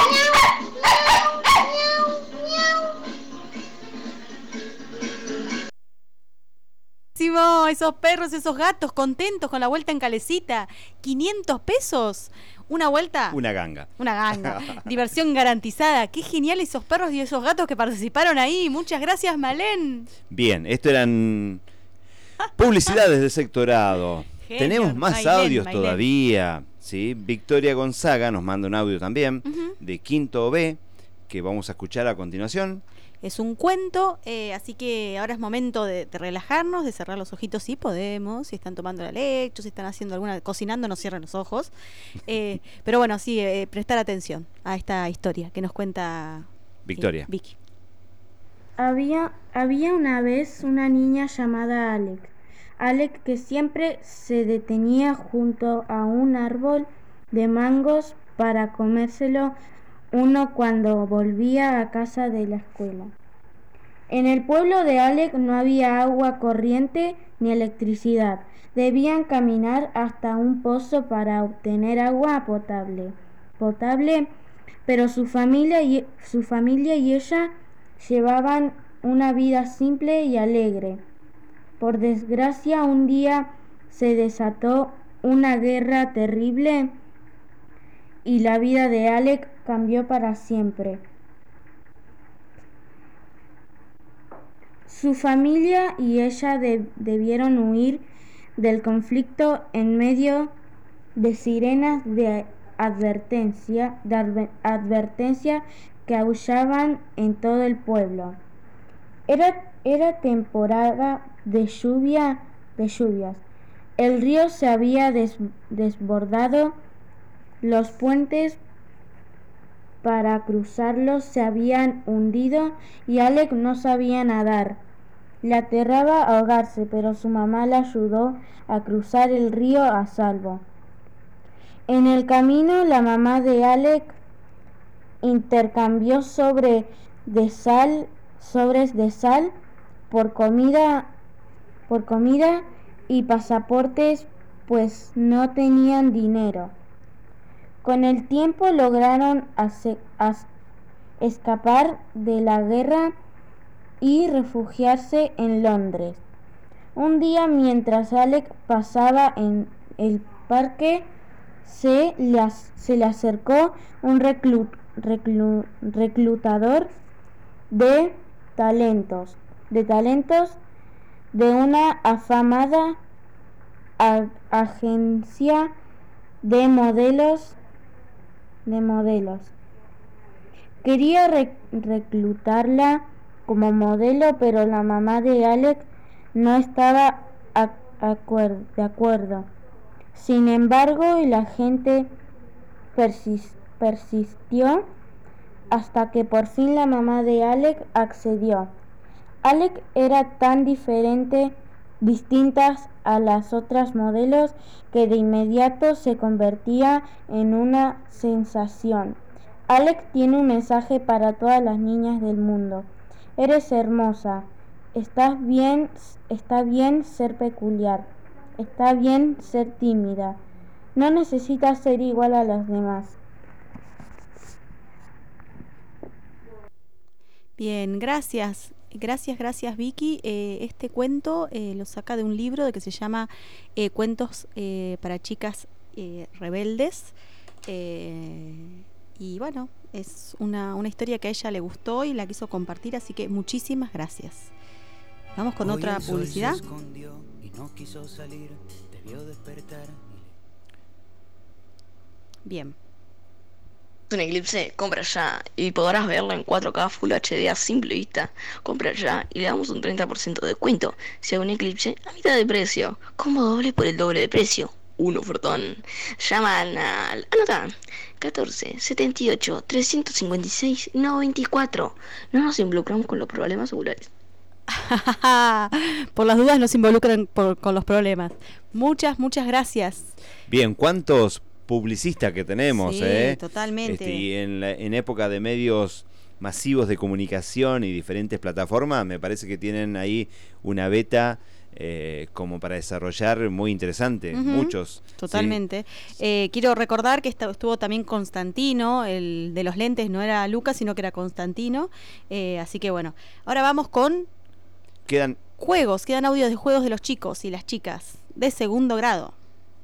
Esos perros, esos gatos contentos con la vuelta en calecita. quinientos pesos. Una vuelta. Una ganga. Una ganga. Diversión garantizada. Qué genial esos perros y esos gatos que participaron ahí. Muchas gracias, Malén. Bien, esto eran publicidades de sectorado. Genio. Tenemos más Mailén, audios Mailén. todavía. ¿Sí? Victoria Gonzaga nos manda un audio también Ujú. de Quinto B que vamos a escuchar a continuación. Es un cuento, eh, así que ahora es momento de, de relajarnos, de cerrar los ojitos si podemos, si están tomando la leche, si están haciendo alguna, cocinando, no cierren los ojos. Eh, pero bueno, sí, eh, prestar atención a esta historia que nos cuenta Victoria. eh, Vicky. Había, había una vez una niña llamada Alec. Alec que siempre se detenía junto a un árbol de mangos para comérselo uno cuando volvía a casa de la escuela. En el pueblo de Alec no había agua corriente ni electricidad. Debían caminar hasta un pozo para obtener agua potable. Potable, pero su familia y su familia y ella llevaban una vida simple y alegre. Por desgracia, un día se desató una guerra terrible y la vida de Alec cambió para siempre. Su familia y ella de- debieron huir del conflicto en medio de sirenas de advertencia, de adver- advertencia que aullaban en todo el pueblo. Era, era temporada de lluvia, de lluvias. El río se había des- desbordado, los puentes para cruzarlos se habían hundido y Alec no sabía nadar. Le aterraba ahogarse, pero su mamá la ayudó a cruzar el río a salvo. En el camino, la mamá de Alec intercambió sobre de sal, sobres de sal por comida, por comida y pasaportes, pues no tenían dinero. Con el tiempo lograron hace- as- escapar de la guerra y refugiarse en Londres. Un día, mientras Alec pasaba en el parque, se le, ac- se le acercó un reclu- reclu- reclutador de talentos, de talentos de una afamada a- agencia de modelos de modelos. Quería re- reclutarla como modelo, pero la mamá de Alec no estaba a- acuer- de acuerdo. Sin embargo, el agente persis- persistió hasta que por fin la mamá de Alec accedió. Alec era tan diferente distintas a las otras modelos que de inmediato se convertía en una sensación. Alec tiene un mensaje para todas las niñas del mundo. Eres hermosa. Estás bien, está bien ser peculiar. Está bien ser tímida. No necesitas ser igual a las demás. Bien, gracias. Gracias, gracias Vicky. Eh, este cuento eh, lo saca de un libro de que se llama eh, Cuentos eh, para chicas eh, rebeldes. Eh, y bueno, es una, una historia que a ella le gustó y la quiso compartir, así que muchísimas gracias. Vamos con Hoy otra el sol publicidad. se escondió y no quiso salir, debió despertar y Bien. Un eclipse, compra ya y podrás verlo en cuatro K Full H D a simple vista. Compra ya y le damos un treinta por ciento de descuento. Si hay un eclipse, a mitad de precio. Combo doble por el doble de precio. Un ofertón. Llaman al... Anota. catorce, setenta y ocho, trescientos cincuenta y seis, noventa y cuatro. No nos involucramos con los problemas oculares. Por las dudas no se involucran por, con los problemas. Muchas, muchas gracias. Bien, ¿cuántos publicistas que tenemos? Sí, eh? totalmente. Este, y en, la, en época de medios masivos de comunicación y diferentes plataformas, me parece que tienen ahí una beta eh, como para desarrollar muy interesante. Uh-huh, muchos. Totalmente. ¿Sí? Eh, quiero recordar que estuvo también Constantino, el de los lentes no era Lucas, sino que era Constantino. Eh, así que bueno, ahora vamos con... Quedan juegos, quedan audios de juegos de los chicos y las chicas de segundo grado.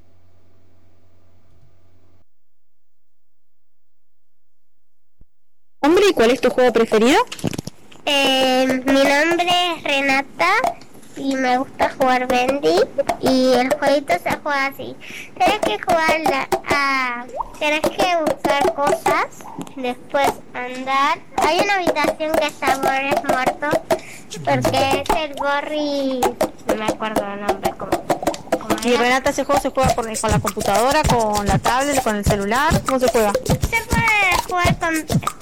¿Nombre y cuál es tu juego preferido? Eh, mi nombre es Renata y me gusta jugar Bendy y el jueguito se juega así. Tienes que jugar la, a... Tienes que buscar cosas, después andar. Hay una habitación que está Boris muerto porque es el Gorri... No me acuerdo el nombre. ¿Cómo, cómo y Renata, ¿ese juego se juega con, con la computadora, con la tablet, con el celular? ¿Cómo se juega? Se puede jugar con...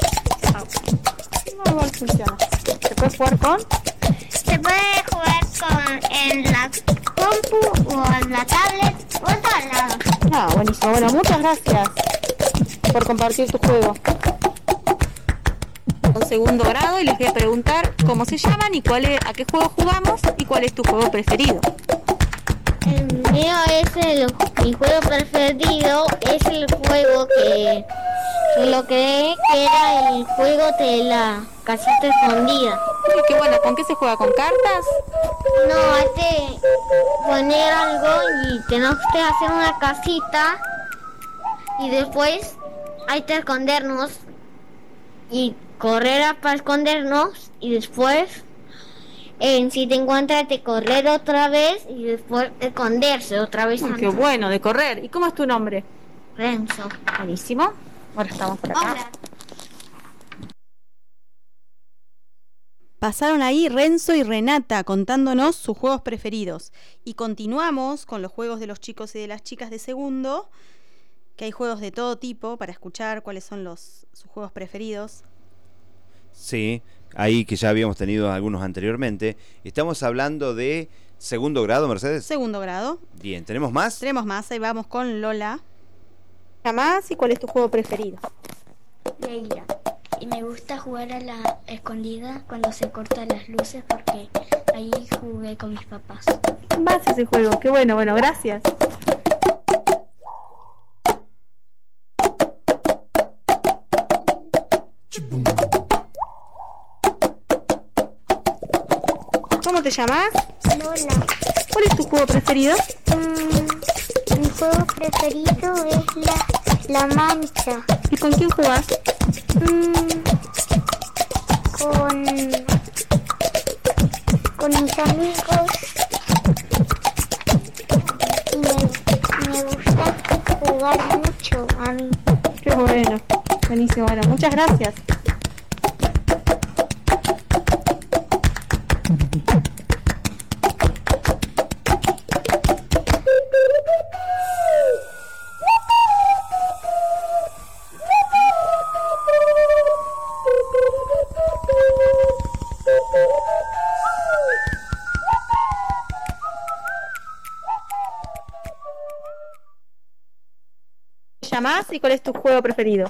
No, igual funciona. ¿Se puede jugar con? Se puede jugar con en la compu o en la tablet o en todos lados. Ah, buenísimo. Bueno, muchas gracias por compartir tu juego. Con segundo grado y les voy a preguntar cómo se llaman y cuál es, a qué juego jugamos y cuál es tu juego preferido. El mío es el, mi juego preferido es el juego que lo creé que era el juego de la casita escondida. Uy, qué bueno, ¿con qué se juega? ¿Con cartas? No, hay que poner algo y tenemos que hacer una casita y después hay que escondernos y correr a para escondernos y después eh, si te encuentras de correr otra vez y después esconderse otra vez. Uy, qué bueno, de correr. ¿Y cómo es tu nombre? Renzo. Buenísimo. Ahora estamos por acá. Hola. Pasaron ahí Renzo y Renata contándonos sus juegos preferidos. Y continuamos con los juegos de los chicos y de las chicas de segundo, que hay juegos de todo tipo para escuchar cuáles son los sus juegos preferidos. Sí, ahí que ya habíamos tenido algunos anteriormente. Estamos hablando de segundo grado, Mercedes. Segundo grado. Bien, ¿tenemos más? Tenemos más, ahí vamos con Lola. ¿Más? ¿Y cuál es tu juego preferido? Leila. Y me gusta jugar a la escondida cuando se cortan las luces porque ahí jugué con mis papás. Más ese juego, qué bueno, bueno, gracias. ¿Cómo te llamas? Lola. ¿Cuál es tu juego preferido? Mm, mi juego preferido es la, la mancha. ¿Y con quién jugás? Mm, con, con mis amigos. Y me, me gusta jugar mucho a mí. Qué bueno, buenísimo, bueno, muchas gracias. llamás y cuál es tu juego preferido?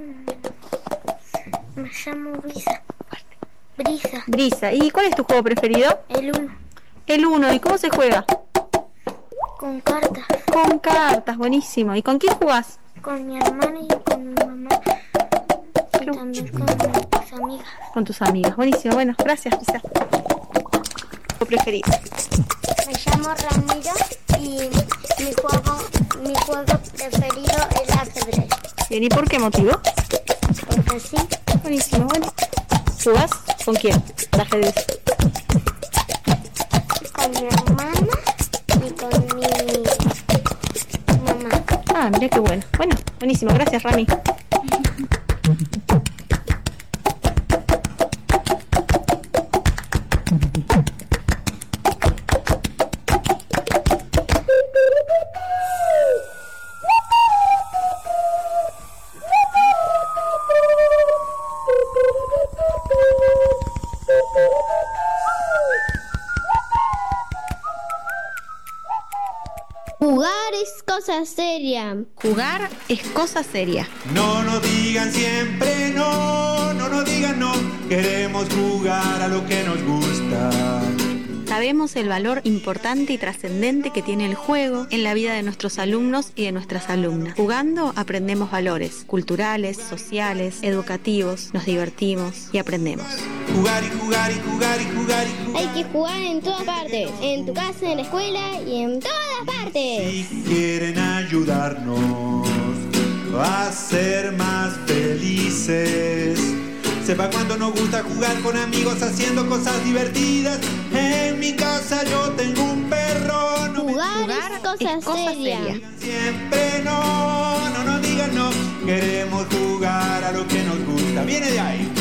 Me llamo Brisa. Brisa. Brisa. ¿Y cuál es tu juego preferido? El uno. El uno. ¿Y cómo se juega? Con cartas. Con cartas, buenísimo. ¿Y con quién jugás? Con mi hermana y con mi mamá. Y también con mis amigas. Con tus amigas, buenísimo. Bueno, gracias, Brisa. ¿Tu preferido? Me llamo Ramiro y mi juego, mi juego preferido es ajedrez. Bien, ¿y por qué motivo? Porque sí. Buenísimo, bueno. ¿Jugás con quién? El ajedrez. Con mi hermana y con mi mamá. Ah, mira qué bueno. Bueno, buenísimo, gracias, Rami. Jugar es cosa seria. Jugar es cosa seria. No nos digan siempre no, no nos digan no. Queremos jugar a lo que nos gusta. Sabemos el valor importante y trascendente que tiene el juego en la vida de nuestros alumnos y de nuestras alumnas. Jugando aprendemos valores culturales, sociales, educativos, nos divertimos y aprendemos. Jugar y jugar y jugar y jugar y jugar. Hay que jugar en todas partes. En tu casa, en la escuela y en todas partes. Si quieren ayudarnos a ser más felices, sepa cuánto nos gusta jugar con amigos haciendo cosas divertidas. En mi casa yo tengo un perro. No jugar, me... jugar es cosa, es cosa seria. seria. Siempre no, no nos digan no. Queremos jugar a lo que nos gusta. Viene de ahí.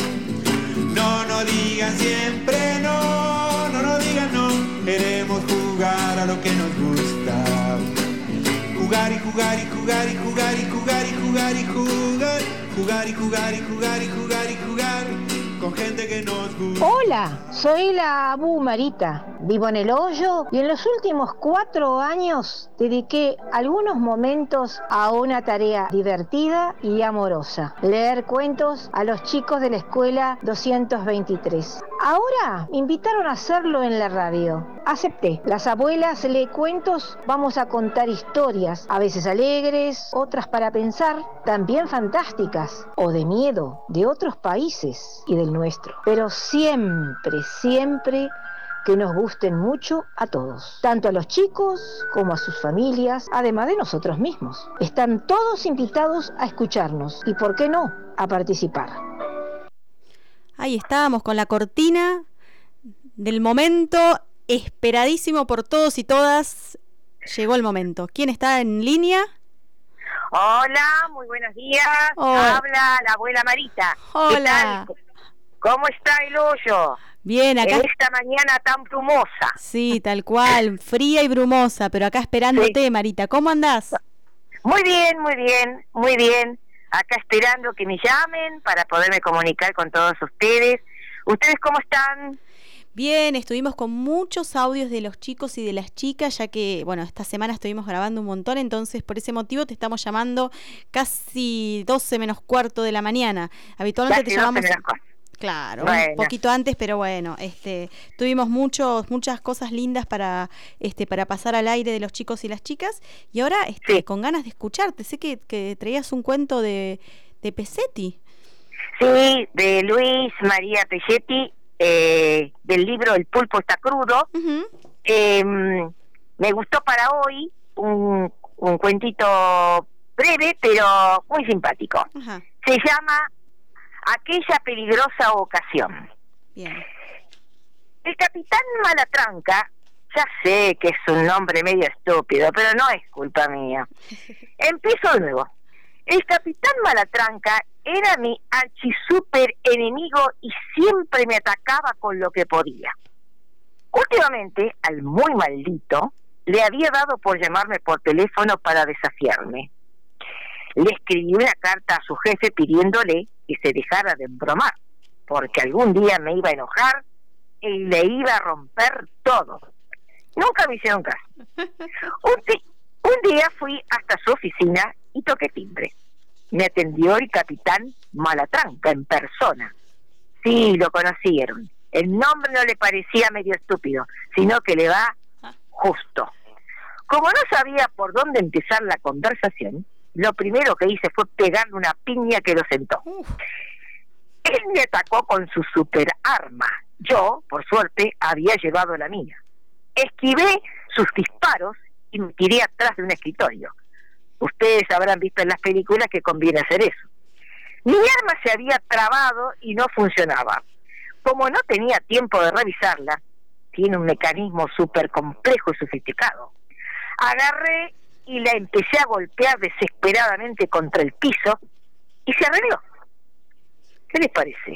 No nos digan siempre no, no nos digan no. Queremos jugar a lo que nos gusta. Jugar y jugar y jugar y jugar y jugar y jugar y jugar. Jugar y jugar y jugar y jugar y jugar con gente que nos gusta. Hola, soy la Abu Marita. Vivo en El Hoyo y en los últimos cuatro años dediqué algunos momentos a una tarea divertida y amorosa: leer cuentos a los chicos de la escuela doscientos veintitrés. Ahora me invitaron a hacerlo en la radio. Acepté. Las abuelas lee cuentos, vamos a contar historias, a veces alegres, otras para pensar, también fantásticas o de miedo, de otros países y del nuestro. Pero siempre, siempre que nos gusten mucho a todos, tanto a los chicos como a sus familias, además de nosotros mismos. Están todos invitados a escucharnos y, ¿por qué no?, a participar. Ahí estábamos con la cortina del momento esperadísimo por todos y todas. Llegó el momento. ¿Quién está en línea? Hola, muy buenos días. Hola. Habla la abuela Marita. Hola. ¿Qué tal? ¿Cómo está El Hoyo? Bien, acá. En esta mañana tan brumosa. Sí, tal cual, fría y brumosa, pero acá esperándote, sí. Marita. ¿Cómo andás? Muy bien, muy bien, muy bien. Acá esperando que me llamen para poderme comunicar con todos ustedes. ¿Ustedes cómo están? Bien, estuvimos con muchos audios de los chicos y de las chicas, ya que, bueno, esta semana estuvimos grabando un montón, entonces por ese motivo te estamos llamando casi doce menos cuarto de la mañana. Habitualmente casi te llamamos... Claro, bueno. Un poquito antes, pero bueno, este, tuvimos muchos, muchas cosas lindas para, este, para pasar al aire de los chicos y las chicas, y ahora, este, sí. con ganas de escucharte. Sé que, que traías un cuento de, de Pesetti. Sí, de Luis María Pesetti, eh, del libro El pulpo está crudo. Uh-huh. eh, me gustó para hoy un, un cuentito breve, pero muy simpático. Uh-huh. Se llama Aquella peligrosa ocasión. Bien. El capitán Malatranca, ya sé que es un nombre medio estúpido, pero no es culpa mía. Empiezo de nuevo. El capitán Malatranca era mi archisuper enemigo y siempre me atacaba con lo que podía. Últimamente, al muy maldito, le había dado por llamarme por teléfono para desafiarme. Le escribí una carta a su jefe pidiéndole que se dejara de embromar, porque algún día me iba a enojar y le iba a romper todo. Nunca me hicieron caso. Un, un día fui hasta su oficina y toqué timbre. Me atendió el capitán Malatranca en persona. Sí, lo conocieron. El nombre no le parecía medio estúpido, sino que le va justo. Como no sabía por dónde empezar la conversación, lo primero que hice fue pegarle una piña que lo sentó. Él me atacó con su super arma. Yo, por suerte, había llevado la mía. Esquivé sus disparos y me tiré atrás de un escritorio. Ustedes habrán visto en las películas que conviene hacer eso. Mi arma se había trabado y no funcionaba. Como no tenía tiempo de revisarla, tiene un mecanismo súper complejo y sofisticado. Agarré y la empecé a golpear desesperadamente contra el piso y se arregló. ¿Qué les parece?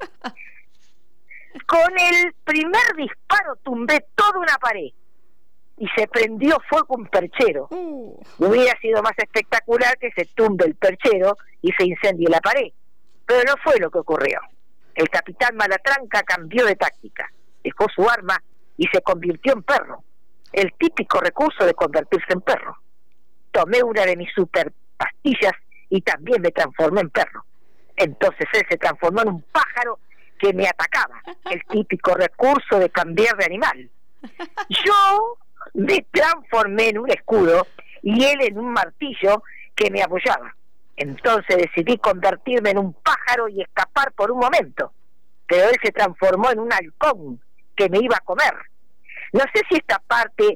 Con el primer disparo tumbé toda una pared y se prendió fuego un perchero. Uh. Hubiera sido más espectacular que se tumbe el perchero y se incendie la pared, pero no fue lo que ocurrió. El capitán Malatranca cambió de táctica, dejó su arma y se convirtió en perro. El típico recurso de convertirse en perro. Tomé una de mis super pastillas y también me transformé en perro. Entonces él se transformó en un pájaro que me atacaba. El típico recurso de cambiar de animal. Yo me transformé en un escudo y él en un martillo que me apoyaba. Entonces decidí convertirme en un pájaro y escapar por un momento. Pero él se transformó en un halcón que me iba a comer. No sé si esta parte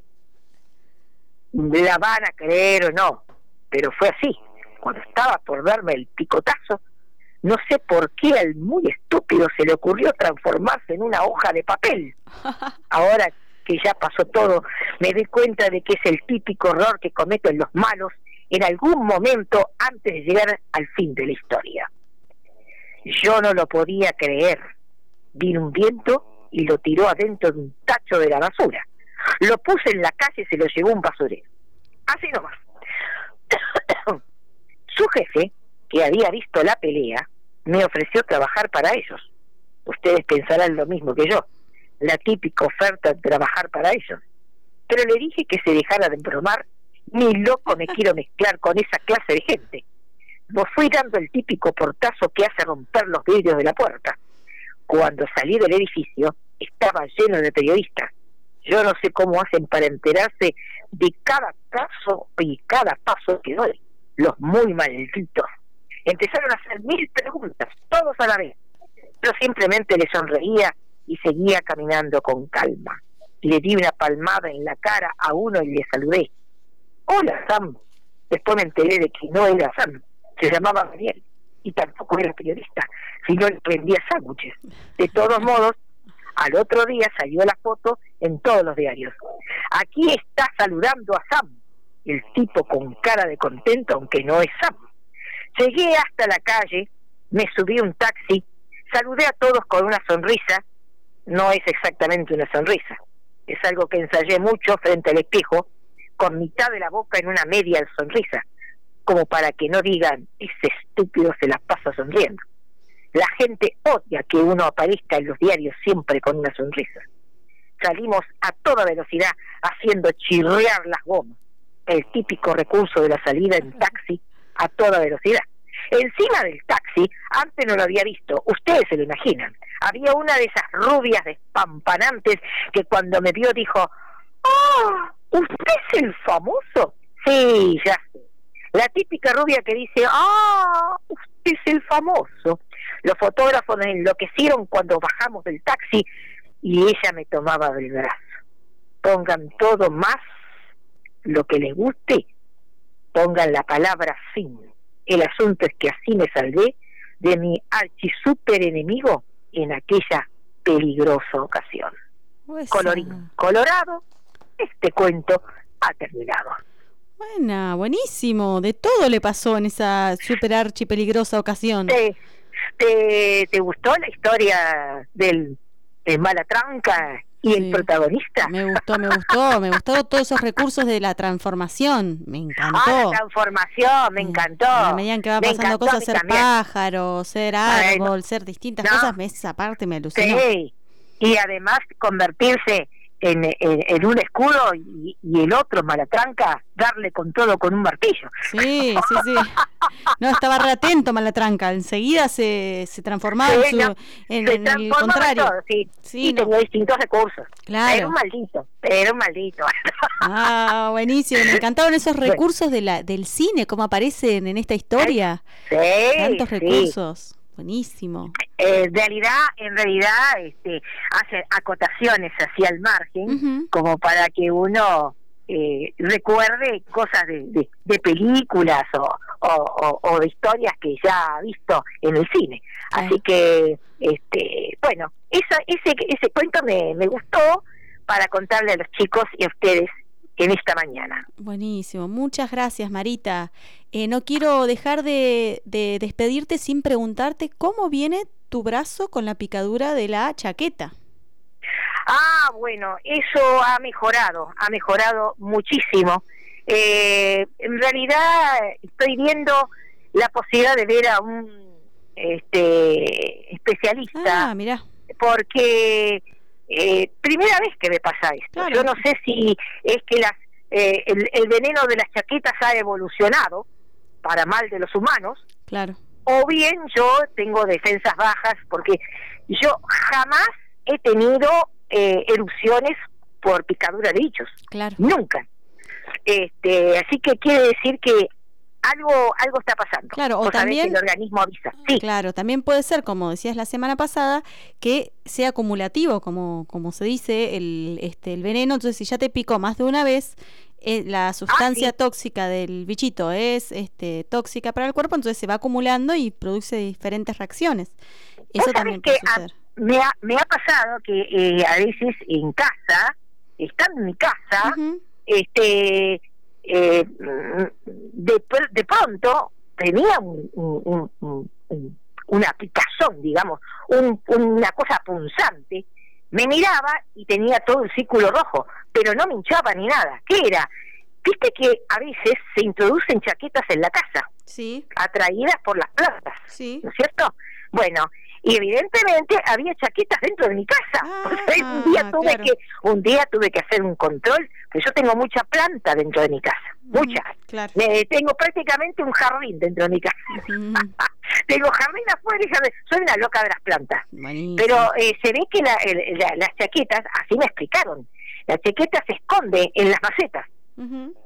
la van a creer o no, pero fue así. Cuando estaba por darme el picotazo, no sé por qué al muy estúpido se le ocurrió transformarse en una hoja de papel. Ahora que ya pasó todo, me doy cuenta de que es el típico error que cometen los malos en algún momento antes de llegar al fin de la historia. Yo no lo podía creer. Vino un viento y lo tiró adentro de un tacho de la basura. Lo puse en la calle y se lo llevó un basurero. Así nomás. Su jefe, que había visto la pelea, me ofreció trabajar para ellos. Ustedes pensarán lo mismo que yo, la típica oferta de trabajar para ellos. Pero le dije que se dejara de embromar, ni loco me quiero mezclar con esa clase de gente. Me fui dando el típico portazo que hace romper los vidrios de la puerta. Cuando salí del edificio, estaba lleno de periodistas. Yo no sé cómo hacen para enterarse de cada caso y cada paso que doy. Los muy malditos. Empezaron a hacer mil preguntas, todos a la vez. Yo simplemente le sonreía y seguía caminando con calma. Le di una palmada en la cara a uno y le saludé. Hola, Sam. Después me enteré de que no era Sam, se llamaba Daniel. Y tampoco era periodista, sino le vendía sándwiches. De todos modos, al otro día salió la foto en todos los diarios. Aquí está saludando a Sam, el tipo con cara de contento, aunque no es Sam. Llegué hasta la calle, me subí a un taxi, saludé a todos con una sonrisa. No es exactamente una sonrisa, es algo que ensayé mucho frente al espejo, con mitad de la boca en una media sonrisa, como para que no digan, ese estúpido se la pasa sonriendo. La gente odia que uno aparezca en los diarios siempre con una sonrisa. Salimos a toda velocidad haciendo chirriar las gomas, el típico recurso de la salida en taxi a toda velocidad. Encima del taxi, antes no lo había visto, ustedes se lo imaginan, había una de esas rubias despampanantes que cuando me vio dijo, ¡ah! ¿Usted es el famoso? Sí, ya sé. La típica rubia que dice, ¡ah! Usted es el famoso. Los fotógrafos me enloquecieron cuando bajamos del taxi y ella me tomaba del brazo. Pongan todo más lo que les guste, pongan la palabra fin. El asunto es que así me salvé de mi archi super enemigo en aquella peligrosa ocasión. Pues colorín colorado, este cuento ha terminado. Buena, buenísimo. De todo le pasó en esa super archi peligrosa ocasión. ¿Te, te, te gustó la historia del, del Malatranca y sí, el protagonista? Me gustó, me gustó, me gustó todos esos recursos de la transformación. Me encantó. Ah, la transformación, me encantó. A medida que va pasando cosas, ser también. Pájaro, ser árbol, Ay, no. ser distintas no. cosas, esa parte me alucinó. Sí, y además convertirse en, en, en un escudo y, y el otro, Malatranca, darle con todo con un martillo. Sí, sí, sí. No, estaba re atento Malatranca, enseguida se, se transformaba Sí, en, su, no, en, se en el transformaba en contrario. todo, sí. Sí, y no. tenía distintos recursos. Claro. Era un maldito, era un maldito. Ah, buenísimo. Me encantaban esos recursos de la, del cine, cómo aparecen en esta historia. Sí, Tantos sí. recursos. Buenísimo. Eh, en realidad, en realidad, este, hace acotaciones hacia el margen, Uh-huh. como para que uno eh, recuerde cosas de, de, de películas o, o, o, o de historias que ya ha visto en el cine. Claro. Así que, este, bueno, esa, ese, ese cuento me, me gustó para contarle a los chicos y a ustedes en esta mañana. Buenísimo. Muchas gracias, Marita. Eh, no quiero dejar de, de despedirte sin preguntarte cómo viene tu brazo con la picadura de la chaqueta. Ah, bueno, eso ha mejorado, ha mejorado muchísimo. Eh, en realidad estoy viendo la posibilidad de ver a un este especialista. Ah, mirá. Porque eh, primera vez que me pasa esto. Claro. Yo no sé si es que las eh, el, el veneno de las chaquetas ha evolucionado para mal de los humanos, Claro. o bien yo tengo defensas bajas, porque yo jamás he tenido eh, erupciones por picadura de bichos. Claro. Nunca. Este, así que quiere decir que algo algo está pasando. Claro, o Vos sabés también que el organismo avisa. Sí. Claro, también puede ser, como decías la semana pasada, que sea acumulativo, como como se dice, el este el veneno. Entonces, si ya te picó más de una vez, eh, la sustancia Ah, sí. tóxica del bichito es este tóxica para el cuerpo, entonces se va acumulando y produce diferentes reacciones. Eso Vos también sabés puede que a- suceder. me, ha, me ha pasado que eh, a veces en casa, estando en mi casa, Ujú. este eh, de, pr- de pronto tenía un, un- un- un- una picazón, digamos, un- una cosa punzante. Me miraba y tenía todo el círculo rojo, pero no me hinchaba ni nada. ¿Qué era? Viste que a veces se introducen chaquetas en la casa, Sí, atraídas por las plantas, sí. ¿no es cierto? Bueno, y evidentemente había chaquetas dentro de mi casa. Ah, un día tuve claro. que un día tuve que hacer un control, porque yo tengo mucha planta dentro de mi casa, mucha. Claro. Eh, tengo prácticamente un jardín dentro de mi casa. Ujú. Tengo jardín afuera y jardín. Soy una loca de las plantas. Buenísimo. Pero eh, se ve que la, el- la- las chaquetas, así me explicaron, la chaqueta se esconde en las macetas. Ujú.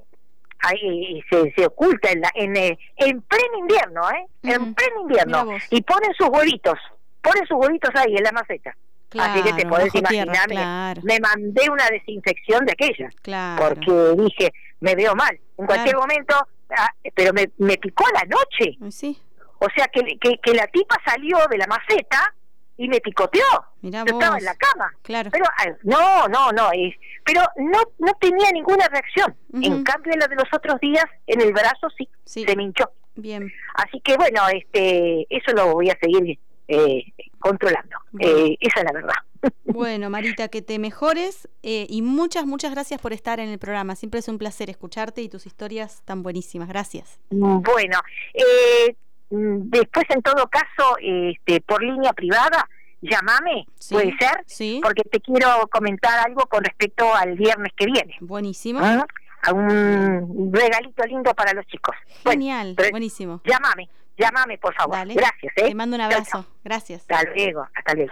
Ahí se, se oculta en, la, en, eh, en pleno invierno, ¿eh? En Ujú. pleno invierno. Mirá vos. Y ponen sus huevitos, ponen sus huevitos ahí en la maceta. Así que te Claro, podés bajo tierra, imaginar, me- claro. me mandé una desinfección de aquella. Claro. Porque dije, me veo mal. En cualquier Claro. momento, ah, pero me, me picó a la noche. Ay, Sí, O sea, que, que, que la tipa salió de la maceta y me picoteó. mirá Yo vos. estaba en la cama. Claro. Pero ah, no, no, no, es, pero no no tenía ninguna reacción. Ujú. En cambio, la de los otros días, en el brazo sí, Sí. se me hinchó. Bien. Así que bueno, este eso lo voy a seguir eh, controlando. Bueno. Eh, esa es la verdad. Bueno, Marita, que te mejores eh, y muchas, muchas gracias por estar en el programa. Siempre es un placer escucharte y tus historias tan buenísimas. Gracias. Bueno, eh, mm, después en todo caso, este, por línea privada, llámame, Sí, puede ser, sí. porque te quiero comentar algo con respecto al viernes que viene. Buenísimo. ¿Ah? A un regalito lindo para los chicos. Bueno, Genial, pero buenísimo. llámame, llámame por favor. Dale. Gracias, ¿eh? Te mando un Chau, abrazo. chau. Gracias. Hasta luego, hasta luego.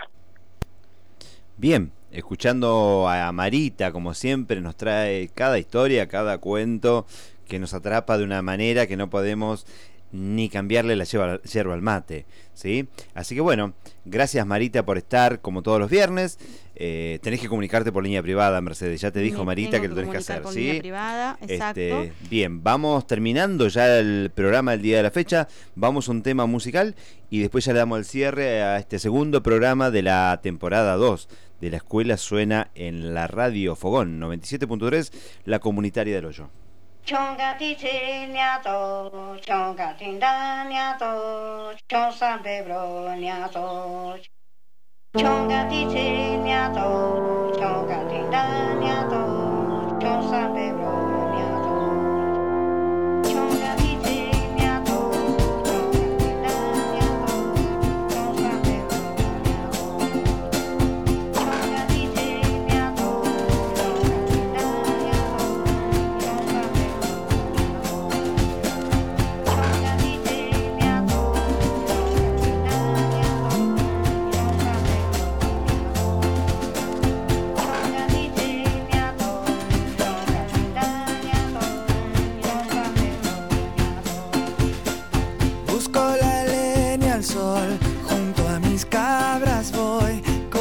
Bien, escuchando a Marita, como siempre, nos trae cada historia, cada cuento que nos atrapa de una manera que no podemos ni cambiarle la yerba, yerba al mate, ¿sí? Así que bueno, gracias Marita por estar como todos los viernes. Eh, tenés que comunicarte por línea privada, Mercedes. Ya te dijo Me Marita tengo que lo tenés que comunicar hacer, por ¿sí? línea privada, exacto. Este, bien, vamos terminando ya el programa del día de la fecha. Vamos a un tema musical y después ya le damos el cierre a este segundo programa de la temporada dos de La Escuela Suena en la Radio Fogón noventa y siete punto tres, la comunitaria del Hoyo. Chonga tiche niato, chonga tinda niato, chonga bebro niato. Chonga tiche niato, chonga tinda niato, chonga bebro niato. Chonga tiche niato, chonga tinda niato, chonga bebro niato. Chonga tiche niato,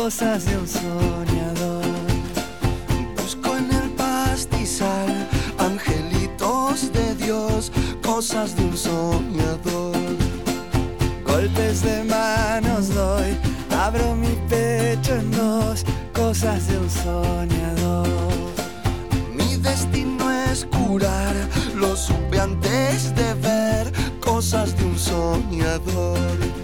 cosas de un soñador. Busco en el pastizal angelitos de Dios, cosas de un soñador. Golpes de manos doy, abro mi pecho en dos, cosas de un soñador. Mi destino es curar, lo supe antes de ver, cosas de un soñador.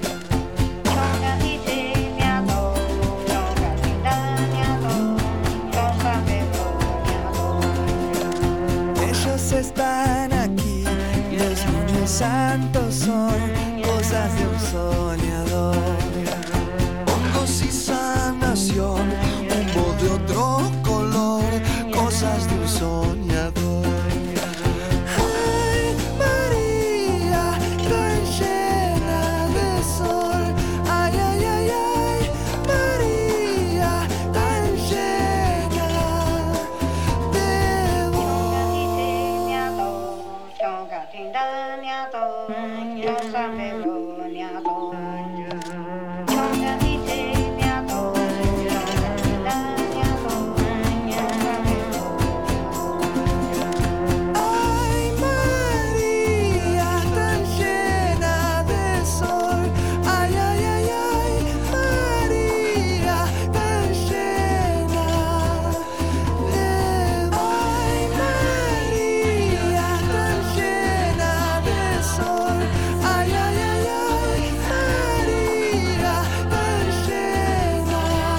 Ellos están aquí, los niños santos son cosas de un soñador. Hongos y sanación, humo de otro color, cosas de un soñador. Ay, María, tan llena de sol. Ay, ay, ay, ay, María, tan llena de vos. Ay, María, tan llena de sol. Ay, ay, ay, ay, María, tan llena de vos. Ay, María, tan llena de sol. Ay, ay, ay, ay, María, tan llena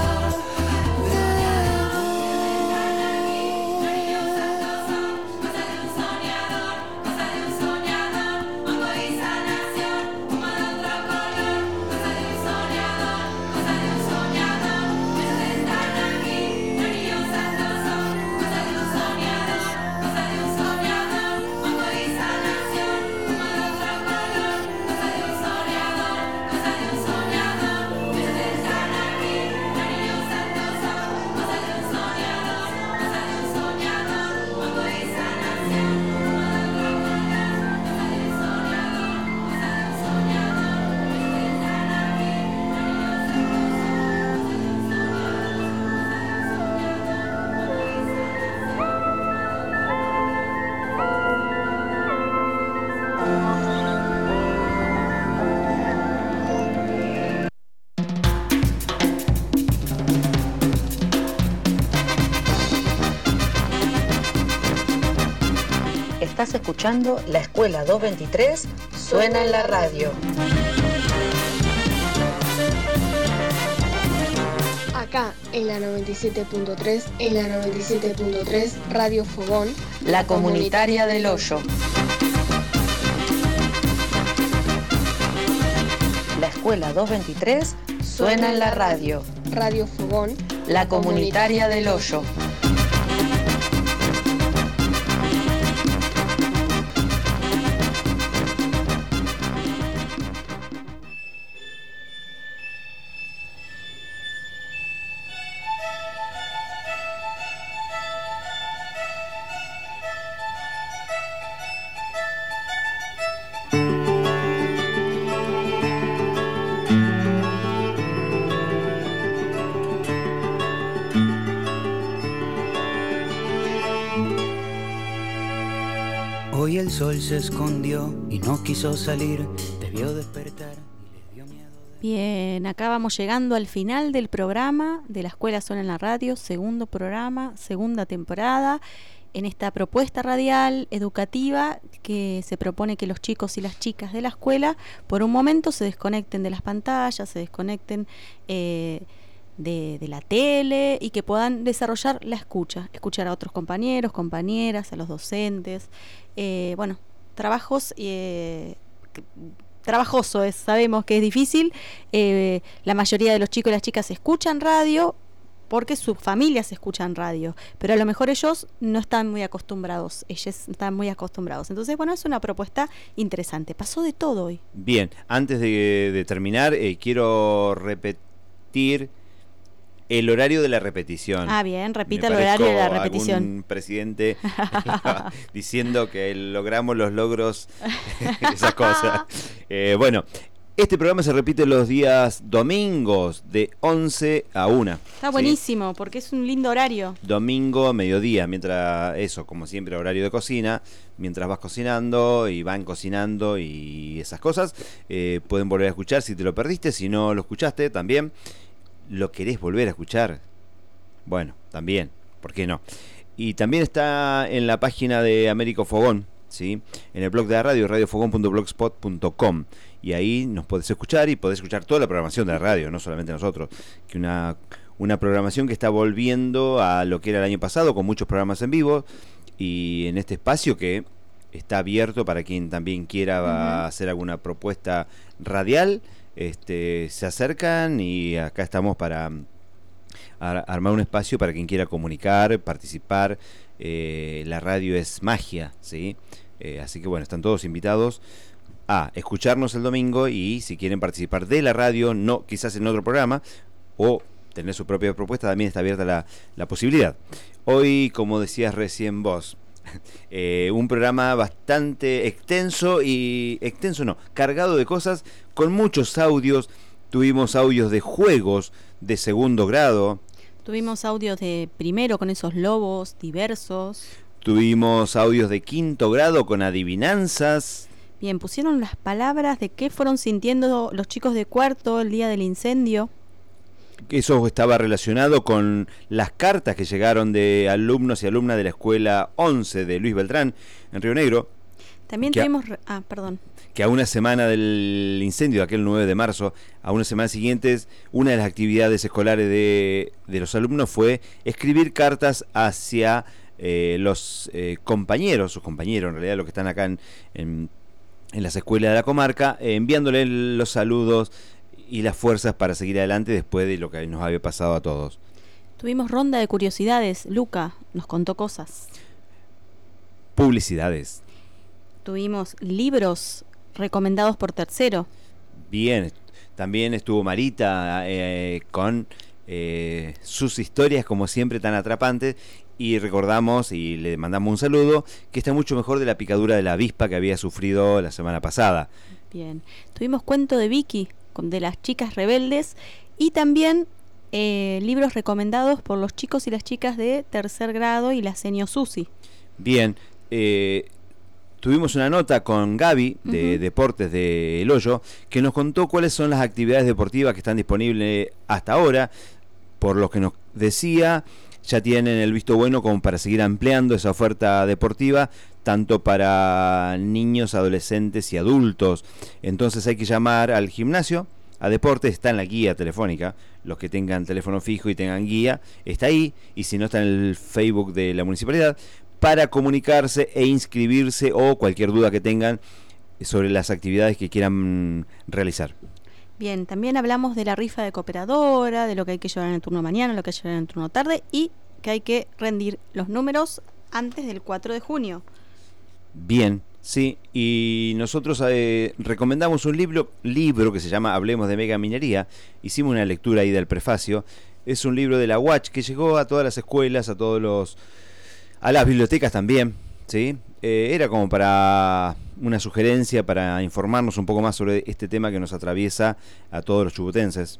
Estás escuchando La Escuela doscientos veintitrés, suena en la radio. Acá en la noventa y siete punto tres, en la noventa y siete punto tres, Radio Fogón, La Comunitaria del Hoyo. La Escuela doscientos veintitrés, suena en la radio. Radio Fogón, La Comunitaria del Hoyo. Hoy el sol se escondió y no quiso salir, debió despertar. Bien, acá vamos llegando al final del programa de La Escuela Suena en la Radio, segundo programa, segunda temporada, en esta propuesta radial educativa que se propone que los chicos y las chicas de la escuela por un momento se desconecten de las pantallas, se desconecten eh, de, de la tele y que puedan desarrollar la escucha, escuchar a otros compañeros, compañeras, a los docentes, eh, bueno, trabajos eh, trabajoso es, sabemos que es difícil, eh, la mayoría de los chicos y las chicas escuchan radio porque sus familias escuchan radio, pero a lo mejor ellos no están muy acostumbrados, ellos están muy acostumbrados. Entonces, bueno, es una propuesta interesante. Pasó de todo hoy. Bien, antes de, de terminar, eh, quiero repetir el horario de la repetición. Ah, bien, repita el horario de la repetición. Algún presidente diciendo que logramos los logros, esas cosas. Eh, bueno, Este programa se repite los días domingos de once a una. Está buenísimo, ¿sí? Porque es un lindo horario. Domingo a mediodía, mientras eso, como siempre, horario de cocina, mientras vas cocinando y van cocinando y esas cosas, eh, pueden volver a escuchar si te lo perdiste, si no lo escuchaste también, lo querés volver a escuchar, bueno, también, ¿por qué no? Y también está en la página de Américo Fogón, ¿sí? En el blog de la radio, radiofogón punto blogspot punto com, y ahí nos podés escuchar y podés escuchar toda la programación de la radio, no solamente nosotros, que una, una programación que está volviendo a lo que era el año pasado, con muchos programas en vivo, y en este espacio que está abierto para quien también quiera uh-huh. hacer alguna propuesta radial, este, se acercan y acá estamos para ar- armar un espacio para quien quiera comunicar, participar. Eh, la radio es magia, ¿sí? Eh, así que bueno, están todos invitados a escucharnos el domingo, y si quieren participar de la radio, no quizás en otro programa, o tener su propia propuesta, también está abierta la, la posibilidad. Hoy, como decías recién vos, eh, un programa bastante extenso, y extenso no, cargado de cosas, con muchos audios. Tuvimos audios de juegos de segundo grado. Tuvimos audios de primero con esos lobos diversos. Tuvimos audios de quinto grado con adivinanzas. Bien, pusieron las palabras de qué fueron sintiendo los chicos de cuarto el día del incendio. Eso estaba relacionado con las cartas que llegaron de alumnos y alumnas de la escuela once de Luis Beltrán en Río Negro. También tuvimos... A, ah, perdón. Que a una semana del incendio de aquel nueve de marzo, a una semana siguiente, una de las actividades escolares de, de los alumnos fue escribir cartas hacia eh, los eh, compañeros, sus compañeros en realidad, los que están acá en, en, en las escuelas de la comarca, eh, enviándoles los saludos y las fuerzas para seguir adelante después de lo que nos había pasado a todos. Tuvimos ronda de curiosidades. Luca nos contó cosas. Publicidades. Tuvimos libros recomendados por tercero. Bien, también estuvo Marita eh, con eh, sus historias, como siempre, tan atrapantes, y recordamos y le mandamos un saludo, que está mucho mejor de la picadura de la avispa que había sufrido la semana pasada. Bien, tuvimos cuento de Vicky, de las chicas rebeldes, y también eh, libros recomendados por los chicos y las chicas de tercer grado y la seño Susi. Bien, eh, tuvimos una nota con Gaby de uh-huh. Deportes de El Hoyo, que nos contó cuáles son las actividades deportivas que están disponibles hasta ahora. Por lo que nos decía, ya tienen el visto bueno como para seguir ampliando esa oferta deportiva, tanto para niños, adolescentes y adultos. Entonces hay que llamar al gimnasio, a Deportes, está en la guía telefónica. Los que tengan teléfono fijo y tengan guía, está ahí, y si no, está en el Facebook de la municipalidad, para comunicarse e inscribirse, o cualquier duda que tengan sobre las actividades que quieran realizar. Bien, también hablamos de la rifa de cooperadora, de lo que hay que llevar en el turno mañana, lo que hay que llevar en el turno tarde, y que hay que rendir los números antes del cuatro de junio. Bien, sí, y nosotros eh, recomendamos un libro, libro que se llama Hablemos de Mega Minería. Hicimos una lectura ahí del prefacio. Es un libro de la U A C H que llegó a todas las escuelas, a todos los... a las bibliotecas también, ¿sí? Eh, era como para una sugerencia, para informarnos un poco más sobre este tema que nos atraviesa a todos los chubutenses.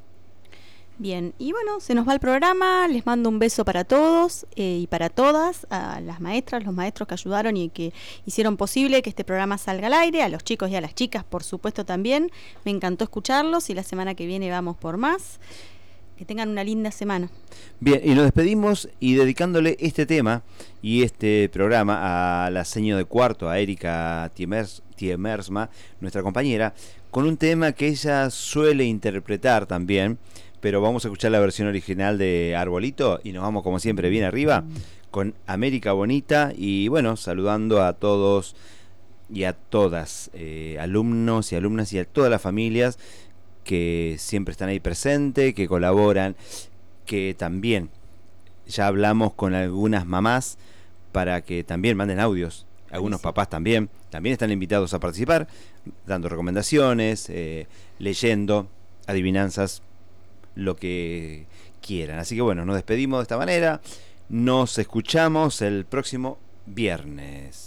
Bien, y bueno, se nos va el programa. Les mando un beso para todos eh, y para todas, a las maestras, los maestros que ayudaron y que hicieron posible que este programa salga al aire, a los chicos y a las chicas, por supuesto, también. Me encantó escucharlos, y la semana que viene vamos por más. Que tengan una linda semana. Bien, y nos despedimos y dedicándole este tema y este programa a la seño de cuarto, a Erika Tiemers, Tiemersma, nuestra compañera, con un tema que ella suele interpretar también, pero vamos a escuchar la versión original de Arbolito, y nos vamos como siempre bien arriba con América Bonita. Y bueno, saludando a todos y a todas, eh, alumnos y alumnas, y a todas las familias que siempre están ahí presentes, que colaboran, que también ya hablamos con algunas mamás para que también manden audios, algunos sí. Papás también, también están invitados a participar, dando recomendaciones, eh, leyendo, adivinanzas, lo que quieran. Así que bueno, nos despedimos de esta manera, nos escuchamos el próximo viernes.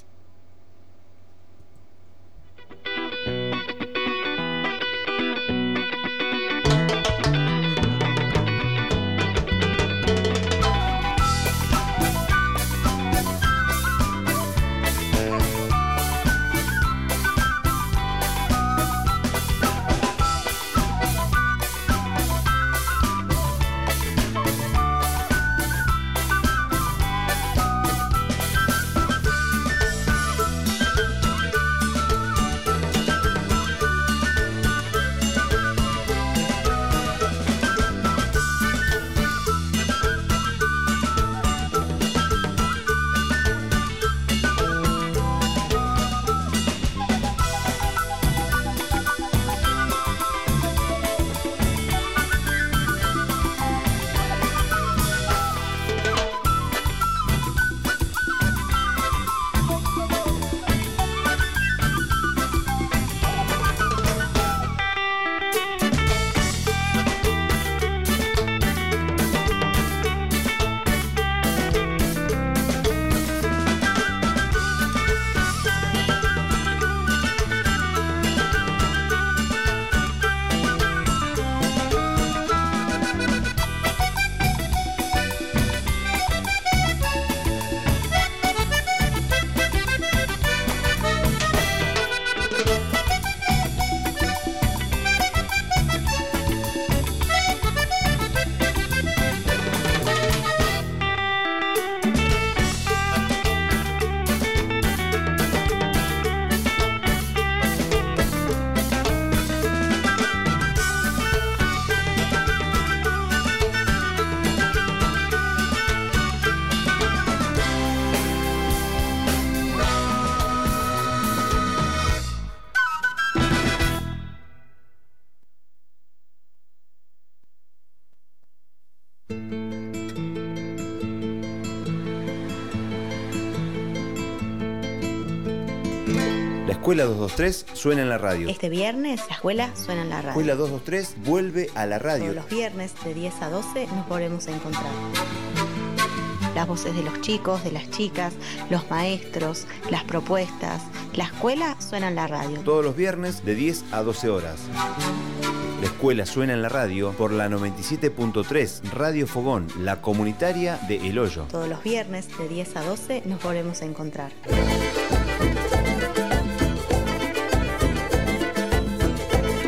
Escuela doscientos veintitrés suena en la radio. Este viernes la escuela suena en la radio. Escuela doscientos veintitrés vuelve a la radio. Todos los viernes de diez a doce nos volvemos a encontrar. Las voces de los chicos, de las chicas, los maestros, las propuestas. La escuela suena en la radio. Todos los viernes de diez a doce horas. La escuela suena en la radio por la noventa y siete punto tres Radio Fogón, la comunitaria de El Hoyo. Todos los viernes de diez a doce nos volvemos a encontrar.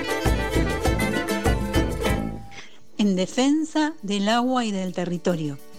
En defensa del agua y del territorio.